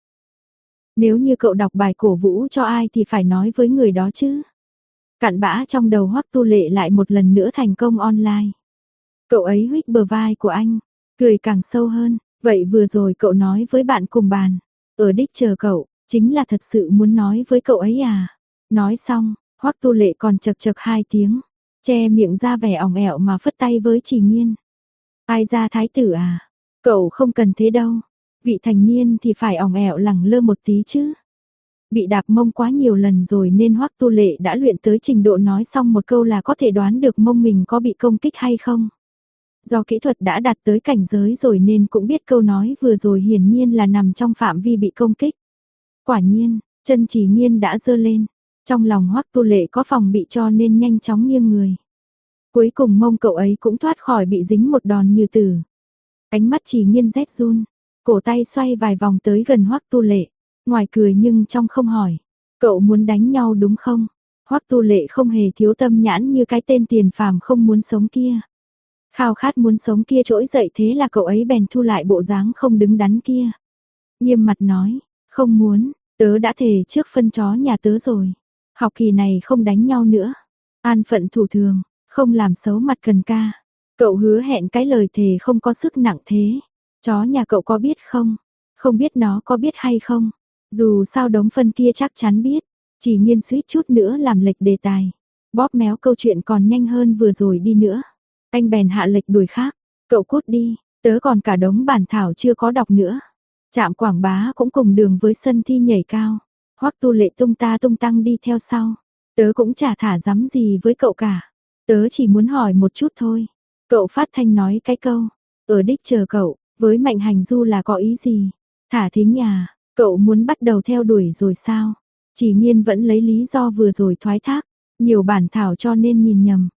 Nếu như cậu đọc bài cổ vũ cho ai thì phải nói với người đó chứ. Cặn bã trong đầu Hoắc Tu Lệ lại một lần nữa thành công online. Cậu ấy huých bờ vai của anh, cười càng sâu hơn. Vậy vừa rồi cậu nói với bạn cùng bàn, ở đích chờ cậu, chính là thật sự muốn nói với cậu ấy à? Nói xong, Hoắc Tu Lệ còn chật chật hai tiếng, che miệng ra vẻ ỏng ẻo mà phất tay với Chỉ Nhiên. Ai ra thái tử à? Cậu không cần thế đâu. Vị thành niên thì phải ỏng ẻo lẳng lơ một tí chứ. Bị đạp mông quá nhiều lần rồi nên Hoắc Tu Lệ đã luyện tới trình độ nói xong một câu là có thể đoán được mông mình có bị công kích hay không. Do kỹ thuật đã đạt tới cảnh giới rồi nên cũng biết câu nói vừa rồi hiển nhiên là nằm trong phạm vi bị công kích. Quả nhiên, chân Chỉ Nhiên đã giơ lên. Trong lòng Hoắc Tu Lệ có phòng bị cho nên nhanh chóng nghiêng người. Cuối cùng mông cậu ấy cũng thoát khỏi bị dính một đòn như tử. Ánh mắt Chỉ Nhiên rét run, cổ tay xoay vài vòng tới gần Hoắc Tu Lệ, ngoài cười nhưng trong không hỏi. Cậu muốn đánh nhau đúng không? Hoắc Tu Lệ không hề thiếu tâm nhãn như cái tên tiền phàm không muốn sống kia. Khao khát muốn sống kia trỗi dậy thế là cậu ấy bèn thu lại bộ dáng không đứng đắn kia. Nghiêm mặt nói, không muốn, tớ đã thề trước phân chó nhà tớ rồi. Học kỳ này không đánh nhau nữa. An phận thủ thường, không làm xấu mặt Cần ca. Cậu hứa hẹn cái lời thề không có sức nặng thế. Chó nhà cậu có biết không? Không biết nó có biết hay không? Dù sao đống phân kia chắc chắn biết. Chỉ Nhiên suýt chút nữa làm lệch đề tài. Bóp méo câu chuyện còn nhanh hơn vừa rồi đi nữa. Anh bèn hạ lệch đuổi khác. Cậu cút đi, tớ còn cả đống bản thảo chưa có đọc nữa. Trạm quảng bá cũng cùng đường với sân thi nhảy cao. Hoắc Tu Lệ tung ta tung tăng đi theo sau. Tớ cũng chả thả dám gì với cậu cả. Tớ chỉ muốn hỏi một chút thôi. Cậu phát thanh nói cái câu. Ở đích chờ cậu, với Mạnh Hành Du là có ý gì? Thả thính nhà, cậu muốn bắt đầu theo đuổi rồi sao? Chỉ Nhiên vẫn lấy lý do vừa rồi thoái thác. Nhiều bản thảo cho nên nhìn nhầm.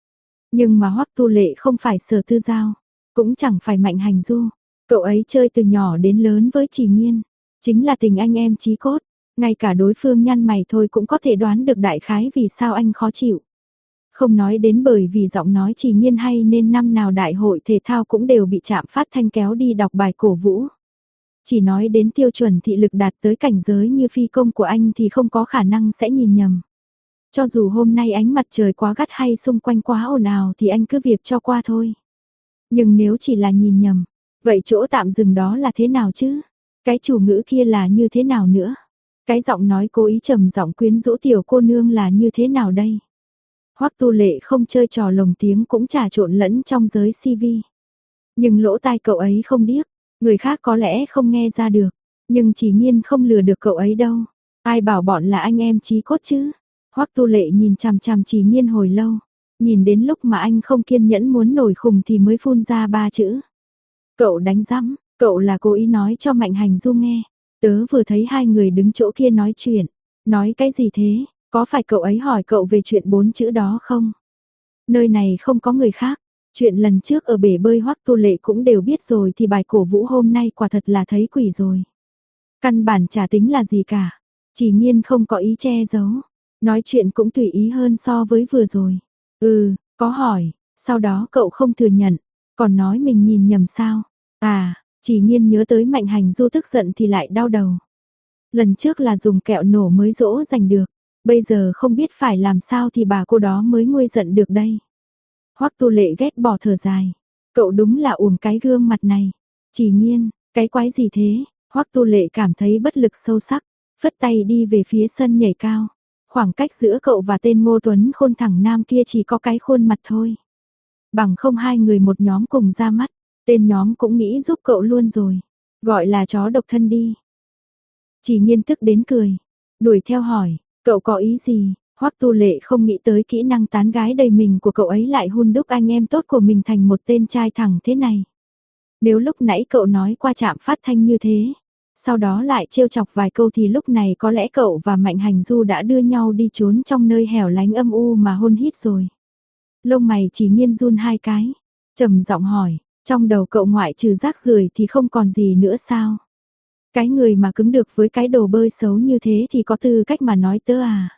Nhưng mà Hoắc Tu Lệ không phải Sở Tư Giao, cũng chẳng phải Mạnh Hành Du. Cậu ấy chơi từ nhỏ đến lớn với Chỉ Nhiên, chính là tình anh em chí cốt. Ngay cả đối phương nhăn mày thôi cũng có thể đoán được đại khái vì sao anh khó chịu. Không nói đến bởi vì giọng nói Chỉ Nhiên hay nên năm nào đại hội thể thao cũng đều bị Trạm Phát Thanh kéo đi đọc bài cổ vũ. Chỉ nói đến tiêu chuẩn thị lực đạt tới cảnh giới như phi công của anh thì không có khả năng sẽ nhìn nhầm. Cho dù hôm nay ánh mặt trời quá gắt hay xung quanh quá ồn ào thì anh cứ việc cho qua thôi. Nhưng nếu chỉ là nhìn nhầm, vậy chỗ tạm dừng đó là thế nào chứ? Cái chủ ngữ kia là như thế nào nữa? Cái giọng nói cố ý trầm giọng quyến rũ tiểu cô nương là như thế nào đây? Hoắc Tu Lệ không chơi trò lồng tiếng cũng trà trộn lẫn trong giới CV. Nhưng lỗ tai cậu ấy không điếc, người khác có lẽ không nghe ra được, nhưng Chỉ Nhiên không lừa được cậu ấy đâu. Ai bảo bọn là anh em chí cốt chứ? Hoắc Tu Lệ nhìn chằm chằm Chỉ Nhiên hồi lâu, nhìn đến lúc mà anh không kiên nhẫn muốn nổi khùng thì mới phun ra 3 chữ. Cậu đánh rắm, cậu là cố ý nói cho Mạnh Hành Du nghe. Tớ vừa thấy hai người đứng chỗ kia nói chuyện. Nói cái gì thế? Có phải cậu ấy hỏi cậu về chuyện 4 chữ đó không? Nơi này không có người khác. Chuyện lần trước ở bể bơi Hoắc Tu Lệ cũng đều biết rồi thì bài cổ vũ hôm nay quả thật là thấy quỷ rồi. Căn bản chả tính là gì cả. Chỉ Nhiên không có ý che giấu. Nói chuyện cũng tùy ý hơn so với vừa rồi. Có hỏi, sau đó cậu không thừa nhận, còn nói mình nhìn nhầm sao? À, Chỉ Nhiên nhớ tới Mạnh Hành Du tức giận thì lại đau đầu. Lần trước là dùng kẹo nổ mới dỗ dành được, bây giờ không biết phải làm sao thì bà cô đó mới nguôi giận được đây. Hoắc Tu Lệ ghét bỏ thở dài, cậu đúng là uổng cái gương mặt này. Chỉ Nhiên, cái quái gì thế? Hoắc Tu Lệ cảm thấy bất lực sâu sắc, phất tay đi về phía sân nhảy cao. Khoảng cách giữa cậu và tên Ngô Tuấn Khôn thẳng nam kia chỉ có cái khuôn mặt thôi. Bằng không hai người một nhóm cùng ra mắt, tên nhóm cũng nghĩ giúp cậu luôn rồi. Gọi là chó độc thân đi. Chỉ Nhiên tức đến cười, đuổi theo hỏi, cậu có ý gì? Hoắc Tu Lệ không nghĩ tới kỹ năng tán gái đầy mình của cậu ấy lại hun đúc anh em tốt của mình thành một tên trai thẳng thế này. Nếu lúc nãy cậu nói qua Trạm Phát Thanh như thế, sau đó lại trêu chọc vài câu thì lúc này có lẽ cậu và Mạnh Hành Du đã đưa nhau đi trốn trong nơi hẻo lánh âm u mà hôn hít rồi. Lông mày Chỉ Nhiên run hai cái, trầm giọng hỏi, trong đầu cậu ngoại trừ rác rưởi thì không còn gì nữa sao? Cái người mà cứng được với cái đồ bơi xấu như thế thì có tư cách mà nói tớ à?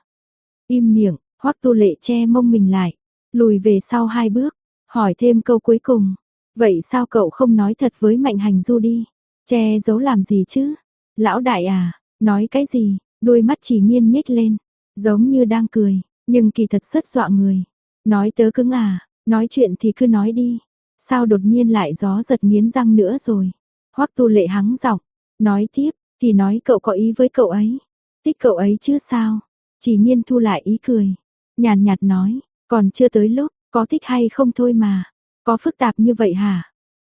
Im miệng, Hoắc Tu Lệ che mông mình lại, lùi về sau 2 bước, hỏi thêm câu cuối cùng. Vậy sao cậu không nói thật với Mạnh Hành Du đi? Che giấu làm gì chứ? Lão đại à, nói cái gì? Đôi mắt Chỉ Nhiên nhếch lên, giống như đang cười, nhưng kỳ thật rất dọa người. Nói tớ cứng à, nói chuyện thì cứ nói đi. Sao đột nhiên lại gió giật nghiến răng nữa rồi? Hoắc Tu Lệ hắng giọng, nói tiếp, thì nói cậu có ý với cậu ấy. Thích cậu ấy chứ sao? Chỉ Nhiên thu lại ý cười, nhàn nhạt nói, còn chưa tới lúc, có thích hay không thôi mà. Có phức tạp như vậy hả?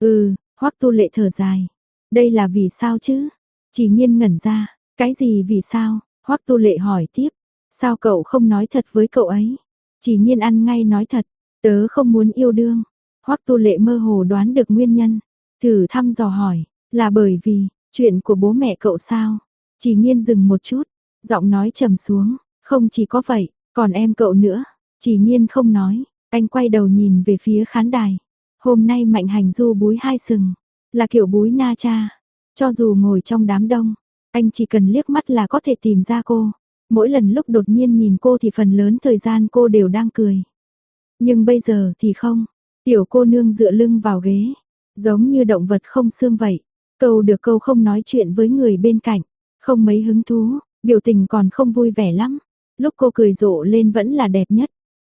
Hoắc Tu Lệ thở dài. Đây là vì sao chứ? Chỉ Nhiên ngẩn ra, cái gì vì sao? Hoắc Tu Lệ hỏi tiếp, sao cậu không nói thật với cậu ấy? Chỉ Nhiên ăn ngay nói thật, tớ không muốn yêu đương. Hoắc Tu Lệ mơ hồ đoán được nguyên nhân, thử thăm dò hỏi, là bởi vì chuyện của bố mẹ cậu sao? Chỉ Nhiên dừng một chút, giọng nói trầm xuống, không chỉ có vậy, còn em cậu nữa. Chỉ Nhiên không nói, anh quay đầu nhìn về phía khán đài. Hôm nay Mạnh Hành Du búi 2 sừng, là kiểu búi na cha. Cho dù ngồi trong đám đông, anh chỉ cần liếc mắt là có thể tìm ra cô. Mỗi lần lúc đột nhiên nhìn cô thì phần lớn thời gian cô đều đang cười. Nhưng bây giờ thì không, tiểu cô nương dựa lưng vào ghế, giống như động vật không xương vậy. Câu được câu không nói chuyện với người bên cạnh, không mấy hứng thú, biểu tình còn không vui vẻ lắm. Lúc cô cười rộ lên vẫn là đẹp nhất.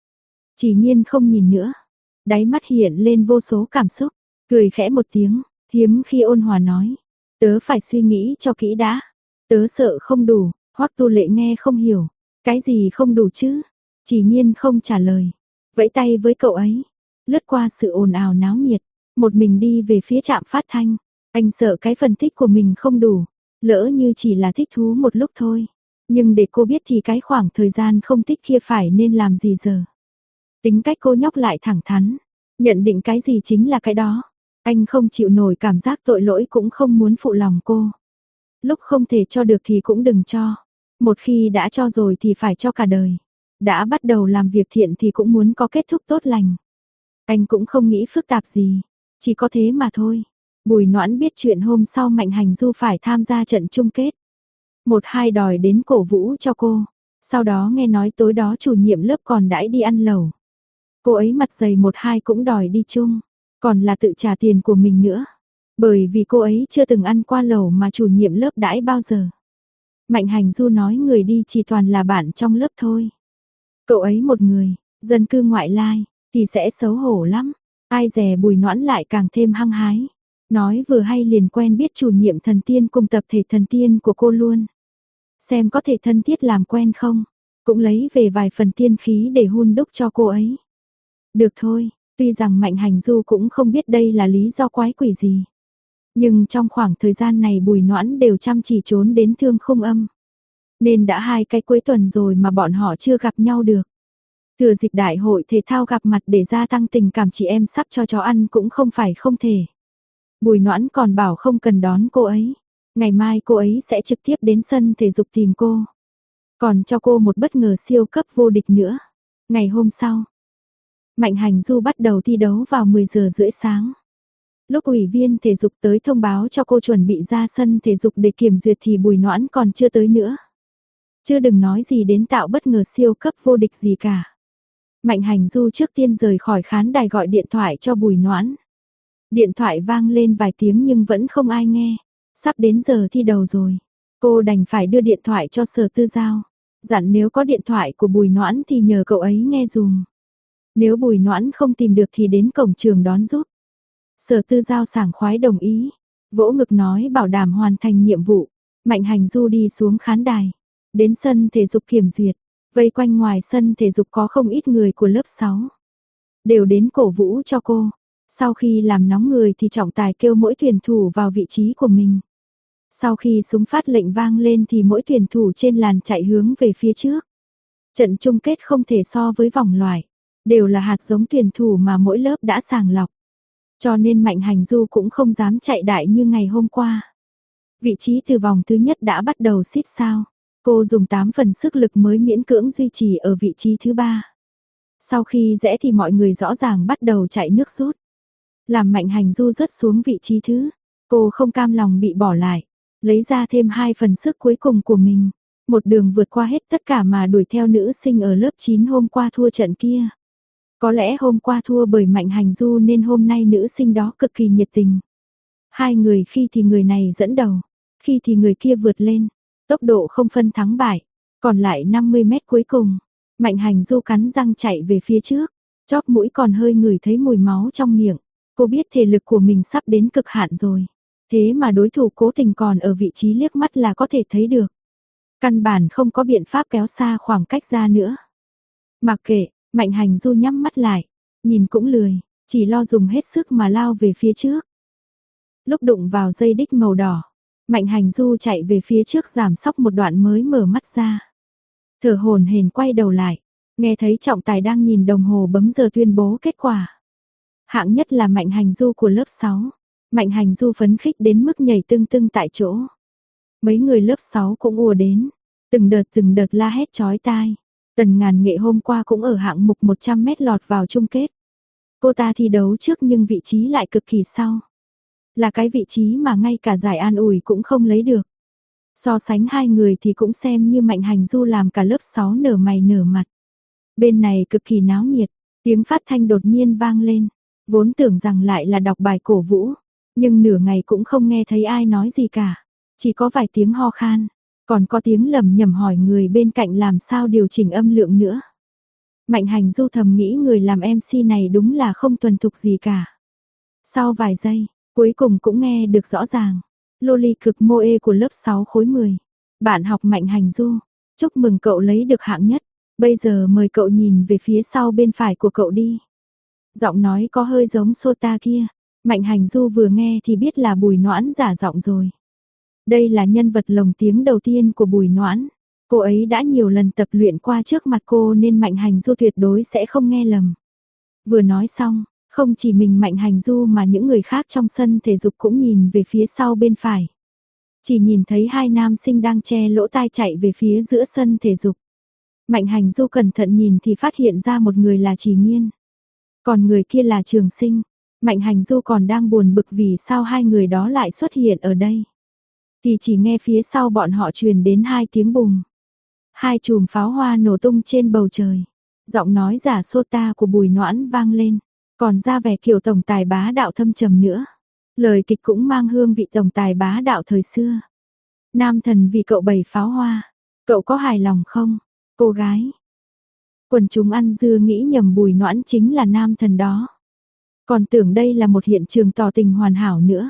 Chỉ Nhiên không nhìn nữa, đáy mắt hiện lên vô số cảm xúc, cười khẽ một tiếng, hiếm khi ôn hòa nói, tớ phải suy nghĩ cho kỹ đã, tớ sợ không đủ. Hoắc Tu Lệ nghe không hiểu, cái gì không đủ chứ? Chỉ Nhiên không trả lời, vẫy tay với cậu ấy, lướt qua sự ồn ào náo nhiệt, một mình đi về phía Trạm Phát Thanh. Anh sợ cái phần thích của mình không đủ, lỡ như chỉ là thích thú một lúc thôi, nhưng để cô biết thì cái khoảng thời gian không thích kia phải nên làm gì giờ. Tính cách cô nhóc lại thẳng thắn, nhận định cái gì chính là cái đó. Anh không chịu nổi cảm giác tội lỗi cũng không muốn phụ lòng cô. Lúc không thể cho được thì cũng đừng cho. Một khi đã cho rồi thì phải cho cả đời. Đã bắt đầu làm việc thiện thì cũng muốn có kết thúc tốt lành. Anh cũng không nghĩ phức tạp gì, chỉ có thế mà thôi. Bùi Noãn biết chuyện hôm sau Mạnh Hành Du phải tham gia trận chung kết. một hai đòi đến cổ vũ cho cô. Sau đó nghe nói tối đó chủ nhiệm lớp còn đãi đi ăn lẩu. Cô ấy mặt dày một hai cũng đòi đi chung, còn là tự trả tiền của mình nữa. Bởi vì cô ấy chưa từng ăn qua lẩu mà chủ nhiệm lớp đãi bao giờ. Mạnh Hành Du nói người đi chỉ toàn là bạn trong lớp thôi. Cậu ấy một người, dân cư ngoại lai, thì sẽ xấu hổ lắm. Ai dè Bùi Noãn lại càng thêm hăng hái. Nói vừa hay liền quen biết chủ nhiệm thần tiên cùng tập thể thần tiên của cô luôn. Xem có thể thân thiết làm quen không. Cũng lấy về vài phần tiên khí để hun đúc cho cô ấy. Được thôi, tuy rằng Mạnh Hành Du cũng không biết đây là lý do quái quỷ gì. Nhưng trong khoảng thời gian này Bùi Noãn đều chăm chỉ trốn đến Thương Khung Âm. Nên đã 2 cái cuối tuần rồi mà bọn họ chưa gặp nhau được. Thừa dịp đại hội thể thao gặp mặt để gia tăng tình cảm chị em sắp cho chó ăn cũng không phải không thể. Bùi Noãn còn bảo không cần đón cô ấy. Ngày mai cô ấy sẽ trực tiếp đến sân thể dục tìm cô. Còn cho cô một bất ngờ siêu cấp vô địch nữa. Ngày hôm sau, Mạnh Hành Du bắt đầu thi đấu vào 10 giờ rưỡi sáng. Lúc ủy viên thể dục tới thông báo cho cô chuẩn bị ra sân thể dục để kiểm duyệt thì Bùi Noãn còn chưa tới nữa. Chưa đừng nói gì đến tạo bất ngờ siêu cấp vô địch gì cả. Mạnh Hành Du trước tiên rời khỏi khán đài gọi điện thoại cho Bùi Noãn. Điện thoại vang lên vài tiếng nhưng vẫn không ai nghe. Sắp đến giờ thi đầu rồi. Cô đành phải đưa điện thoại cho Sở Tư Giao. Dặn nếu có điện thoại của Bùi Noãn thì nhờ cậu ấy nghe dùm. Nếu Bùi Noãn không tìm được thì đến cổng trường đón giúp. Sở Tư Giao sảng khoái đồng ý. Vỗ ngực nói bảo đảm hoàn thành nhiệm vụ. Mạnh Hành Du đi xuống khán đài. Đến sân thể dục kiểm duyệt. Vây quanh ngoài sân thể dục có không ít người của lớp 6. Đều đến cổ vũ cho cô. Sau khi làm nóng người thì trọng tài kêu mỗi tuyển thủ vào vị trí của mình. Sau khi súng phát lệnh vang lên thì mỗi tuyển thủ trên làn chạy hướng về phía trước. Trận chung kết không thể so với vòng loại. Đều là hạt giống tuyển thủ mà mỗi lớp đã sàng lọc. Cho nên Mạnh Hành Du cũng không dám chạy đại như ngày hôm qua. Vị trí từ vòng thứ nhất đã bắt đầu xít sao. Cô dùng 8 phần sức lực mới miễn cưỡng duy trì ở vị trí thứ 3. Sau khi rẽ thì mọi người rõ ràng bắt đầu chạy nước rút. Làm Mạnh Hành Du rớt xuống vị trí thứ. Cô không cam lòng bị bỏ lại. Lấy ra thêm 2 phần sức cuối cùng của mình. Một đường vượt qua hết tất cả mà đuổi theo nữ sinh ở lớp 9 hôm qua thua trận kia. Có lẽ hôm qua thua bởi Mạnh Hành Du nên hôm nay nữ sinh đó cực kỳ nhiệt tình. Hai người khi thì người này dẫn đầu, khi thì người kia vượt lên. Tốc độ không phân thắng bại. Còn lại 50 mét cuối cùng. Mạnh Hành Du cắn răng chạy về phía trước. Chóp mũi còn hơi ngửi thấy mùi máu trong miệng. Cô biết thể lực của mình sắp đến cực hạn rồi. Thế mà đối thủ cố tình còn ở vị trí liếc mắt là có thể thấy được. Căn bản không có biện pháp kéo xa khoảng cách ra nữa. Mặc kệ, Mạnh Hành Du nhắm mắt lại. Nhìn cũng lười, chỉ lo dùng hết sức mà lao về phía trước. Lúc đụng vào dây đích màu đỏ, Mạnh Hành Du chạy về phía trước giảm sóc một đoạn mới mở mắt ra. Thở hổn hển quay đầu lại, nghe thấy trọng tài đang nhìn đồng hồ bấm giờ tuyên bố kết quả. Hạng nhất là Mạnh Hành Du của lớp 6. Mạnh Hành Du phấn khích đến mức nhảy tưng tưng tại chỗ. Mấy người lớp 6 cũng ùa đến, từng đợt la hét chói tai. Tần Ngàn Nghệ hôm qua cũng ở hạng mục 100 mét lọt vào chung kết. Cô ta thi đấu trước nhưng vị trí lại cực kỳ sau. Là cái vị trí mà ngay cả giải an ủi cũng không lấy được. So sánh hai người thì cũng xem như Mạnh Hành Du làm cả lớp 6 nở mày nở mặt. Bên này cực kỳ náo nhiệt, tiếng phát thanh đột nhiên vang lên. Vốn tưởng rằng lại là đọc bài cổ vũ, nhưng nửa ngày cũng không nghe thấy ai nói gì cả. Chỉ có vài tiếng ho khan, còn có tiếng lẩm nhẩm hỏi người bên cạnh làm sao điều chỉnh âm lượng nữa. Mạnh Hành Du thầm nghĩ người làm MC này đúng là không thuần thục gì cả. Sau vài giây, cuối cùng cũng nghe được rõ ràng. Loli cực Moe của lớp 6 khối 10. Bạn học Mạnh Hành Du, chúc mừng cậu lấy được hạng nhất. Bây giờ mời cậu nhìn về phía sau bên phải của cậu đi. Giọng nói có hơi giống Sota kia. Mạnh Hành Du vừa nghe thì biết là Bùi Noãn giả giọng rồi. Đây là nhân vật lồng tiếng đầu tiên của Bùi Noãn. Cô ấy đã nhiều lần tập luyện qua trước mặt cô nên Mạnh Hành Du tuyệt đối sẽ không nghe lầm. Vừa nói xong, không chỉ mình Mạnh Hành Du mà những người khác trong sân thể dục cũng nhìn về phía sau bên phải. Chỉ nhìn thấy hai nam sinh đang che lỗ tai chạy về phía giữa sân thể dục. Mạnh Hành Du cẩn thận nhìn thì phát hiện ra một người là Trì Nghiên. Còn người kia là Trường Sinh. Mạnh Hành Du còn đang buồn bực vì sao hai người đó lại xuất hiện ở đây. thì chỉ nghe phía sau bọn họ truyền đến 2 tiếng bùng. 2 chùm pháo hoa nổ tung trên bầu trời. Giọng nói giả sô ta của Bùi Noãn vang lên, còn ra vẻ kiểu tổng tài bá đạo thâm trầm nữa. Lời kịch cũng mang hương vị tổng tài bá đạo thời xưa. Nam thần vì cậu bày pháo hoa, cậu có hài lòng không? Cô gái. Quần chúng ăn dưa nghĩ nhầm Bùi Noãn chính là nam thần đó. Còn tưởng đây là một hiện trường tỏ tình hoàn hảo nữa.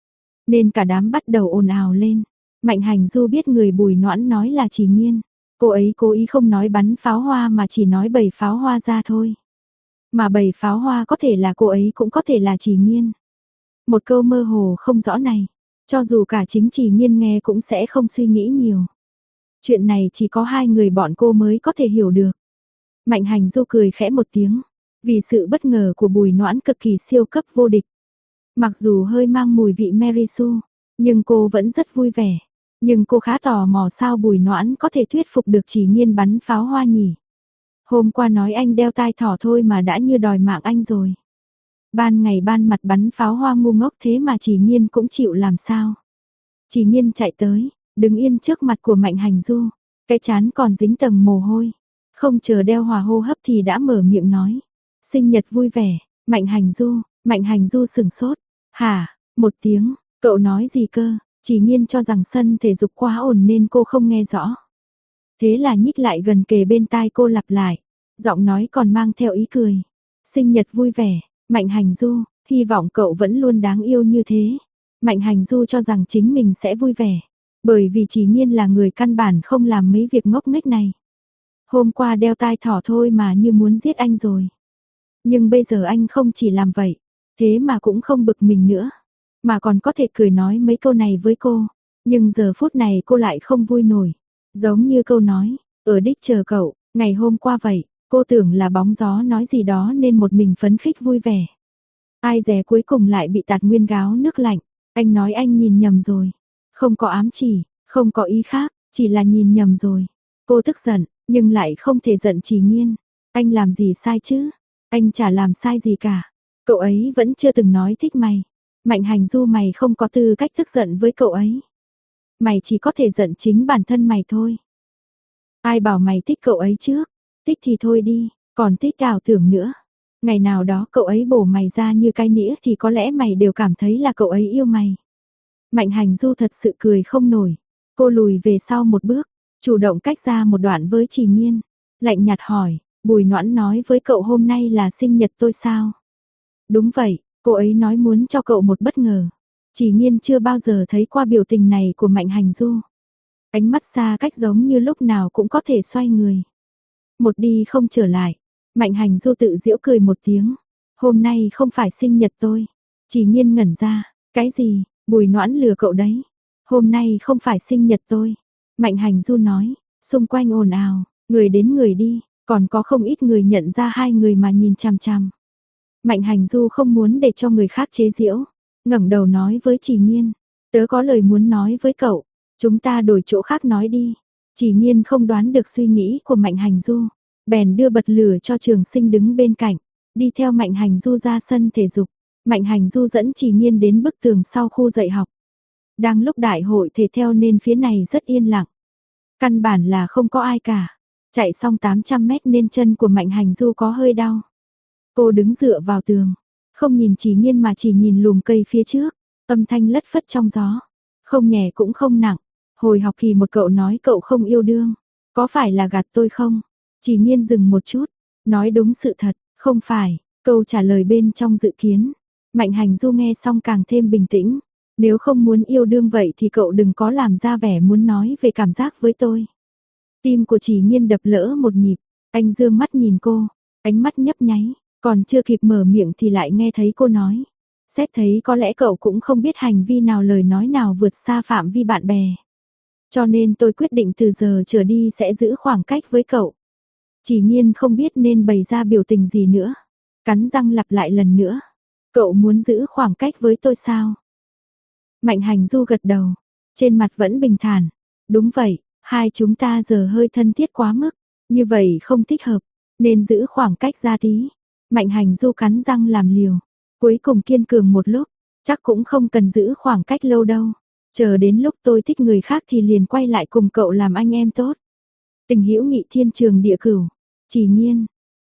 Nên cả đám bắt đầu ồn ào lên. Mạnh Hành Du biết người Bùi Noãn nói là Chỉ Nghiên. Cô ấy cố ý không nói bắn pháo hoa mà chỉ nói bày pháo hoa ra thôi. Mà bày pháo hoa có thể là cô ấy cũng có thể là Chỉ Nghiên. Một câu mơ hồ không rõ này, cho dù cả chính Chỉ Nghiên nghe cũng sẽ không suy nghĩ nhiều. Chuyện này chỉ có 2 người bọn cô mới có thể hiểu được. Mạnh Hành Du cười khẽ một tiếng, vì sự bất ngờ của Bùi Noãn cực kỳ siêu cấp vô địch. Mặc dù hơi mang mùi vị Mary Sue, nhưng cô vẫn rất vui vẻ. Nhưng cô khá tò mò sao Bùi Noãn có thể thuyết phục được Chỉ Nghiên bắn pháo hoa nhỉ. Hôm qua nói anh đeo tai thỏ thôi mà đã như đòi mạng anh rồi. Ban ngày ban mặt bắn pháo hoa ngu ngốc thế mà Chỉ Nghiên cũng chịu làm sao. Chỉ Nghiên chạy tới, đứng yên trước mặt của Mạnh Hành Du, cái trán còn dính tầng mồ hôi. Không chờ đeo hòa hô hấp thì đã mở miệng nói. Sinh nhật vui vẻ, Mạnh Hành Du sừng sốt. Hả, một tiếng, cậu nói gì cơ? Chỉ Nghiên cho rằng sân thể dục quá ồn nên cô không nghe rõ. Thế là nhích lại gần kề bên tai cô lặp lại. Giọng nói còn mang theo ý cười. Sinh nhật vui vẻ, Mạnh Hành Du, hy vọng cậu vẫn luôn đáng yêu như thế. Mạnh Hành Du cho rằng chính mình sẽ vui vẻ. Bởi vì Chỉ Nghiên là người căn bản không làm mấy việc ngốc nghếch này. Hôm qua đeo tai thỏ thôi mà như muốn giết anh rồi. Nhưng bây giờ anh không chỉ làm vậy, thế mà cũng không bực mình nữa. Mà còn có thể cười nói mấy câu này với cô. Nhưng giờ phút này cô lại không vui nổi. Giống như câu nói, ở đích chờ cậu, ngày hôm qua vậy. Cô tưởng là bóng gió nói gì đó nên một mình phấn khích vui vẻ. Ai dè cuối cùng lại bị tạt nguyên gáo nước lạnh. Anh nói anh nhìn nhầm rồi. Không có ám chỉ, không có ý khác, chỉ là nhìn nhầm rồi. Cô tức giận, nhưng lại không thể giận Chỉ Nghiên. Anh làm gì sai chứ? Anh chả làm sai gì cả. Cậu ấy vẫn chưa từng nói thích mày. Mạnh Hành Du, mày không có tư cách tức giận với cậu ấy. Mày chỉ có thể giận chính bản thân mày thôi. Ai bảo mày thích cậu ấy trước? Thích thì thôi đi, còn thích ảo tưởng nữa. Ngày nào đó cậu ấy bổ mày ra như cái nĩa thì có lẽ mày đều cảm thấy là cậu ấy yêu mày. Mạnh Hành Du thật sự cười không nổi. Cô lùi về sau một bước, chủ động cách ra một đoạn với Chỉ Nghiên. Lạnh nhạt hỏi, Bùi Noãn nói với cậu hôm nay là sinh nhật tôi sao? Đúng vậy, cô ấy nói muốn cho cậu một bất ngờ. Chỉ Nghiên chưa bao giờ thấy qua biểu tình này của Mạnh Hành Du. Ánh mắt xa cách giống như lúc nào cũng có thể xoay người. Một đi không trở lại. Mạnh Hành Du tự giễu cười một tiếng. Hôm nay không phải sinh nhật tôi. Chỉ Nghiên ngẩn ra. Cái gì? Bùi Noãn lừa cậu đấy. Hôm nay không phải sinh nhật tôi. Mạnh Hành Du nói. Xung quanh ồn ào. Người đến người đi. Còn có không ít người nhận ra 2 người mà nhìn chằm chằm. Mạnh Hành Du không muốn để cho người khác chế giễu. Ngẩng đầu nói với Chỉ Nghiên. Tớ có lời muốn nói với cậu. Chúng ta đổi chỗ khác nói đi. Chỉ Nghiên không đoán được suy nghĩ của Mạnh Hành Du. Bèn đưa bật lửa cho Trường Sinh đứng bên cạnh. Đi theo Mạnh Hành Du ra sân thể dục. Mạnh Hành Du dẫn Chỉ Nghiên đến bức tường sau khu dạy học. Đang lúc đại hội thể theo nên phía này rất yên lặng. Căn bản là không có ai cả. Chạy xong 800 mét nên chân của Mạnh Hành Du có hơi đau. Cô đứng dựa vào tường. Không nhìn Chỉ Nghiên mà chỉ nhìn lùm cây phía trước. Âm thanh lất phất trong gió. Không nhẹ cũng không nặng. Hồi học kỳ một cậu nói cậu không yêu đương. Có phải là gạt tôi không? Chỉ Nghiên dừng một chút. Nói đúng sự thật. Không phải. Câu trả lời bên trong dự kiến. Mạnh Hành Du nghe xong càng thêm bình tĩnh. Nếu không muốn yêu đương vậy thì cậu đừng có làm ra vẻ muốn nói về cảm giác với tôi. Tim của Chỉ Nghiên đập lỡ một nhịp. Anh dương mắt nhìn cô. Ánh mắt nhấp nháy. Còn chưa kịp mở miệng thì lại nghe thấy cô nói. Xét thấy có lẽ cậu cũng không biết hành vi nào lời nói nào vượt xa phạm vi bạn bè. Cho nên tôi quyết định từ giờ trở đi sẽ giữ khoảng cách với cậu. Chỉ Nghiên không biết nên bày ra biểu tình gì nữa. Cắn răng lặp lại lần nữa. Cậu muốn giữ khoảng cách với tôi sao? Mạnh Hành Du gật đầu. Trên mặt vẫn bình thản. Đúng vậy, hai chúng ta giờ hơi thân thiết quá mức. Như vậy không thích hợp. Nên giữ khoảng cách ra tí. Mạnh Hành Du cắn răng làm liều. Cuối cùng kiên cường một lúc. Chắc cũng không cần giữ khoảng cách lâu đâu. Chờ đến lúc tôi thích người khác thì liền quay lại cùng cậu làm anh em tốt. Tình hữu nghị thiên trường địa cửu. Chỉ Nhiên.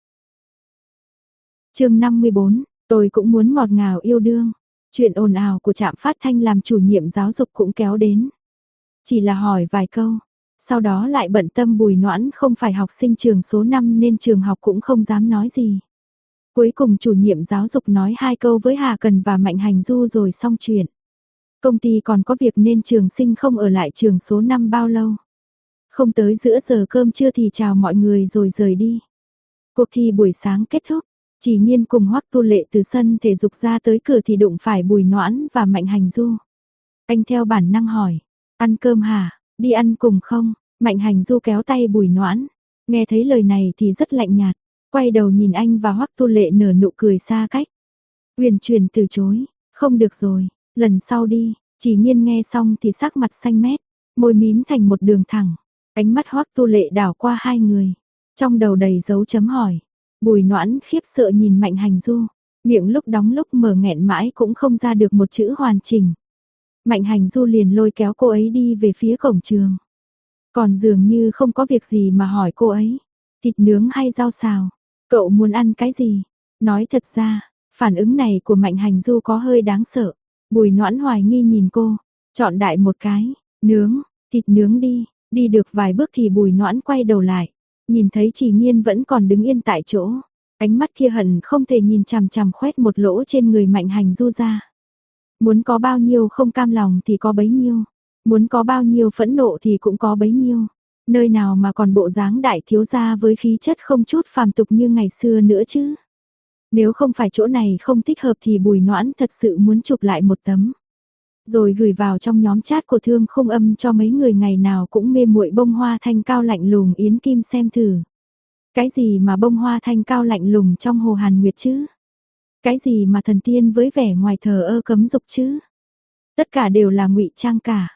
Chương 54, tôi cũng muốn ngọt ngào yêu đương. Chuyện ồn ào của trạm phát thanh làm chủ nhiệm giáo dục cũng kéo đến. Chỉ là hỏi vài câu, sau đó lại bận tâm Bùi Noãn không phải học sinh trường số 5 nên trường học cũng không dám nói gì. Cuối cùng chủ nhiệm giáo dục nói 2 câu với Hà Cần và Mạnh Hành Du rồi xong chuyện. Công ty còn có việc nên trường sinh không ở lại trường số 5 bao lâu. Không tới giữa giờ cơm trưa thì chào mọi người rồi rời đi. Cuộc thi buổi sáng kết thúc, Chỉ Nhiên cùng Hoắc Tu Lệ từ sân thể dục ra tới cửa thì đụng phải Bùi Noãn và Mạnh Hành Du. Anh theo bản năng hỏi, ăn cơm hả, đi ăn cùng không? Mạnh Hành Du kéo tay Bùi Noãn, nghe thấy lời này thì rất lạnh nhạt, quay đầu nhìn anh và Hoắc Tu Lệ nở nụ cười xa cách. Huyền Truyền từ chối, không được rồi, lần sau đi. Chỉ Nhiên nghe xong thì sắc mặt xanh mét, môi mím thành một đường thẳng, ánh mắt Hoắc Tu Lệ đảo qua hai người, trong đầu đầy dấu chấm hỏi. Bùi Noãn khiếp sợ nhìn Mạnh Hành Du, miệng lúc đóng lúc mở nghẹn mãi cũng không ra được một chữ hoàn chỉnh. Mạnh Hành Du liền lôi kéo cô ấy đi về phía cổng trường. Còn dường như không có việc gì mà hỏi cô ấy, thịt nướng hay rau xào, cậu muốn ăn cái gì? Nói thật ra, phản ứng này của Mạnh Hành Du có hơi đáng sợ. Bùi Noãn hoài nghi nhìn cô, chọn đại một cái, nướng, thịt nướng đi. Đi được vài bước thì Bùi Noãn quay đầu lại, nhìn thấy Chỉ Nhiên vẫn còn đứng yên tại chỗ, ánh mắt kia hận không thể nhìn chằm chằm khoét một lỗ trên người Mạnh Hành Du ra. Muốn có bao nhiêu không cam lòng thì có bấy nhiêu, muốn có bao nhiêu phẫn nộ thì cũng có bấy nhiêu. Nơi nào mà còn bộ dáng đại thiếu gia với khí chất không chút phàm tục như ngày xưa nữa chứ. Nếu không phải chỗ này không thích hợp thì Bùi Noãn thật sự muốn chụp lại một tấm. Rồi gửi vào trong nhóm chat của Thương Khung Âm cho mấy người ngày nào cũng mê muội bông hoa thanh cao lạnh lùng Yến Kim xem thử. Cái gì mà bông hoa thanh cao lạnh lùng trong Hồ Hàn Nguyệt chứ? Cái gì mà thần tiên với vẻ ngoài thờ ơ cấm dục chứ? Tất cả đều là ngụy trang cả.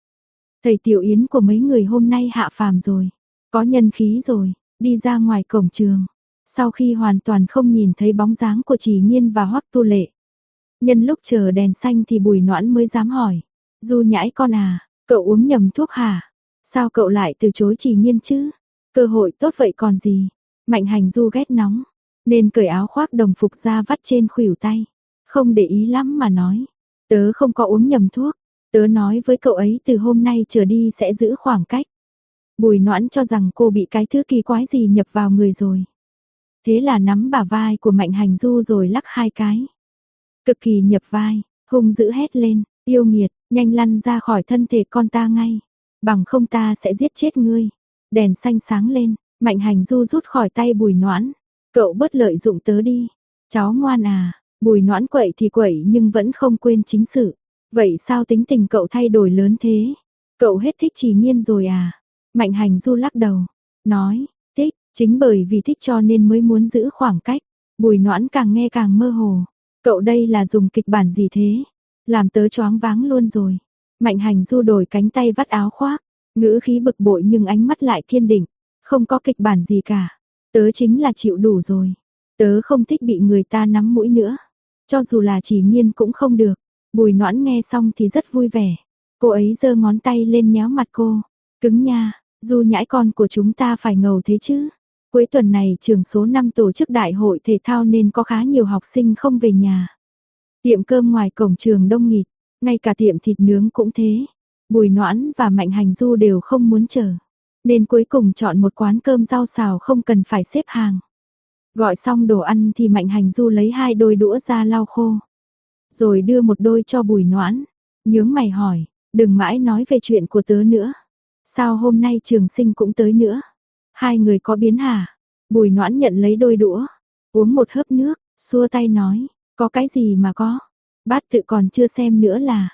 Thầy Tiểu Yến của mấy người hôm nay hạ phàm rồi, có nhân khí rồi, đi ra ngoài cổng trường. Sau khi hoàn toàn không nhìn thấy bóng dáng của Chỉ Nhiên và Hoắc Tu Lệ. Nhân lúc chờ đèn xanh thì Bùi Noãn mới dám hỏi, Du Nhãi con à, cậu uống nhầm thuốc hả? Sao cậu lại từ chối Chỉ Nhiên chứ? Cơ hội tốt vậy còn gì? Mạnh Hành Du ghét nóng, nên cởi áo khoác đồng phục ra vắt trên khuỷu tay. Không để ý lắm mà nói, tớ không có uống nhầm thuốc, tớ nói với cậu ấy từ hôm nay trở đi sẽ giữ khoảng cách. Bùi Noãn cho rằng cô bị cái thứ kỳ quái gì nhập vào người rồi. Thế là nắm bả vai của Mạnh Hành Du rồi lắc hai cái. Cực kỳ nhập vai, hung dữ hét lên, yêu nghiệt, nhanh lăn ra khỏi thân thể con ta ngay, bằng không ta sẽ giết chết ngươi. Đèn xanh sáng lên, Mạnh Hành Du rút khỏi tay Bùi Noãn, cậu bớt lợi dụng tớ đi, cháu ngoan à. Bùi Noãn quậy thì quậy nhưng vẫn không quên chính sự. Vậy sao tính tình cậu thay đổi lớn thế? Cậu hết thích Chỉ Nhiên rồi à? Mạnh Hành Du lắc đầu, nói, thích, chính bởi vì thích cho nên mới muốn giữ khoảng cách. Bùi Noãn càng nghe càng mơ hồ. Cậu đây là dùng kịch bản gì thế? Làm tớ choáng váng luôn rồi. Mạnh Hành Du đổi cánh tay vắt áo khoác, ngữ khí bực bội nhưng ánh mắt lại kiên định. Không có kịch bản gì cả. Tớ chính là chịu đủ rồi. Tớ không thích bị người ta nắm mũi nữa. Cho dù là Chỉ Nhiên cũng không được. Bùi Noãn nghe xong thì rất vui vẻ. Cô ấy giơ ngón tay lên nhéo mặt cô. Cứng nha, Du Nhãi con của chúng ta phải ngầu thế chứ. Cuối tuần này trường số 5 tổ chức đại hội thể thao nên có khá nhiều học sinh không về nhà. Tiệm cơm ngoài cổng trường đông nghịt, ngay cả tiệm thịt nướng cũng thế. Bùi Noãn và Mạnh Hành Du đều không muốn chờ, nên cuối cùng chọn một quán cơm rau xào không cần phải xếp hàng. Gọi xong đồ ăn thì Mạnh Hành Du lấy 2 đôi đũa ra lau khô, rồi đưa một đôi cho Bùi Noãn. Nhướng mày hỏi, đừng mãi nói về chuyện của tớ nữa. Sao hôm nay Trường Sinh cũng tới nữa? Hai người có biến hả? Bùi Noãn nhận lấy đôi đũa, uống một hớp nước, xua tay nói, có cái gì mà có, bát tự còn chưa xem nữa là.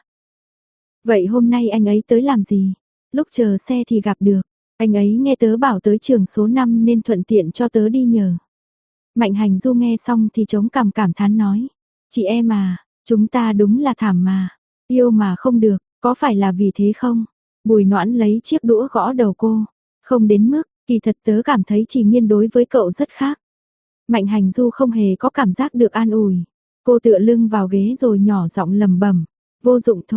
Vậy hôm nay anh ấy tới làm gì? Lúc chờ xe thì gặp được, anh ấy nghe tớ bảo tới trường số 5 nên thuận tiện cho tớ đi nhờ. Mạnh Hành Du nghe xong thì chống cằm cảm thán nói, chị em à, chúng ta đúng là thảm mà, yêu mà không được, có phải là vì thế không? Bùi Noãn lấy chiếc đũa gõ đầu cô, không đến mức. Kỳ thật tớ cảm thấy Chỉ Nhiên đối với cậu rất khác. Mạnh Hành Du không hề có cảm giác được an ủi. Cô tựa lưng vào ghế rồi nhỏ giọng lẩm bẩm, vô dụng thôi,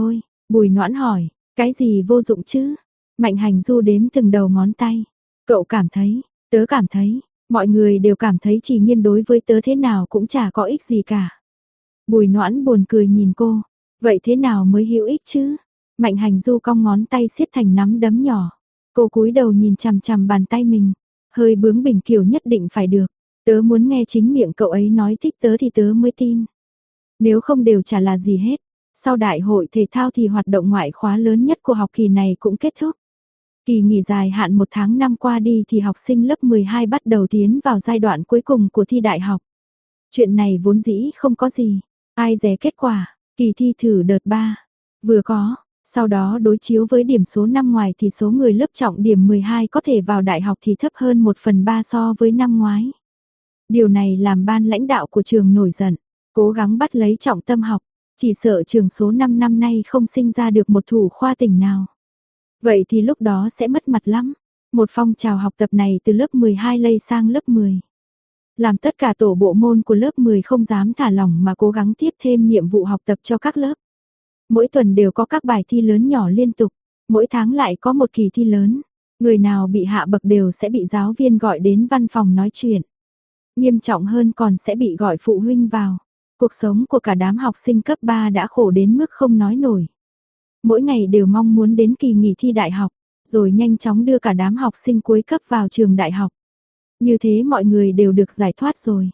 Bùi Noãn hỏi, cái gì vô dụng chứ? Mạnh Hành Du đếm từng đầu ngón tay. Cậu cảm thấy, tớ cảm thấy, mọi người đều cảm thấy Trì Nghiên đối với tớ thế nào cũng chả có ích gì cả. Bùi Noãn buồn cười nhìn cô, vậy thế nào mới hữu ích chứ? Mạnh Hành Du cong ngón tay siết thành nắm đấm nhỏ. Cô cúi đầu nhìn chằm chằm bàn tay mình, hơi bướng bỉnh kiểu nhất định phải được. Tớ muốn nghe chính miệng cậu ấy nói thích tớ thì tớ mới tin. Nếu không đều chả là gì hết. Sau đại hội thể thao thì hoạt động ngoại khóa lớn nhất của học kỳ này cũng kết thúc. Kỳ nghỉ dài hạn 1 tháng năm qua đi thì học sinh lớp 12 bắt đầu tiến vào giai đoạn cuối cùng của thi đại học. Chuyện này vốn dĩ không có gì. Ai dè kết quả, kỳ thi thử đợt 3. Vừa có, sau đó đối chiếu với điểm số năm ngoài thì số người lớp trọng điểm 12 có thể vào đại học thì thấp hơn 1/3 so với năm ngoái. Điều này làm ban lãnh đạo của trường nổi giận, cố gắng bắt lấy trọng tâm học, chỉ sợ trường số 5 năm nay không sinh ra được một thủ khoa tỉnh nào. Vậy thì lúc đó sẽ mất mặt lắm. Một phong trào học tập này từ lớp 12 lây sang lớp 10. Làm tất cả tổ bộ môn của lớp 10 không dám thả lỏng mà cố gắng tiếp thêm nhiệm vụ học tập cho các lớp. Mỗi tuần đều có các bài thi lớn nhỏ liên tục, mỗi tháng lại có một kỳ thi lớn. Người nào bị hạ bậc đều sẽ bị giáo viên gọi đến văn phòng nói chuyện. Nghiêm trọng hơn còn sẽ bị gọi phụ huynh vào. Cuộc sống của cả đám học sinh cấp 3 đã khổ đến mức không nói nổi. Mỗi ngày đều mong muốn đến kỳ nghỉ thi đại học, rồi nhanh chóng đưa cả đám học sinh cuối cấp vào trường đại học. Như thế mọi người đều được giải thoát rồi.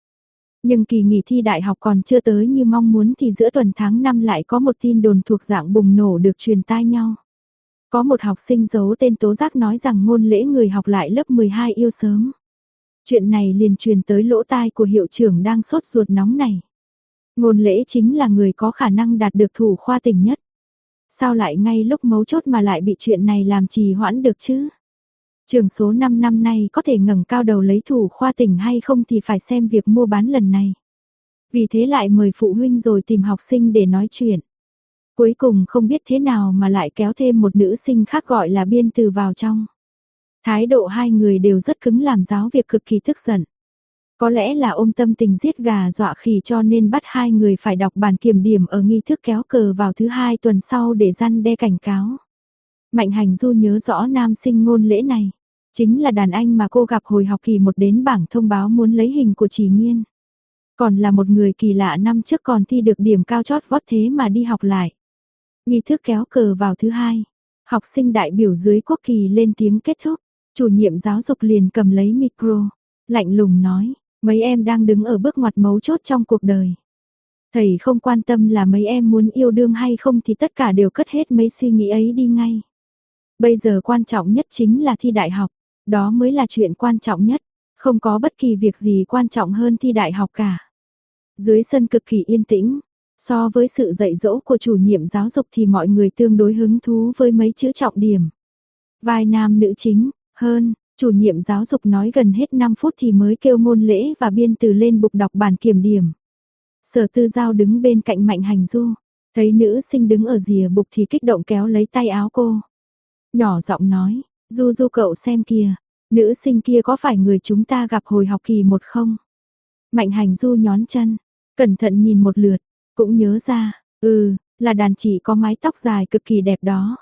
Nhưng kỳ nghỉ thi đại học còn chưa tới như mong muốn thì giữa tuần tháng 5 lại có một tin đồn thuộc dạng bùng nổ được truyền tai nhau. Có một học sinh giấu tên tố giác nói rằng Ngôn Lễ người học lại lớp 12 yêu sớm. Chuyện này liền truyền tới lỗ tai của hiệu trưởng đang sốt ruột nóng này. Ngôn Lễ chính là người có khả năng đạt được thủ khoa tỉnh nhất. Sao lại ngay lúc mấu chốt mà lại bị chuyện này làm trì hoãn được chứ? Trường số 5 năm nay có thể ngẩng cao đầu lấy thủ khoa tỉnh hay không thì phải xem việc mua bán lần này. Vì thế lại mời phụ huynh rồi tìm học sinh để nói chuyện. Cuối cùng không biết thế nào mà lại kéo thêm một nữ sinh khác gọi là Biên Từ vào trong. Thái độ hai người đều rất cứng làm giáo việc cực kỳ tức giận. Có lẽ là ôm tâm tình giết gà dọa khỉ cho nên bắt hai người phải đọc bản kiểm điểm ở nghi thức kéo cờ vào thứ 2 tuần sau để răn đe cảnh cáo. Mạnh Hành Du nhớ rõ nam sinh Ngôn Lễ này. Chính là đàn anh mà cô gặp hồi học kỳ 1 đến bảng thông báo muốn lấy hình của Trì Nghiên. Còn là một người kỳ lạ năm trước còn thi được điểm cao chót vót thế mà đi học lại. Nghi thức kéo cờ vào thứ 2. Học sinh đại biểu dưới quốc kỳ lên tiếng kết thúc. Chủ nhiệm giáo dục liền cầm lấy micro. Lạnh lùng nói, mấy em đang đứng ở bước ngoặt mấu chốt trong cuộc đời. Thầy không quan tâm là mấy em muốn yêu đương hay không thì tất cả đều cất hết mấy suy nghĩ ấy đi ngay. Bây giờ quan trọng nhất chính là thi đại học. Đó mới là chuyện quan trọng nhất, không có bất kỳ việc gì quan trọng hơn thi đại học cả. Dưới sân cực kỳ yên tĩnh, so với sự dạy dỗ của chủ nhiệm giáo dục thì mọi người tương đối hứng thú với mấy chữ trọng điểm. Vai nam nữ chính, hơn, chủ nhiệm giáo dục nói gần hết 5 phút thì mới kêu Ngôn Lễ và Biên Từ lên bục đọc bản kiểm điểm. Sở Tư Giao đứng bên cạnh Mạnh Hành Du, thấy nữ sinh đứng ở rìa bục thì kích động kéo lấy tay áo cô. Nhỏ giọng nói, Du Du cậu xem kìa, nữ sinh kia có phải người chúng ta gặp hồi học kỳ 1 không? Mạnh Hành Du nhón chân, cẩn thận nhìn một lượt, cũng nhớ ra, là đàn chị có mái tóc dài cực kỳ đẹp đó.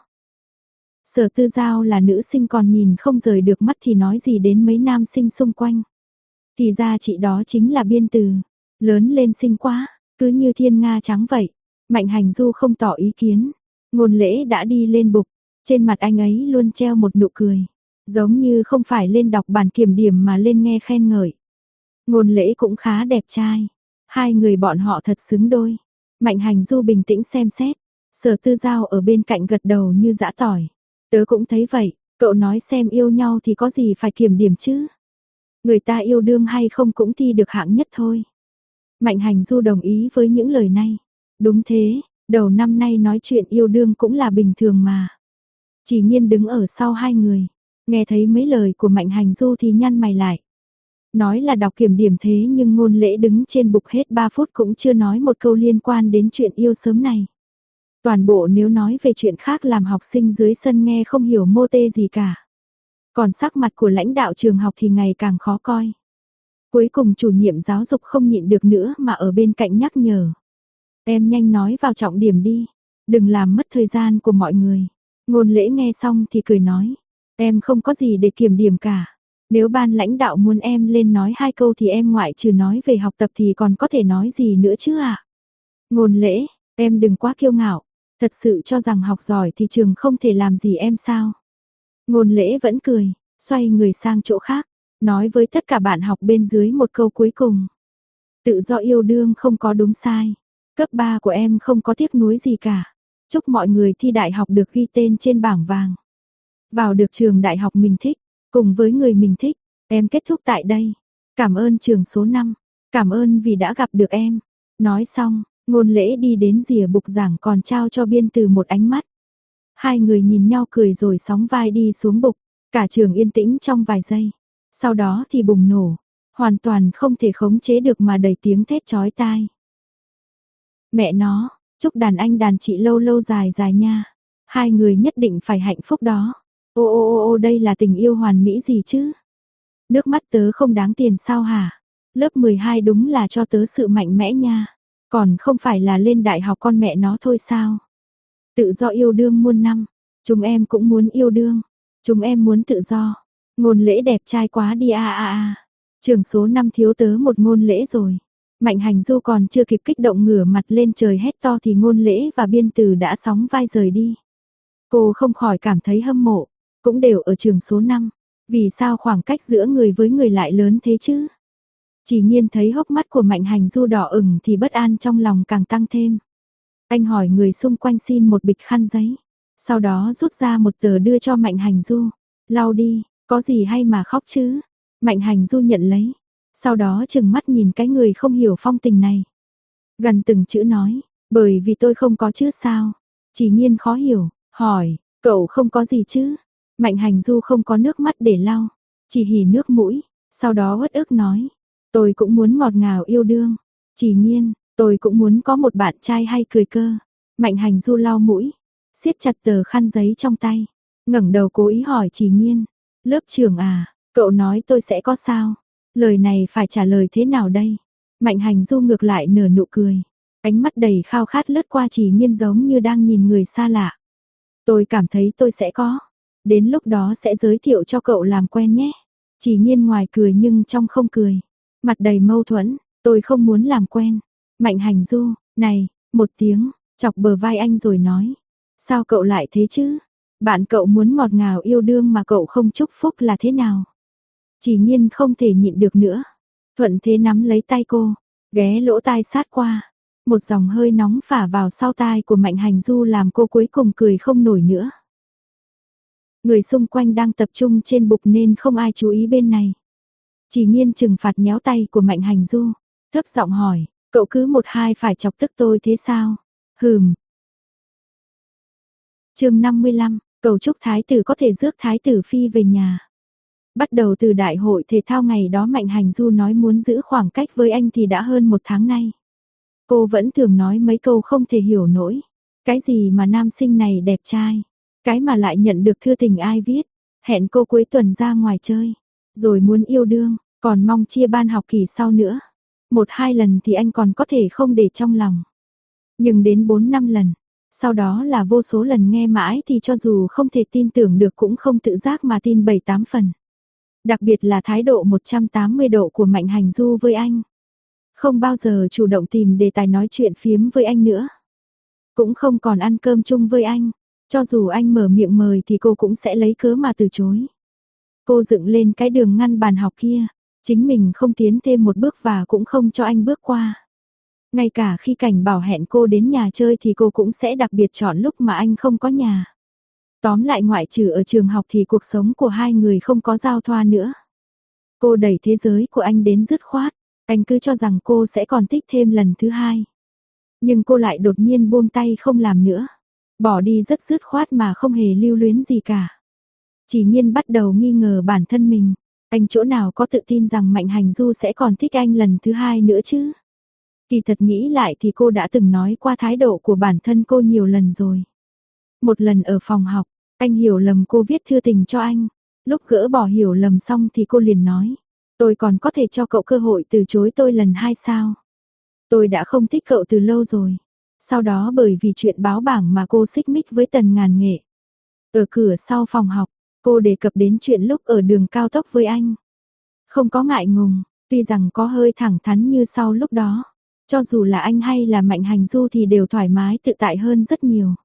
Sở Tư Giao là nữ sinh còn nhìn không rời được mắt thì nói gì đến mấy nam sinh xung quanh. Thì ra chị đó chính là Biên Từ, lớn lên xinh quá, cứ như thiên nga trắng vậy. Mạnh Hành Du không tỏ ý kiến, Ngôn Lễ đã đi lên bục, trên mặt anh ấy luôn treo một nụ cười. Giống như không phải lên đọc bản kiểm điểm mà lên nghe khen ngợi. Ngôn Lễ cũng khá đẹp trai. Hai người bọn họ thật xứng đôi. Mạnh Hành Du bình tĩnh xem xét. Sở Tư Giao ở bên cạnh gật đầu như giã tỏi. Tớ cũng thấy vậy, cậu nói xem yêu nhau thì có gì phải kiểm điểm chứ. Người ta yêu đương hay không cũng thi được hạng nhất thôi. Mạnh Hành Du đồng ý với những lời này. Đúng thế, đầu năm nay nói chuyện yêu đương cũng là bình thường mà. Trì Nghiên đứng ở sau hai người. Nghe thấy mấy lời của Mạnh Hành Du thì nhăn mày lại. Nói là đọc kiểm điểm thế nhưng Ngôn Lễ đứng trên bục hết 3 phút cũng chưa nói một câu liên quan đến chuyện yêu sớm này. Toàn bộ nếu nói về chuyện khác làm học sinh dưới sân nghe không hiểu mô tê gì cả. Còn sắc mặt của lãnh đạo trường học thì ngày càng khó coi. Cuối cùng chủ nhiệm giáo dục không nhịn được nữa mà ở bên cạnh nhắc nhở. Em nhanh nói vào trọng điểm đi. đừng làm mất thời gian của mọi người. Ngôn Lễ nghe xong thì cười nói, em không có gì để kiểm điểm cả. Nếu ban lãnh đạo muốn em lên nói 2 câu thì em ngoại trừ nói về học tập thì còn có thể nói gì nữa chứ ạ? Ngôn Lễ, em đừng quá kiêu ngạo, thật sự cho rằng học giỏi thì trường không thể làm gì em sao? Ngôn Lễ vẫn cười, xoay người sang chỗ khác, nói với tất cả bạn học bên dưới một câu cuối cùng. Tự do yêu đương không có đúng sai. Cấp 3 của em không có tiếc nuối gì cả. Chúc mọi người thi đại học được ghi tên trên bảng vàng. Vào được trường đại học mình thích, cùng với người mình thích. Em kết thúc tại đây. Cảm ơn trường số 5. Cảm ơn vì đã gặp được em. Nói xong, Ngôn Lễ đi đến rìa bục giảng còn trao cho Biên Từ một ánh mắt. Hai người nhìn nhau cười rồi sóng vai đi xuống bục. Cả trường yên tĩnh trong vài giây. Sau đó thì bùng nổ. Hoàn toàn không thể khống chế được mà đầy tiếng thét chói tai. Mẹ nó, chúc đàn anh đàn chị lâu lâu dài dài nha. Hai người nhất định phải hạnh phúc đó. Ô ô ô ô đây là tình yêu hoàn mỹ gì chứ? Nước mắt tớ không đáng tiền sao hả? Lớp 12 đúng là cho tớ sự mạnh mẽ nha. Còn không phải là lên đại học con mẹ nó thôi sao? Tự do yêu đương muôn năm. Chúng em cũng muốn yêu đương. Chúng em muốn tự do. Ngôn Lễ đẹp trai quá đi a a a. Trường số 5 thiếu tớ một Ngôn Lễ rồi. Mạnh Hành Du còn chưa kịp kích động ngửa mặt lên trời hét to thì Ngôn Lễ và Biên Từ đã sóng vai rời đi. Cô không khỏi cảm thấy hâm mộ, cũng đều ở trường số 5. Vì sao khoảng cách giữa người với người lại lớn thế chứ? Chỉ Nhiên thấy hốc mắt của Mạnh Hành Du đỏ ửng thì bất an trong lòng càng tăng thêm. Anh hỏi người xung quanh xin một bịch khăn giấy. Sau đó rút ra một tờ đưa cho Mạnh Hành Du. Lau đi, có gì hay mà khóc chứ? Mạnh Hành Du nhận lấy. Sau đó chừng mắt nhìn cái người không hiểu phong tình này. Gần từng chữ nói, bởi vì tôi không có chứ sao? Chỉ Nhiên khó hiểu, hỏi, cậu không có gì chứ? Mạnh Hành Du không có nước mắt để lau, chỉ hỉ nước mũi, sau đó uất ức nói, tôi cũng muốn ngọt ngào yêu đương. Chỉ Nhiên, tôi cũng muốn có một bạn trai hay cười cơ. Mạnh Hành Du lau mũi, siết chặt tờ khăn giấy trong tay, ngẩng đầu cố ý hỏi Chỉ Nhiên, lớp trưởng à, cậu nói tôi sẽ có sao? Lời này phải trả lời thế nào đây? Mạnh Hành Du ngược lại nở nụ cười, ánh mắt đầy khao khát lướt qua Chỉ Nhiên giống như đang nhìn người xa lạ. Tôi cảm thấy tôi sẽ có, đến lúc đó sẽ giới thiệu cho cậu làm quen nhé. Chỉ Nhiên ngoài cười nhưng trong không cười, mặt đầy mâu thuẫn, tôi không muốn làm quen. Mạnh Hành Du, này, một tiếng, chọc bờ vai anh rồi nói, sao cậu lại thế chứ? Bạn cậu muốn ngọt ngào yêu đương mà cậu không chúc phúc là thế nào? Chỉ Nhiên không thể nhịn được nữa, thuận thế nắm lấy tay cô, ghé lỗ tai sát qua. Một dòng hơi nóng phả vào sau tai của Mạnh Hành Du làm cô cuối cùng cười không nổi nữa. Người xung quanh đang tập trung trên bục nên không ai chú ý bên này. Chỉ Nhiên trừng phạt nhéo tay của Mạnh Hành Du, thấp giọng hỏi, cậu cứ một hai phải chọc tức tôi thế sao? Chương 55, cầu chúc thái tử có thể rước thái tử phi về nhà. Bắt đầu từ đại hội thể thao ngày đó Mạnh Hành Du nói muốn giữ khoảng cách với anh thì đã hơn 1 tháng nay. Cô vẫn thường nói mấy câu không thể hiểu nổi. Cái gì mà nam sinh này đẹp trai, cái mà lại nhận được thư tình ai viết, hẹn cô cuối tuần ra ngoài chơi, rồi muốn yêu đương, còn mong chia ban học kỳ sau nữa. 1-2 lần thì anh còn có thể không để trong lòng. Nhưng đến 4-5 lần, sau đó là vô số lần nghe mãi thì cho dù không thể tin tưởng được cũng không tự giác mà tin 7-8 phần. Đặc biệt là thái độ 180 độ của Mạnh Hành Du với anh. Không bao giờ chủ động tìm đề tài nói chuyện phiếm với anh nữa. Cũng không còn ăn cơm chung với anh. Cho dù anh mở miệng mời thì cô cũng sẽ lấy cớ mà từ chối. Cô dựng lên cái đường ngăn bàn học kia. Chính mình không tiến thêm một bước và cũng không cho anh bước qua. Ngay cả khi Cảnh bảo hẹn cô đến nhà chơi thì cô cũng sẽ đặc biệt chọn lúc mà anh không có nhà. Tóm lại ngoại trừ ở trường học thì cuộc sống của hai người không có giao thoa nữa. Cô đẩy thế giới của anh đến dứt khoát. Anh cứ cho rằng cô sẽ còn thích thêm lần thứ 2. Nhưng cô lại đột nhiên buông tay không làm nữa. Bỏ đi rất dứt khoát mà không hề lưu luyến gì cả. Chỉ Nhiên bắt đầu nghi ngờ bản thân mình. Anh chỗ nào có tự tin rằng Mạnh Hành Du sẽ còn thích anh lần thứ 2 nữa chứ? Kỳ thật nghĩ lại thì cô đã từng nói qua thái độ của bản thân cô nhiều lần rồi. Một lần ở phòng học, anh hiểu lầm cô viết thư tình cho anh. Lúc gỡ bỏ hiểu lầm xong thì cô liền nói. Tôi còn có thể cho cậu cơ hội từ chối tôi lần 2 sao? Tôi đã không thích cậu từ lâu rồi. Sau đó bởi vì chuyện báo bảng mà cô xích mích với Tần Ngàn Nghệ. Ở cửa sau phòng học, cô đề cập đến chuyện lúc ở đường cao tốc với anh. Không có ngại ngùng, tuy rằng có hơi thẳng thắn như sau lúc đó. Cho dù là anh hay là Mạnh Hành Du thì đều thoải mái tự tại hơn rất nhiều.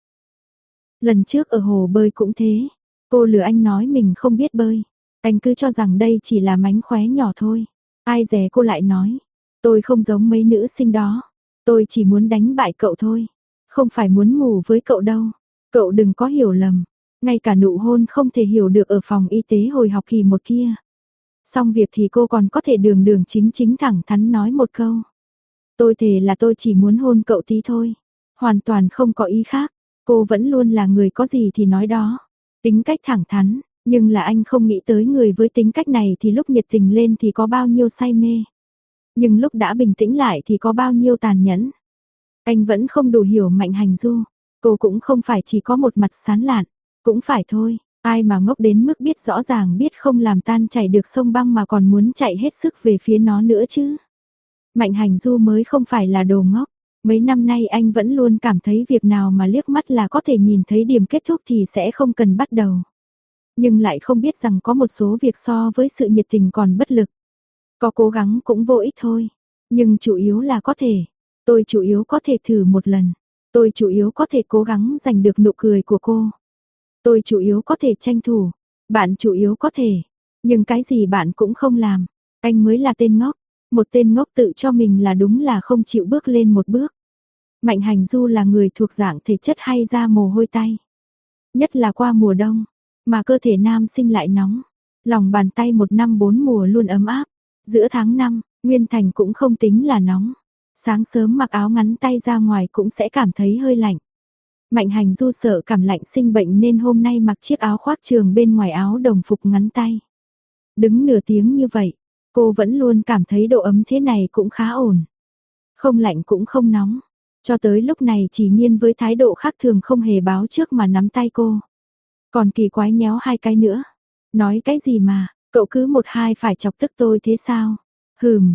Lần trước ở hồ bơi cũng thế, cô lừa anh nói mình không biết bơi. Anh cứ cho rằng đây chỉ là mánh khóe nhỏ thôi. Ai dè cô lại nói, tôi không giống mấy nữ sinh đó. Tôi chỉ muốn đánh bại cậu thôi. Không phải muốn ngủ với cậu đâu. Cậu đừng có hiểu lầm. Ngay cả nụ hôn không thể hiểu được ở phòng y tế hồi học kỳ 1 kia. Xong việc thì cô còn có thể đường đường chính chính thẳng thắn nói một câu. Tôi thề là tôi chỉ muốn hôn cậu tí thôi. Hoàn toàn không có ý khác. Cô vẫn luôn là người có gì thì nói đó. Tính cách thẳng thắn. Nhưng là anh không nghĩ tới người với tính cách này thì lúc nhiệt tình lên thì có bao nhiêu say mê. Nhưng lúc đã bình tĩnh lại thì có bao nhiêu tàn nhẫn. Anh vẫn không đủ hiểu Mạnh Hành Du. Cô cũng không phải chỉ có một mặt sán lạn. Cũng phải thôi. Ai mà ngốc đến mức biết rõ ràng biết không làm tan chảy được sông băng mà còn muốn chạy hết sức về phía nó nữa chứ. Mạnh Hành Du mới không phải là đồ ngốc. Mấy năm nay anh vẫn luôn cảm thấy việc nào mà liếc mắt là có thể nhìn thấy điểm kết thúc thì sẽ không cần bắt đầu. Nhưng lại không biết rằng có một số việc so với sự nhiệt tình còn bất lực. Có cố gắng cũng vô ích thôi. Nhưng chủ yếu là có thể. Tôi chủ yếu có thể thử một lần. Tôi chủ yếu có thể cố gắng giành được nụ cười của cô. Tôi chủ yếu có thể tranh thủ. Bạn chủ yếu có thể. Nhưng cái gì bạn cũng không làm. Anh mới là tên ngốc. Một tên ngốc tự cho mình là đúng là không chịu bước lên một bước. Mạnh Hành Du là người thuộc dạng thể chất hay ra mồ hôi tay. Nhất là qua mùa đông. Mà cơ thể nam sinh lại nóng. Lòng bàn tay 1 năm 4 mùa luôn ấm áp. Giữa tháng 5, Nguyên Thành cũng không tính là nóng. Sáng sớm mặc áo ngắn tay ra ngoài cũng sẽ cảm thấy hơi lạnh. Mạnh Hành Du sợ cảm lạnh sinh bệnh nên hôm nay mặc chiếc áo khoác trường bên ngoài áo đồng phục ngắn tay. Đứng nửa tiếng như vậy, cô vẫn luôn cảm thấy độ ấm thế này cũng khá ổn. Không lạnh cũng không nóng. Cho tới lúc này chỉ Nhiên với thái độ khác thường không hề báo trước mà nắm tay cô. Còn kỳ quái nhéo 2 cái nữa. Nói cái gì mà, cậu cứ 1-2 phải chọc tức tôi thế sao? Hừm.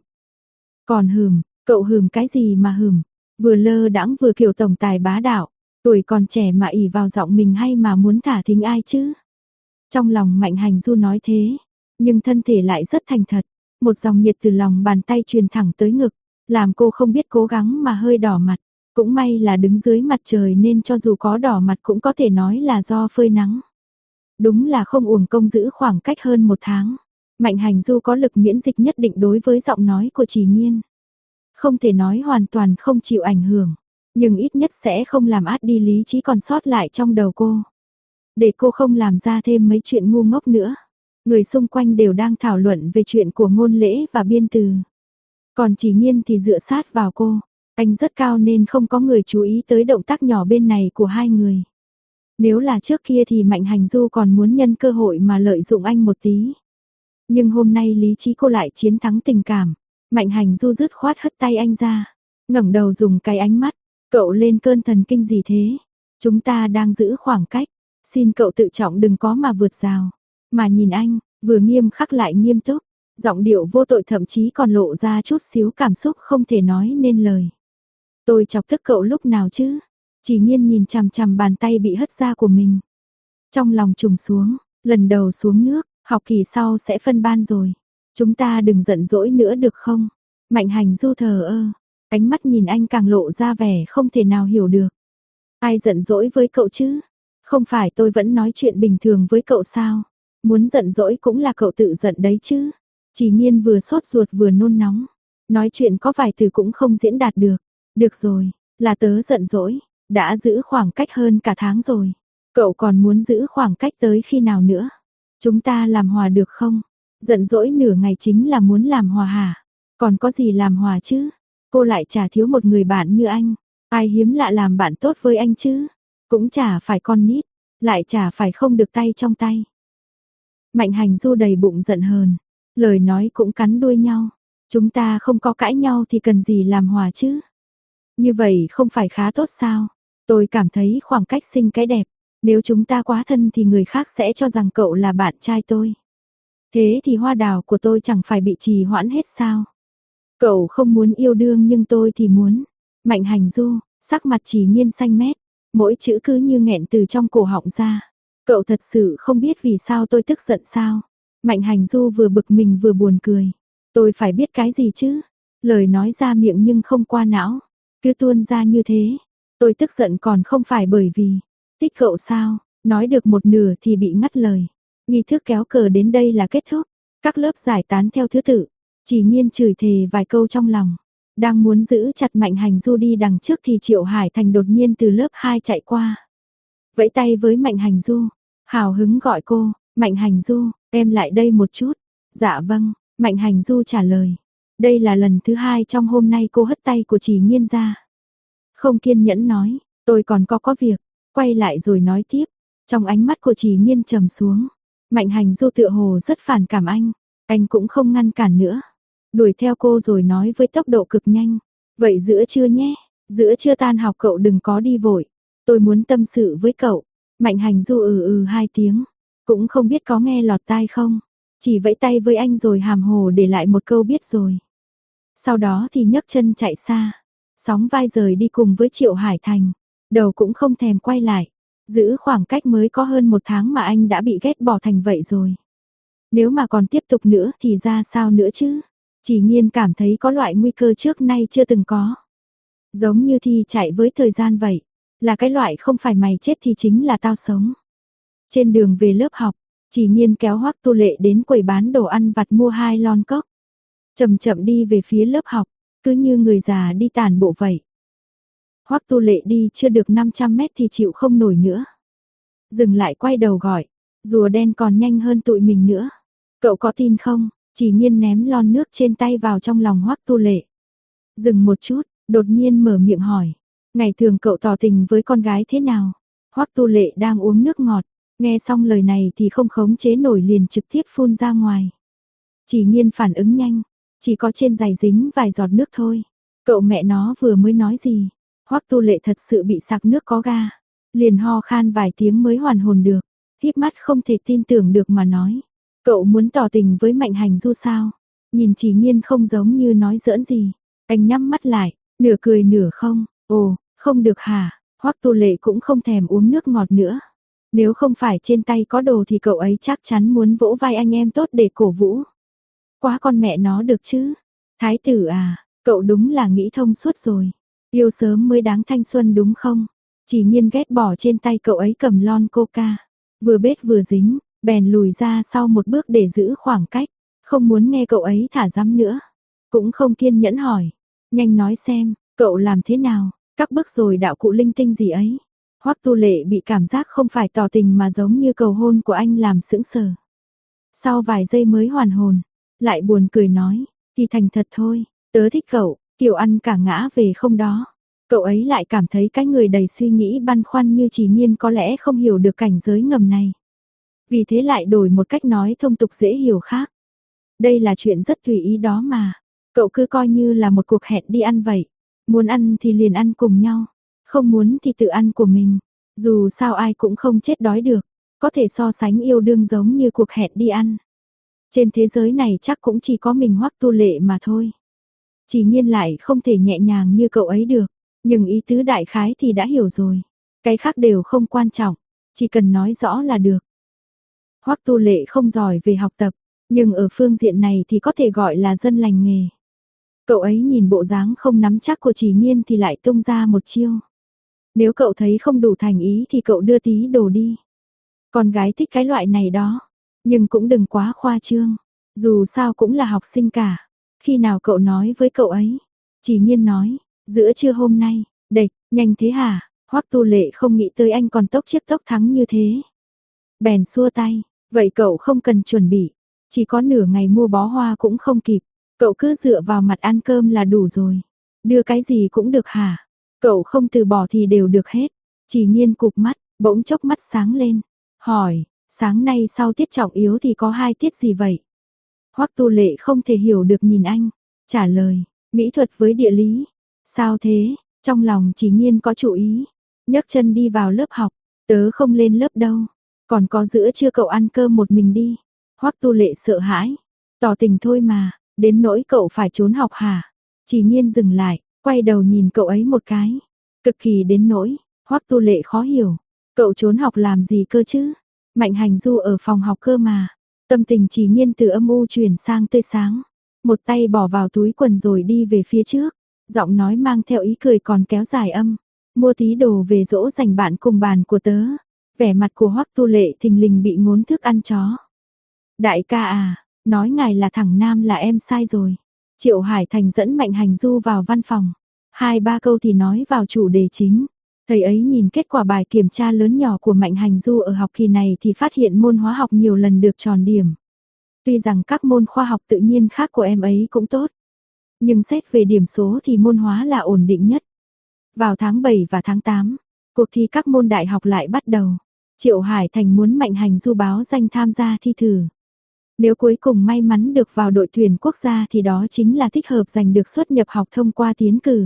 Còn hừm, cậu hừm cái gì mà hừm? Vừa lơ đãng vừa kiểu tổng tài bá đạo. Tuổi còn trẻ mà ỷ vào giọng mình hay mà muốn thả thính ai chứ? Trong lòng Mạnh Hành Du nói thế, nhưng thân thể lại rất thành thật. Một dòng nhiệt từ lòng bàn tay truyền thẳng tới ngực, làm cô không biết cố gắng mà hơi đỏ mặt. Cũng may là đứng dưới mặt trời nên cho dù có đỏ mặt cũng có thể nói là do phơi nắng. Đúng là không uổng công giữ khoảng cách hơn 1 tháng. Mạnh Hành Du có lực miễn dịch nhất định đối với giọng nói của Trì Nhiên. Không thể nói hoàn toàn không chịu ảnh hưởng, nhưng ít nhất sẽ không làm át đi lý trí còn sót lại trong đầu cô. Để cô không làm ra thêm mấy chuyện ngu ngốc nữa. Người xung quanh đều đang thảo luận về chuyện của ngôn lễ và biên từ. Còn Trì Nhiên thì dựa sát vào cô. Anh rất cao nên không có người chú ý tới động tác nhỏ bên này của hai người. Nếu là trước kia thì Mạnh Hành Du còn muốn nhân cơ hội mà lợi dụng anh một tí. Nhưng hôm nay lý trí cô lại chiến thắng tình cảm. Mạnh Hành Du dứt khoát hất tay anh ra. Ngẩng đầu dùng cái ánh mắt. Cậu lên cơn thần kinh gì thế? Chúng ta đang giữ khoảng cách. Xin cậu tự trọng đừng có mà vượt rào. Mà nhìn anh, vừa nghiêm khắc lại nghiêm túc. Giọng điệu vô tội thậm chí còn lộ ra chút xíu cảm xúc không thể nói nên lời. Tôi chọc tức cậu lúc nào chứ? Chỉ Nhiên nhìn chằm chằm bàn tay bị hất ra của mình. Trong lòng trùng xuống, lần đầu xuống nước, học kỳ sau sẽ phân ban rồi. Chúng ta đừng giận dỗi nữa được không? Mạnh Hành Du thờ ơ, ánh mắt nhìn anh càng lộ ra vẻ không thể nào hiểu được. Ai giận dỗi với cậu chứ? Không phải tôi vẫn nói chuyện bình thường với cậu sao? Muốn giận dỗi cũng là cậu tự giận đấy chứ. Chỉ Nhiên vừa sốt ruột vừa nôn nóng. Nói chuyện có vài từ cũng không diễn đạt được. Được rồi, là tớ giận dỗi. Đã giữ khoảng cách hơn cả tháng rồi. Cậu còn muốn giữ khoảng cách tới khi nào nữa? Chúng ta làm hòa được không? Giận dỗi nửa ngày chính là muốn làm hòa hả? Còn có gì làm hòa chứ? Cô lại chả thiếu một người bạn như anh. Ai hiếm lạ làm bạn tốt với anh chứ? Cũng chả phải con nít. Lại chả phải không được tay trong tay. Mạnh Hành Du đầy bụng giận hờn. Lời nói cũng cắn đuôi nhau. Chúng ta không có cãi nhau thì cần gì làm hòa chứ? Như vậy không phải khá tốt sao? Tôi cảm thấy khoảng cách sinh cái đẹp. Nếu chúng ta quá thân thì người khác sẽ cho rằng cậu là bạn trai tôi. Thế thì hoa đào của tôi chẳng phải bị trì hoãn hết sao? Cậu không muốn yêu đương nhưng tôi thì muốn. Mạnh Hành Du, Sắc mặt Chỉ Nhiên xanh mét, mỗi chữ cứ như nghẹn từ trong cổ họng ra. Cậu thật sự không biết vì sao tôi tức giận sao? Mạnh Hành Du vừa bực mình vừa buồn cười. Tôi phải biết cái gì chứ? Lời nói ra miệng nhưng không qua não, cứ tuôn ra như thế. Tôi tức giận còn không phải bởi vì thích cậu sao? Nói được một nửa thì bị ngắt lời. Nghi thức kéo cờ đến đây là kết thúc. Các lớp giải tán theo thứ tự. Chỉ Nhiên chửi thề vài câu trong lòng. Đang muốn giữ chặt Mạnh Hành Du đi đằng trước thì Triệu Hải Thành đột nhiên từ lớp 2 chạy qua. Vẫy tay với Mạnh Hành Du. Hào hứng gọi cô, Mạnh Hành Du, em lại đây một chút. Dạ vâng, Mạnh Hành Du trả lời. Đây là lần thứ 2 trong hôm nay cô hất tay của Chỉ Nhiên ra. Không kiên nhẫn nói, tôi còn có việc. Quay lại rồi nói tiếp. Trong ánh mắt của Chỉ Nhiên trầm xuống. Mạnh Hành Du tựa hồ rất phản cảm anh cũng không ngăn cản nữa. Đuổi theo cô rồi nói với tốc độ cực nhanh. Vậy giữa trưa nhé, giữa trưa tan học cậu đừng có đi vội. Tôi muốn tâm sự với cậu. Mạnh Hành Du hai tiếng. Cũng không biết có nghe lọt tai không. Chỉ vẫy tay với anh rồi hàm hồ để lại một câu biết rồi. Sau đó thì nhấc chân chạy xa. Sóng vai rời đi cùng với Triệu Hải Thành. Đầu cũng không thèm quay lại. Giữ khoảng cách mới có hơn 1 tháng mà anh đã bị ghét bỏ thành vậy rồi. Nếu mà còn tiếp tục nữa thì ra sao nữa chứ? Chỉ Nhiên cảm thấy có loại nguy cơ trước nay chưa từng có. Giống như thi chạy với thời gian vậy. Là cái loại không phải mày chết thì chính là tao sống. Trên đường về lớp học, Chỉ Nhiên kéo Hoắc Tu Lệ đến quầy bán đồ ăn vặt mua 2 lon cốc. Chậm chậm đi về phía lớp học, cứ như người già đi tản bộ vậy. Hoắc Tu Lệ đi chưa được 500 mét thì chịu không nổi nữa. Dừng lại quay đầu gọi, rùa đen còn nhanh hơn tụi mình nữa. Cậu có tin không? Chỉ Nhiên ném lon nước trên tay vào trong lòng Hoắc Tu Lệ. Dừng một chút, đột nhiên mở miệng hỏi. Ngày thường cậu tỏ tình với con gái thế nào? Hoắc Tu Lệ đang uống nước ngọt. Nghe xong lời này thì không khống chế nổi liền trực tiếp phun ra ngoài. Chỉ Nhiên phản ứng nhanh. Chỉ có trên giày dính vài giọt nước thôi. Cậu mẹ nó vừa mới nói gì? Hoắc Tu Lệ thật sự bị sặc nước có ga. Liền ho khan vài tiếng mới hoàn hồn được. Híp mắt không thể tin tưởng được mà nói. Cậu muốn tỏ tình với Mạnh Hành Du sao? Nhìn Chỉ Nhiên không giống như nói giỡn gì. Anh nhắm mắt lại, nửa cười nửa không. Ồ, không được hả? Hoắc Tu Lệ cũng không thèm uống nước ngọt nữa. Nếu không phải trên tay có đồ thì cậu ấy chắc chắn muốn vỗ vai anh em tốt để cổ vũ. Quá con mẹ nó được chứ. Thái tử à, cậu đúng là nghĩ thông suốt rồi. Yêu sớm mới đáng thanh xuân đúng không? Chỉ Nhiên ghét bỏ trên tay cậu ấy cầm lon coca. Vừa bết vừa dính, bèn lùi ra sau một bước để giữ khoảng cách. Không muốn nghe cậu ấy thả dăm nữa. Cũng không kiên nhẫn hỏi. Nhanh nói xem, cậu làm thế nào? Các bước rồi đạo cụ linh tinh gì ấy? Hoắc Tu Lệ bị cảm giác không phải tỏ tình mà giống như cầu hôn của anh làm sững sờ. Sau vài giây mới hoàn hồn, lại buồn cười nói, thì thành thật thôi, tớ thích cậu, kiểu ăn cả ngã về không đó. Cậu ấy lại cảm thấy cái người đầy suy nghĩ băn khoăn như Chỉ Nhiên có lẽ không hiểu được cảnh giới ngầm này. Vì thế lại đổi một cách nói thông tục dễ hiểu khác. Đây là chuyện rất tùy ý đó mà. Cậu cứ coi như là một cuộc hẹn đi ăn vậy. Muốn ăn thì liền ăn cùng nhau. Không muốn thì tự ăn của mình. Dù sao ai cũng không chết đói được. Có thể so sánh yêu đương giống như cuộc hẹn đi ăn. Trên thế giới này chắc cũng chỉ có mình Hoắc Tu Lệ mà thôi. Chỉ Nhiên lại không thể nhẹ nhàng như cậu ấy được. Nhưng ý tứ đại khái thì đã hiểu rồi. Cái khác đều không quan trọng. Chỉ cần nói rõ là được. Hoắc Tu Lệ không giỏi về học tập. Nhưng ở phương diện này thì có thể gọi là dân lành nghề. Cậu ấy nhìn bộ dáng không nắm chắc của Chỉ Nhiên thì lại tung ra một chiêu. Nếu cậu thấy không đủ thành ý thì cậu đưa tí đồ đi. Con gái thích cái loại này đó. Nhưng cũng đừng quá khoa trương. Dù sao cũng là học sinh cả. Khi nào cậu nói với cậu ấy? Chỉ Nhiên nói, giữa trưa hôm nay. Địch, nhanh thế hả? Hoắc Tu Lệ không nghĩ tới anh còn tốc chiếc tốc thắng như thế. Bèn xua tay. Vậy cậu không cần chuẩn bị. Chỉ có nửa ngày mua bó hoa cũng không kịp. Cậu cứ dựa vào mặt ăn cơm là đủ rồi. Đưa cái gì cũng được hả? Cậu không từ bỏ thì đều được hết. Chỉ Nhiên cụp mắt, bỗng chốc mắt sáng lên. Hỏi, sáng nay sau tiết trọng yếu thì có 2 tiết gì vậy? Hoắc Tu Lệ không thể hiểu được nhìn anh. Trả lời, mỹ thuật với địa lý. Sao thế? Trong lòng Chỉ Nhiên có chủ ý. Nhấc chân đi vào lớp học. Tớ không lên lớp đâu. Còn có giữa trưa cậu ăn cơm một mình đi. Hoắc Tu Lệ sợ hãi. Tỏ tình thôi mà. Đến nỗi cậu phải trốn học hả? Chỉ Nhiên dừng lại, quay đầu nhìn cậu ấy một cái. Cực kỳ đến nỗi, Hoắc Tu Lệ khó hiểu, cậu trốn học làm gì cơ chứ? Mạnh Hành Du ở phòng học cơ mà. Tâm tình Chỉ Nghiên từ âm u chuyển sang tươi sáng, một tay bỏ vào túi quần rồi đi về phía trước, giọng nói mang theo ý cười còn kéo dài âm, mua tí đồ về dỗ dành bạn cùng bàn của tớ. Vẻ mặt của Hoắc Tu Lệ thình lình bị ngốn thức ăn chó. Đại ca à, nói ngài là thằng nam là em sai rồi. Triệu Hải Thành dẫn Mạnh Hành Du vào văn phòng, 2-3 câu thì nói vào chủ đề chính. Thầy ấy nhìn kết quả bài kiểm tra lớn nhỏ của Mạnh Hành Du ở học kỳ này thì phát hiện môn hóa học nhiều lần được tròn điểm. Tuy rằng các môn khoa học tự nhiên khác của em ấy cũng tốt, nhưng xét về điểm số thì môn hóa là ổn định nhất. Vào tháng 7 và tháng 8, cuộc thi các môn đại học lại bắt đầu. Triệu Hải Thành muốn Mạnh Hành Du báo danh tham gia thi thử. Nếu cuối cùng may mắn được vào đội tuyển quốc gia thì đó chính là thích hợp giành được suất nhập học thông qua tiến cử.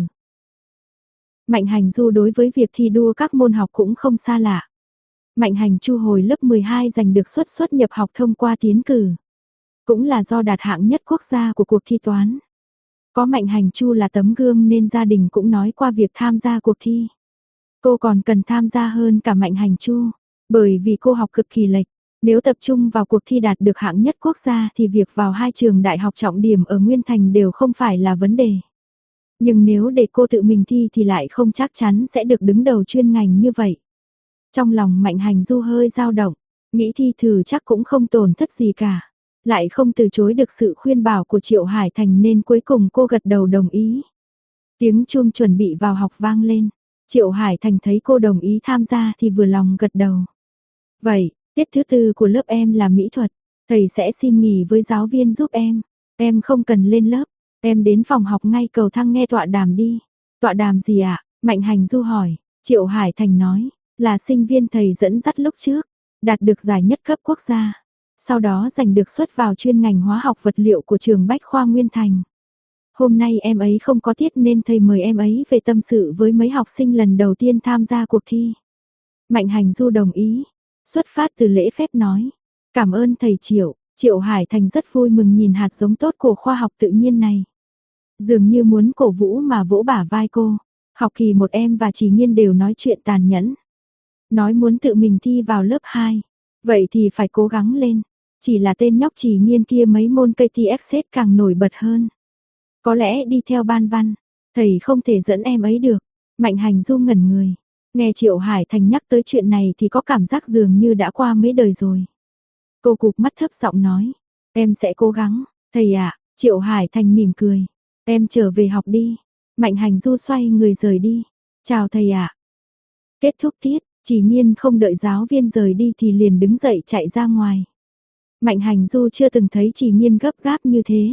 Mạnh Hành Du đối với việc thi đua các môn học cũng không xa lạ. Mạnh Hành Chu hồi lớp 12 giành được suất nhập học thông qua tiến cử. Cũng là do đạt hạng nhất quốc gia của cuộc thi toán. Có Mạnh Hành Chu là tấm gương nên gia đình cũng nói qua việc tham gia cuộc thi. Cô còn cần tham gia hơn cả Mạnh Hành Chu, bởi vì cô học cực kỳ lệch. Nếu tập trung vào cuộc thi đạt được hạng nhất quốc gia thì việc vào 2 trường đại học trọng điểm ở Nguyên Thành đều không phải là vấn đề. Nhưng nếu để cô tự mình thi thì lại không chắc chắn sẽ được đứng đầu chuyên ngành như vậy. Trong lòng Mạnh Hành Du hơi dao động, nghĩ thi thử chắc cũng không tổn thất gì cả. Lại không từ chối được sự khuyên bảo của Triệu Hải Thành nên cuối cùng cô gật đầu đồng ý. Tiếng chuông chuẩn bị vào học vang lên. Triệu Hải Thành thấy cô đồng ý tham gia thì vừa lòng gật đầu. Vậy, tiết thứ 4 của lớp em là mỹ thuật. Thầy sẽ xin nghỉ với giáo viên giúp em. Em không cần lên lớp. Em đến phòng học ngay cầu thang nghe tọa đàm đi. Tọa đàm gì ạ? Mạnh Hành Du hỏi. Triệu Hải Thành nói, là sinh viên thầy dẫn dắt lúc trước, đạt được giải nhất cấp quốc gia. Sau đó giành được suất vào chuyên ngành hóa học vật liệu của trường Bách Khoa Nguyên Thành. Hôm nay em ấy không có tiết nên thầy mời em ấy về tâm sự với mấy học sinh lần đầu tiên tham gia cuộc thi. Mạnh Hành Du đồng ý, xuất phát từ lễ phép nói. Cảm ơn thầy Triệu. Triệu Hải Thành rất vui mừng nhìn hạt giống tốt của khoa học tự nhiên này. Dường như muốn cổ vũ mà vỗ bả vai cô. Học kỳ 1 em và Chỉ Nghiên đều nói chuyện tàn nhẫn. Nói muốn tự mình thi vào lớp 2. Vậy thì phải cố gắng lên. Chỉ là tên nhóc Chỉ Nghiên kia mấy môn KTX càng nổi bật hơn. Có lẽ đi theo ban văn, thầy không thể dẫn em ấy được. Mạnh Hành Du ngẩn người. Nghe Triệu Hải Thành nhắc tới chuyện này thì có cảm giác dường như đã qua mấy đời rồi. Cô cụp mắt thấp giọng nói. Em sẽ cố gắng, thầy ạ. Triệu Hải Thành mỉm cười. Em trở về học đi. Mạnh Hành Du xoay người rời đi. Chào thầy ạ. Kết thúc tiết, Chỉ Nghiên không đợi giáo viên rời đi thì liền đứng dậy chạy ra ngoài. Mạnh Hành Du chưa từng thấy Chỉ Nghiên gấp gáp như thế.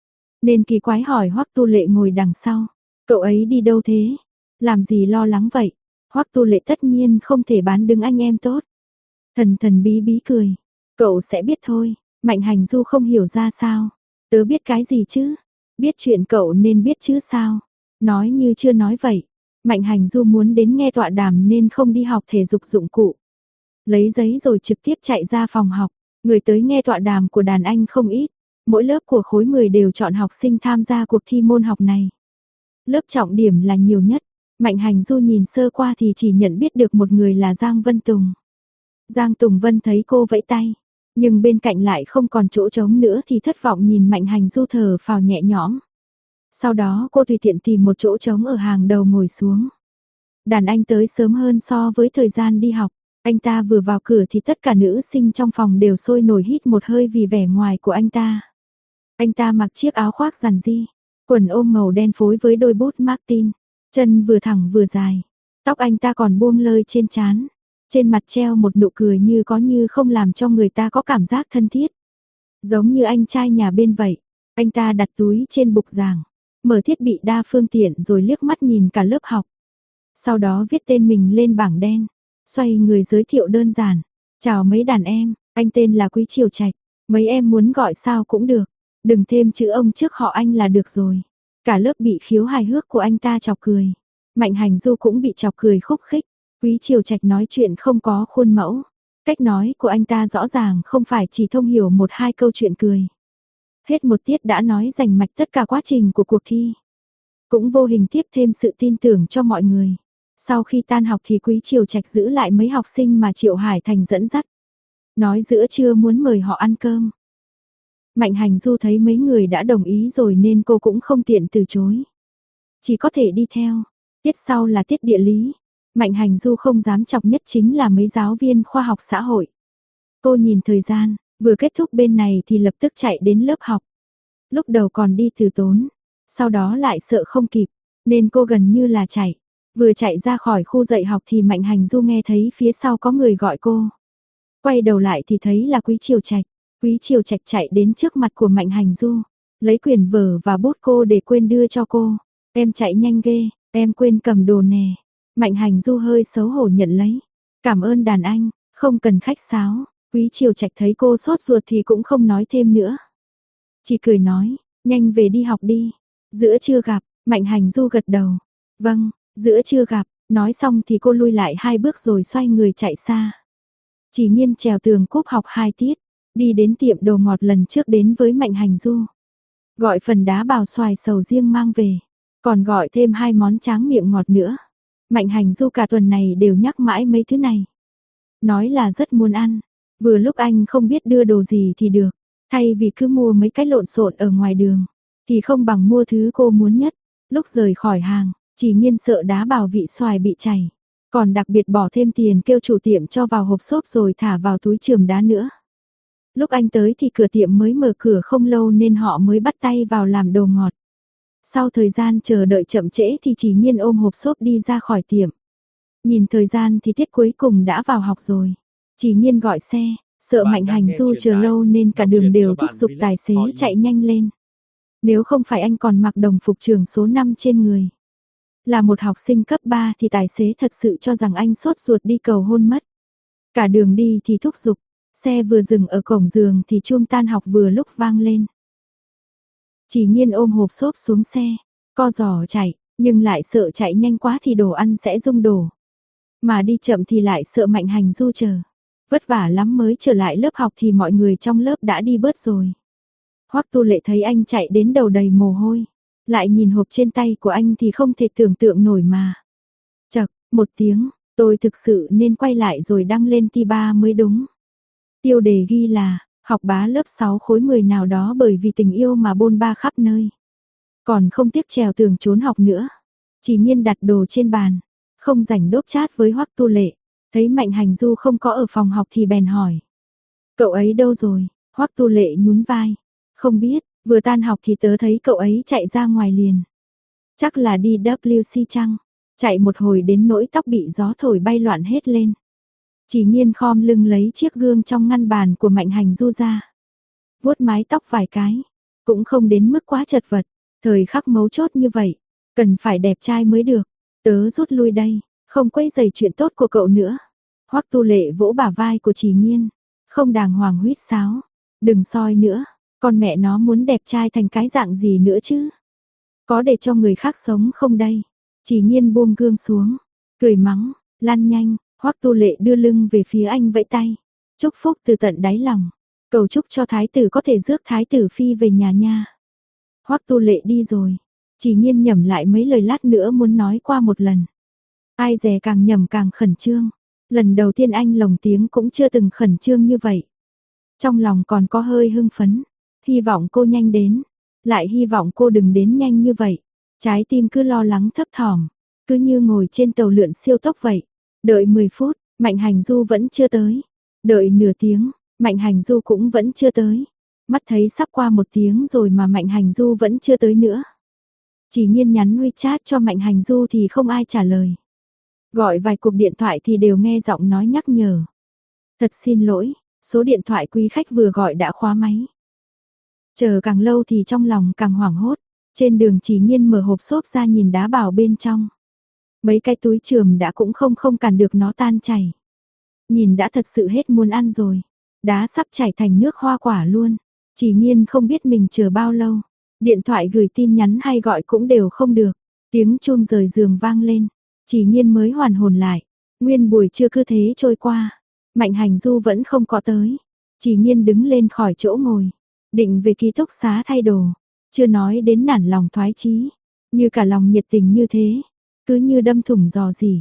Nên kỳ quái hỏi Hoắc Tu Lệ ngồi đằng sau. Cậu ấy đi đâu thế? Làm gì lo lắng vậy? Hoắc Tu Lệ tất nhiên không thể bán đứng anh em tốt. Thần thần bí bí cười. Cậu sẽ biết thôi. Mạnh Hành Du không hiểu ra sao. Tớ biết cái gì chứ? Biết chuyện cậu nên biết chứ sao? Nói như chưa nói vậy. Mạnh Hành Du muốn đến nghe tọa đàm nên không đi học thể dục dụng cụ. Lấy giấy rồi trực tiếp chạy ra phòng học. Người tới nghe tọa đàm của đàn anh không ít. Mỗi lớp của khối 10 đều chọn học sinh tham gia cuộc thi môn học này. Lớp trọng điểm là nhiều nhất. Mạnh Hành Du nhìn sơ qua thì chỉ nhận biết được một người là Giang Vân Tùng. Giang Tùng Vân thấy cô vẫy tay, nhưng bên cạnh lại không còn chỗ trống nữa thì thất vọng nhìn Mạnh Hành Du thở phào nhẹ nhõm. Sau đó cô tùy tiện tìm một chỗ trống ở hàng đầu ngồi xuống. Đàn anh tới sớm hơn so với thời gian đi học. Anh ta vừa vào cửa thì tất cả nữ sinh trong phòng đều sôi nổi hít một hơi vì vẻ ngoài của anh ta. Anh ta mặc chiếc áo khoác giản dị, quần ôm màu đen phối với đôi bút Martin, chân vừa thẳng vừa dài. Tóc anh ta còn buông lơi trên trán. Trên mặt treo một nụ cười như có như không làm cho người ta có cảm giác thân thiết. Giống như anh trai nhà bên vậy. Anh ta đặt túi trên bục giảng, mở thiết bị đa phương tiện rồi liếc mắt nhìn cả lớp học. Sau đó viết tên mình lên bảng đen, xoay người giới thiệu đơn giản. Chào mấy đàn em, anh tên là Quý Triều Trạch, mấy em muốn gọi sao cũng được. Đừng thêm chữ ông trước họ anh là được rồi. Cả lớp bị khiếu hài hước của anh ta chọc cười. Mạnh Hành Du cũng bị chọc cười khúc khích. Quý Triều Trạch nói chuyện không có khuôn mẫu. Cách nói của anh ta rõ ràng không phải chỉ thông hiểu 1-2 câu chuyện cười. Hết một tiết đã nói rành mạch tất cả quá trình của cuộc thi. Cũng vô hình tiếp thêm sự tin tưởng cho mọi người. Sau khi tan học thì Quý Triều Trạch giữ lại mấy học sinh mà Triệu Hải Thành dẫn dắt. Nói giữa trưa muốn mời họ ăn cơm. Mạnh Hành Du thấy mấy người đã đồng ý rồi nên cô cũng không tiện từ chối. Chỉ có thể đi theo. Tiết sau là tiết địa lý. Mạnh Hành Du không dám chọc nhất chính là mấy giáo viên khoa học xã hội. Cô nhìn thời gian, vừa kết thúc bên này thì lập tức chạy đến lớp học. Lúc đầu còn đi từ tốn, sau đó lại sợ không kịp, nên cô gần như là chạy. Vừa chạy ra khỏi khu dạy học thì Mạnh Hành Du nghe thấy phía sau có người gọi cô. Quay đầu lại thì thấy là Quý Triều Trạch. Quý Triều Trạch chạy đến trước mặt của Mạnh Hành Du, lấy quyển vở và bút cô để quên đưa cho cô. Em chạy nhanh ghê, em quên cầm đồ nè. Mạnh Hành Du hơi xấu hổ nhận lấy. Cảm ơn đàn anh, không cần khách sáo. Quý Triều Trạch thấy cô sốt ruột thì cũng không nói thêm nữa. Chỉ cười nói, nhanh về đi học đi. Giữa trưa gặp, Mạnh Hành Du gật đầu. Vâng, giữa trưa gặp, nói xong thì cô lui lại 2 bước rồi xoay người chạy xa. Chỉ Nhiên trèo tường cúp học 2 tiết, đi đến tiệm đồ ngọt lần trước đến với Mạnh Hành Du. Gọi phần đá bào xoài sầu riêng mang về, còn gọi thêm 2 món tráng miệng ngọt nữa. Mạnh Hành Du cả tuần này đều nhắc mãi mấy thứ này. Nói là rất muốn ăn, vừa lúc anh không biết đưa đồ gì thì được, thay vì cứ mua mấy cái lộn xộn ở ngoài đường, thì không bằng mua thứ cô muốn nhất. Lúc rời khỏi hàng, Chỉ Nhiên sợ đá bào vị xoài bị chảy, còn đặc biệt bỏ thêm tiền kêu chủ tiệm cho vào hộp xốp rồi thả vào túi chườm đá nữa. Lúc anh tới thì cửa tiệm mới mở cửa không lâu nên họ mới bắt tay vào làm đồ ngọt. Sau thời gian chờ đợi chậm trễ thì Chỉ Nhiên ôm hộp xốp đi ra khỏi tiệm. Nhìn thời gian thì tiết cuối cùng đã vào học rồi. Chỉ Nhiên gọi xe, sợ Mạnh Hành Du chờ lâu nên cả đường đều thúc giục tài xế chạy nhanh lên. Nếu không phải anh còn mặc đồng phục trường số 5 trên người. Là một học sinh cấp 3 thì tài xế thật sự cho rằng anh sốt ruột đi cầu hôn mất. Cả đường đi thì thúc giục, xe vừa dừng ở cổng giường thì chuông tan học vừa lúc vang lên. Chỉ Nhiên ôm hộp xốp xuống xe, co giò chạy, nhưng lại sợ chạy nhanh quá thì đồ ăn sẽ rung đổ. Mà đi chậm thì lại sợ Mạnh Hành Du chờ. Vất vả lắm mới trở lại lớp học thì mọi người trong lớp đã đi bớt rồi. Hoắc Tu Lệ thấy anh chạy đến đầu đầy mồ hôi, lại nhìn hộp trên tay của anh thì không thể tưởng tượng nổi mà. Chậc, một tiếng, tôi thực sự nên quay lại rồi đăng lên Ti3 mới đúng. Tiêu đề ghi là, học bá lớp 6 khối 10 nào đó bởi vì tình yêu mà bôn ba khắp nơi. Còn không tiếc trèo tường trốn học nữa. Chỉ Nhiên đặt đồ trên bàn, không rảnh đốp chat với Hoắc Tu Lệ. Thấy Mạnh Hành Du không có ở phòng học thì bèn hỏi. Cậu ấy đâu rồi? Hoắc Tu Lệ nhún vai. Không biết, vừa tan học thì tớ thấy cậu ấy chạy ra ngoài liền. Chắc là đi WC chăng? Chạy một hồi đến nỗi tóc bị gió thổi bay loạn hết lên. Chỉ Nhiên khom lưng lấy chiếc gương trong ngăn bàn của Mạnh Hành Du ra. Vuốt mái tóc vài cái, cũng không đến mức quá chật vật. Thời khắc mấu chốt như vậy, cần phải đẹp trai mới được. Tớ rút lui đây, không quấy rầy chuyện tốt của cậu nữa. Hoắc Tu Lệ vỗ bả vai của Chỉ Nhiên, không đàng hoàng huýt sáo. Đừng soi nữa, con mẹ nó muốn đẹp trai thành cái dạng gì nữa chứ? Có để cho người khác sống không đây? Chỉ Nhiên buông gương xuống, cười mắng, lăn nhanh. Hoắc Tu Lệ đưa lưng về phía anh vẫy tay, chúc phúc từ tận đáy lòng, cầu chúc cho thái tử có thể rước thái tử phi về nhà nha. Hoắc Tu Lệ đi rồi, Chỉ Nhiên nhẩm lại mấy lời lát nữa muốn nói qua một lần. Ai dè càng nhẩm càng khẩn trương, lần đầu tiên anh lồng tiếng cũng chưa từng khẩn trương như vậy. Trong lòng còn có hơi hưng phấn, hy vọng cô nhanh đến, lại hy vọng cô đừng đến nhanh như vậy. Trái tim cứ lo lắng thấp thỏm, cứ như ngồi trên tàu lượn siêu tốc vậy. Đợi 10 phút, Mạnh Hành Du vẫn chưa tới. Đợi nửa tiếng, Mạnh Hành Du cũng vẫn chưa tới. Mắt thấy sắp qua 1 tiếng rồi mà Mạnh Hành Du vẫn chưa tới nữa. Chỉ Nhiên nhắn WeChat cho Mạnh Hành Du thì không ai trả lời. Gọi vài cuộc điện thoại thì đều nghe giọng nói nhắc nhở. Thật xin lỗi, số điện thoại quý khách vừa gọi đã khóa máy. Chờ càng lâu thì trong lòng càng hoảng hốt. Trên đường Chỉ Nhiên mở hộp xốp ra nhìn đá bào bên trong. Mấy cái túi chườm đã cũng không cản được nó tan chảy. Nhìn đã thật sự hết muốn ăn rồi. Đá sắp chảy thành nước hoa quả luôn. Chỉ Nhiên không biết mình chờ bao lâu. Điện thoại gửi tin nhắn hay gọi cũng đều không được. Tiếng chuông rời giường vang lên. Chỉ Nhiên mới hoàn hồn lại. Nguyên buổi trưa cứ thế trôi qua. Mạnh Hành Du vẫn không có tới. Chỉ Nhiên đứng lên khỏi chỗ ngồi. Định về ký túc xá thay đồ. Chưa nói đến nản lòng thoái chí. Như cả lòng nhiệt tình như thế. Cứ như đâm thủng giò gì.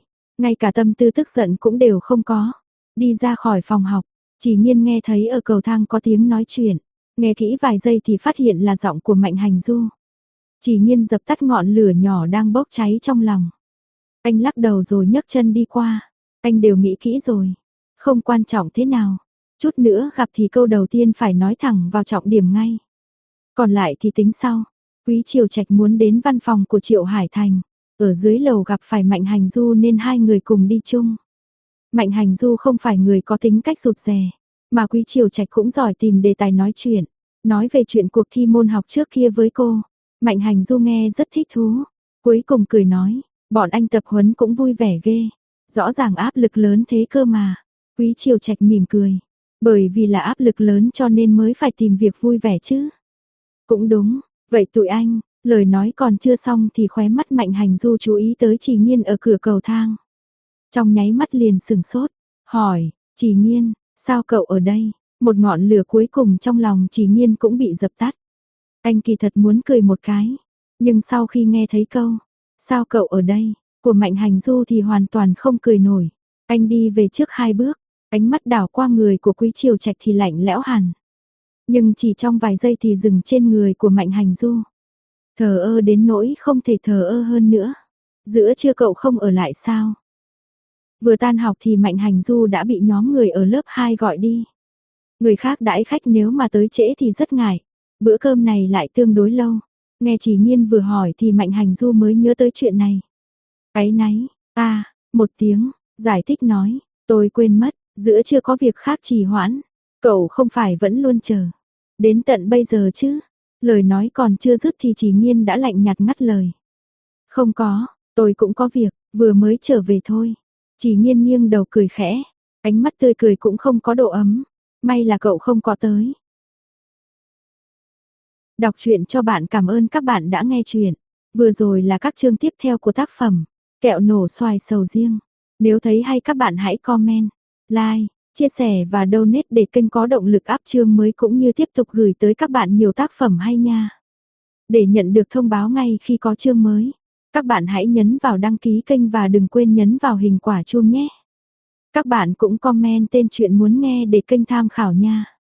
ngay cả tâm tư tức giận cũng đều không có. Đi ra khỏi phòng học, Chỉ Nhiên nghe thấy ở cầu thang có tiếng nói chuyện, nghe kỹ vài giây thì phát hiện là giọng của Mạnh Hành Du. Chỉ Nhiên dập tắt ngọn lửa nhỏ đang bốc cháy trong lòng. Anh lắc đầu rồi nhấc chân đi qua, anh đều nghĩ kỹ rồi, không quan trọng thế nào, chút nữa gặp thì câu đầu tiên phải nói thẳng vào trọng điểm ngay. Còn lại thì tính sau. Quý Triều Trạch muốn đến văn phòng của Triệu Hải Thành, ở dưới lầu gặp phải Mạnh Hành Du nên hai người cùng đi chung. Mạnh Hành Du không phải người có tính cách rụt rè, mà Quý Triều Trạch cũng giỏi tìm đề tài nói chuyện, nói về chuyện cuộc thi môn học trước kia với cô. Mạnh Hành Du nghe rất thích thú, cuối cùng cười nói, bọn anh tập huấn cũng vui vẻ ghê, rõ ràng áp lực lớn thế cơ mà. Quý Triều Trạch mỉm cười, bởi vì là áp lực lớn cho nên mới phải tìm việc vui vẻ chứ. Cũng đúng, vậy tụi anh, lời nói còn chưa xong thì khóe mắt Mạnh Hành Du chú ý tới Chỉ Nhiên ở cửa cầu thang. Trong nháy mắt liền sừng sốt, hỏi, Chỉ Nhiên, sao cậu ở đây? Một ngọn lửa cuối cùng trong lòng Chỉ Nhiên cũng bị dập tắt. Anh kỳ thật muốn cười một cái, nhưng sau khi nghe thấy câu, sao cậu ở đây, của Mạnh Hành Du thì hoàn toàn không cười nổi. Anh đi về trước 2 bước, ánh mắt đảo qua người của Quý Triều Trạch thì lạnh lẽo hẳn. Nhưng chỉ trong vài giây thì dừng trên người của Mạnh Hành Du. Thờ ơ đến nỗi không thể thờ ơ hơn nữa. Giữa trưa cậu không ở lại sao? Vừa tan học thì Mạnh Hành Du đã bị nhóm người ở lớp 2 gọi đi. Người khác đãi khách nếu mà tới trễ thì rất ngại. Bữa cơm này lại tương đối lâu. Nghe Chỉ Nhiên vừa hỏi thì Mạnh Hành Du mới nhớ tới chuyện này. Áy náy, một tiếng, giải thích nói, tôi quên mất, giữa trưa có việc khác trì hoãn. Cậu không phải vẫn luôn chờ. Đến tận bây giờ chứ. Lời nói còn chưa dứt thì Chỉ Nhiên đã lạnh nhạt ngắt lời. Không có, tôi cũng có việc, vừa mới trở về thôi. Chỉ Nhiên nghiêng đầu cười khẽ, ánh mắt tươi cười cũng không có độ ấm. May là cậu không có tới. Đọc truyện cho bạn, cảm ơn các bạn đã nghe truyện. Vừa rồi là các chương tiếp theo của tác phẩm Kẹo nổ xoài sầu riêng. Nếu thấy hay các bạn hãy comment, like, chia sẻ và donate để kênh có động lực up chương mới cũng như tiếp tục gửi tới các bạn nhiều tác phẩm hay nha. Để nhận được thông báo ngay khi có chương mới, các bạn hãy nhấn vào đăng ký kênh và đừng quên nhấn vào hình quả chuông nhé. Các bạn cũng comment tên truyện muốn nghe để kênh tham khảo nha.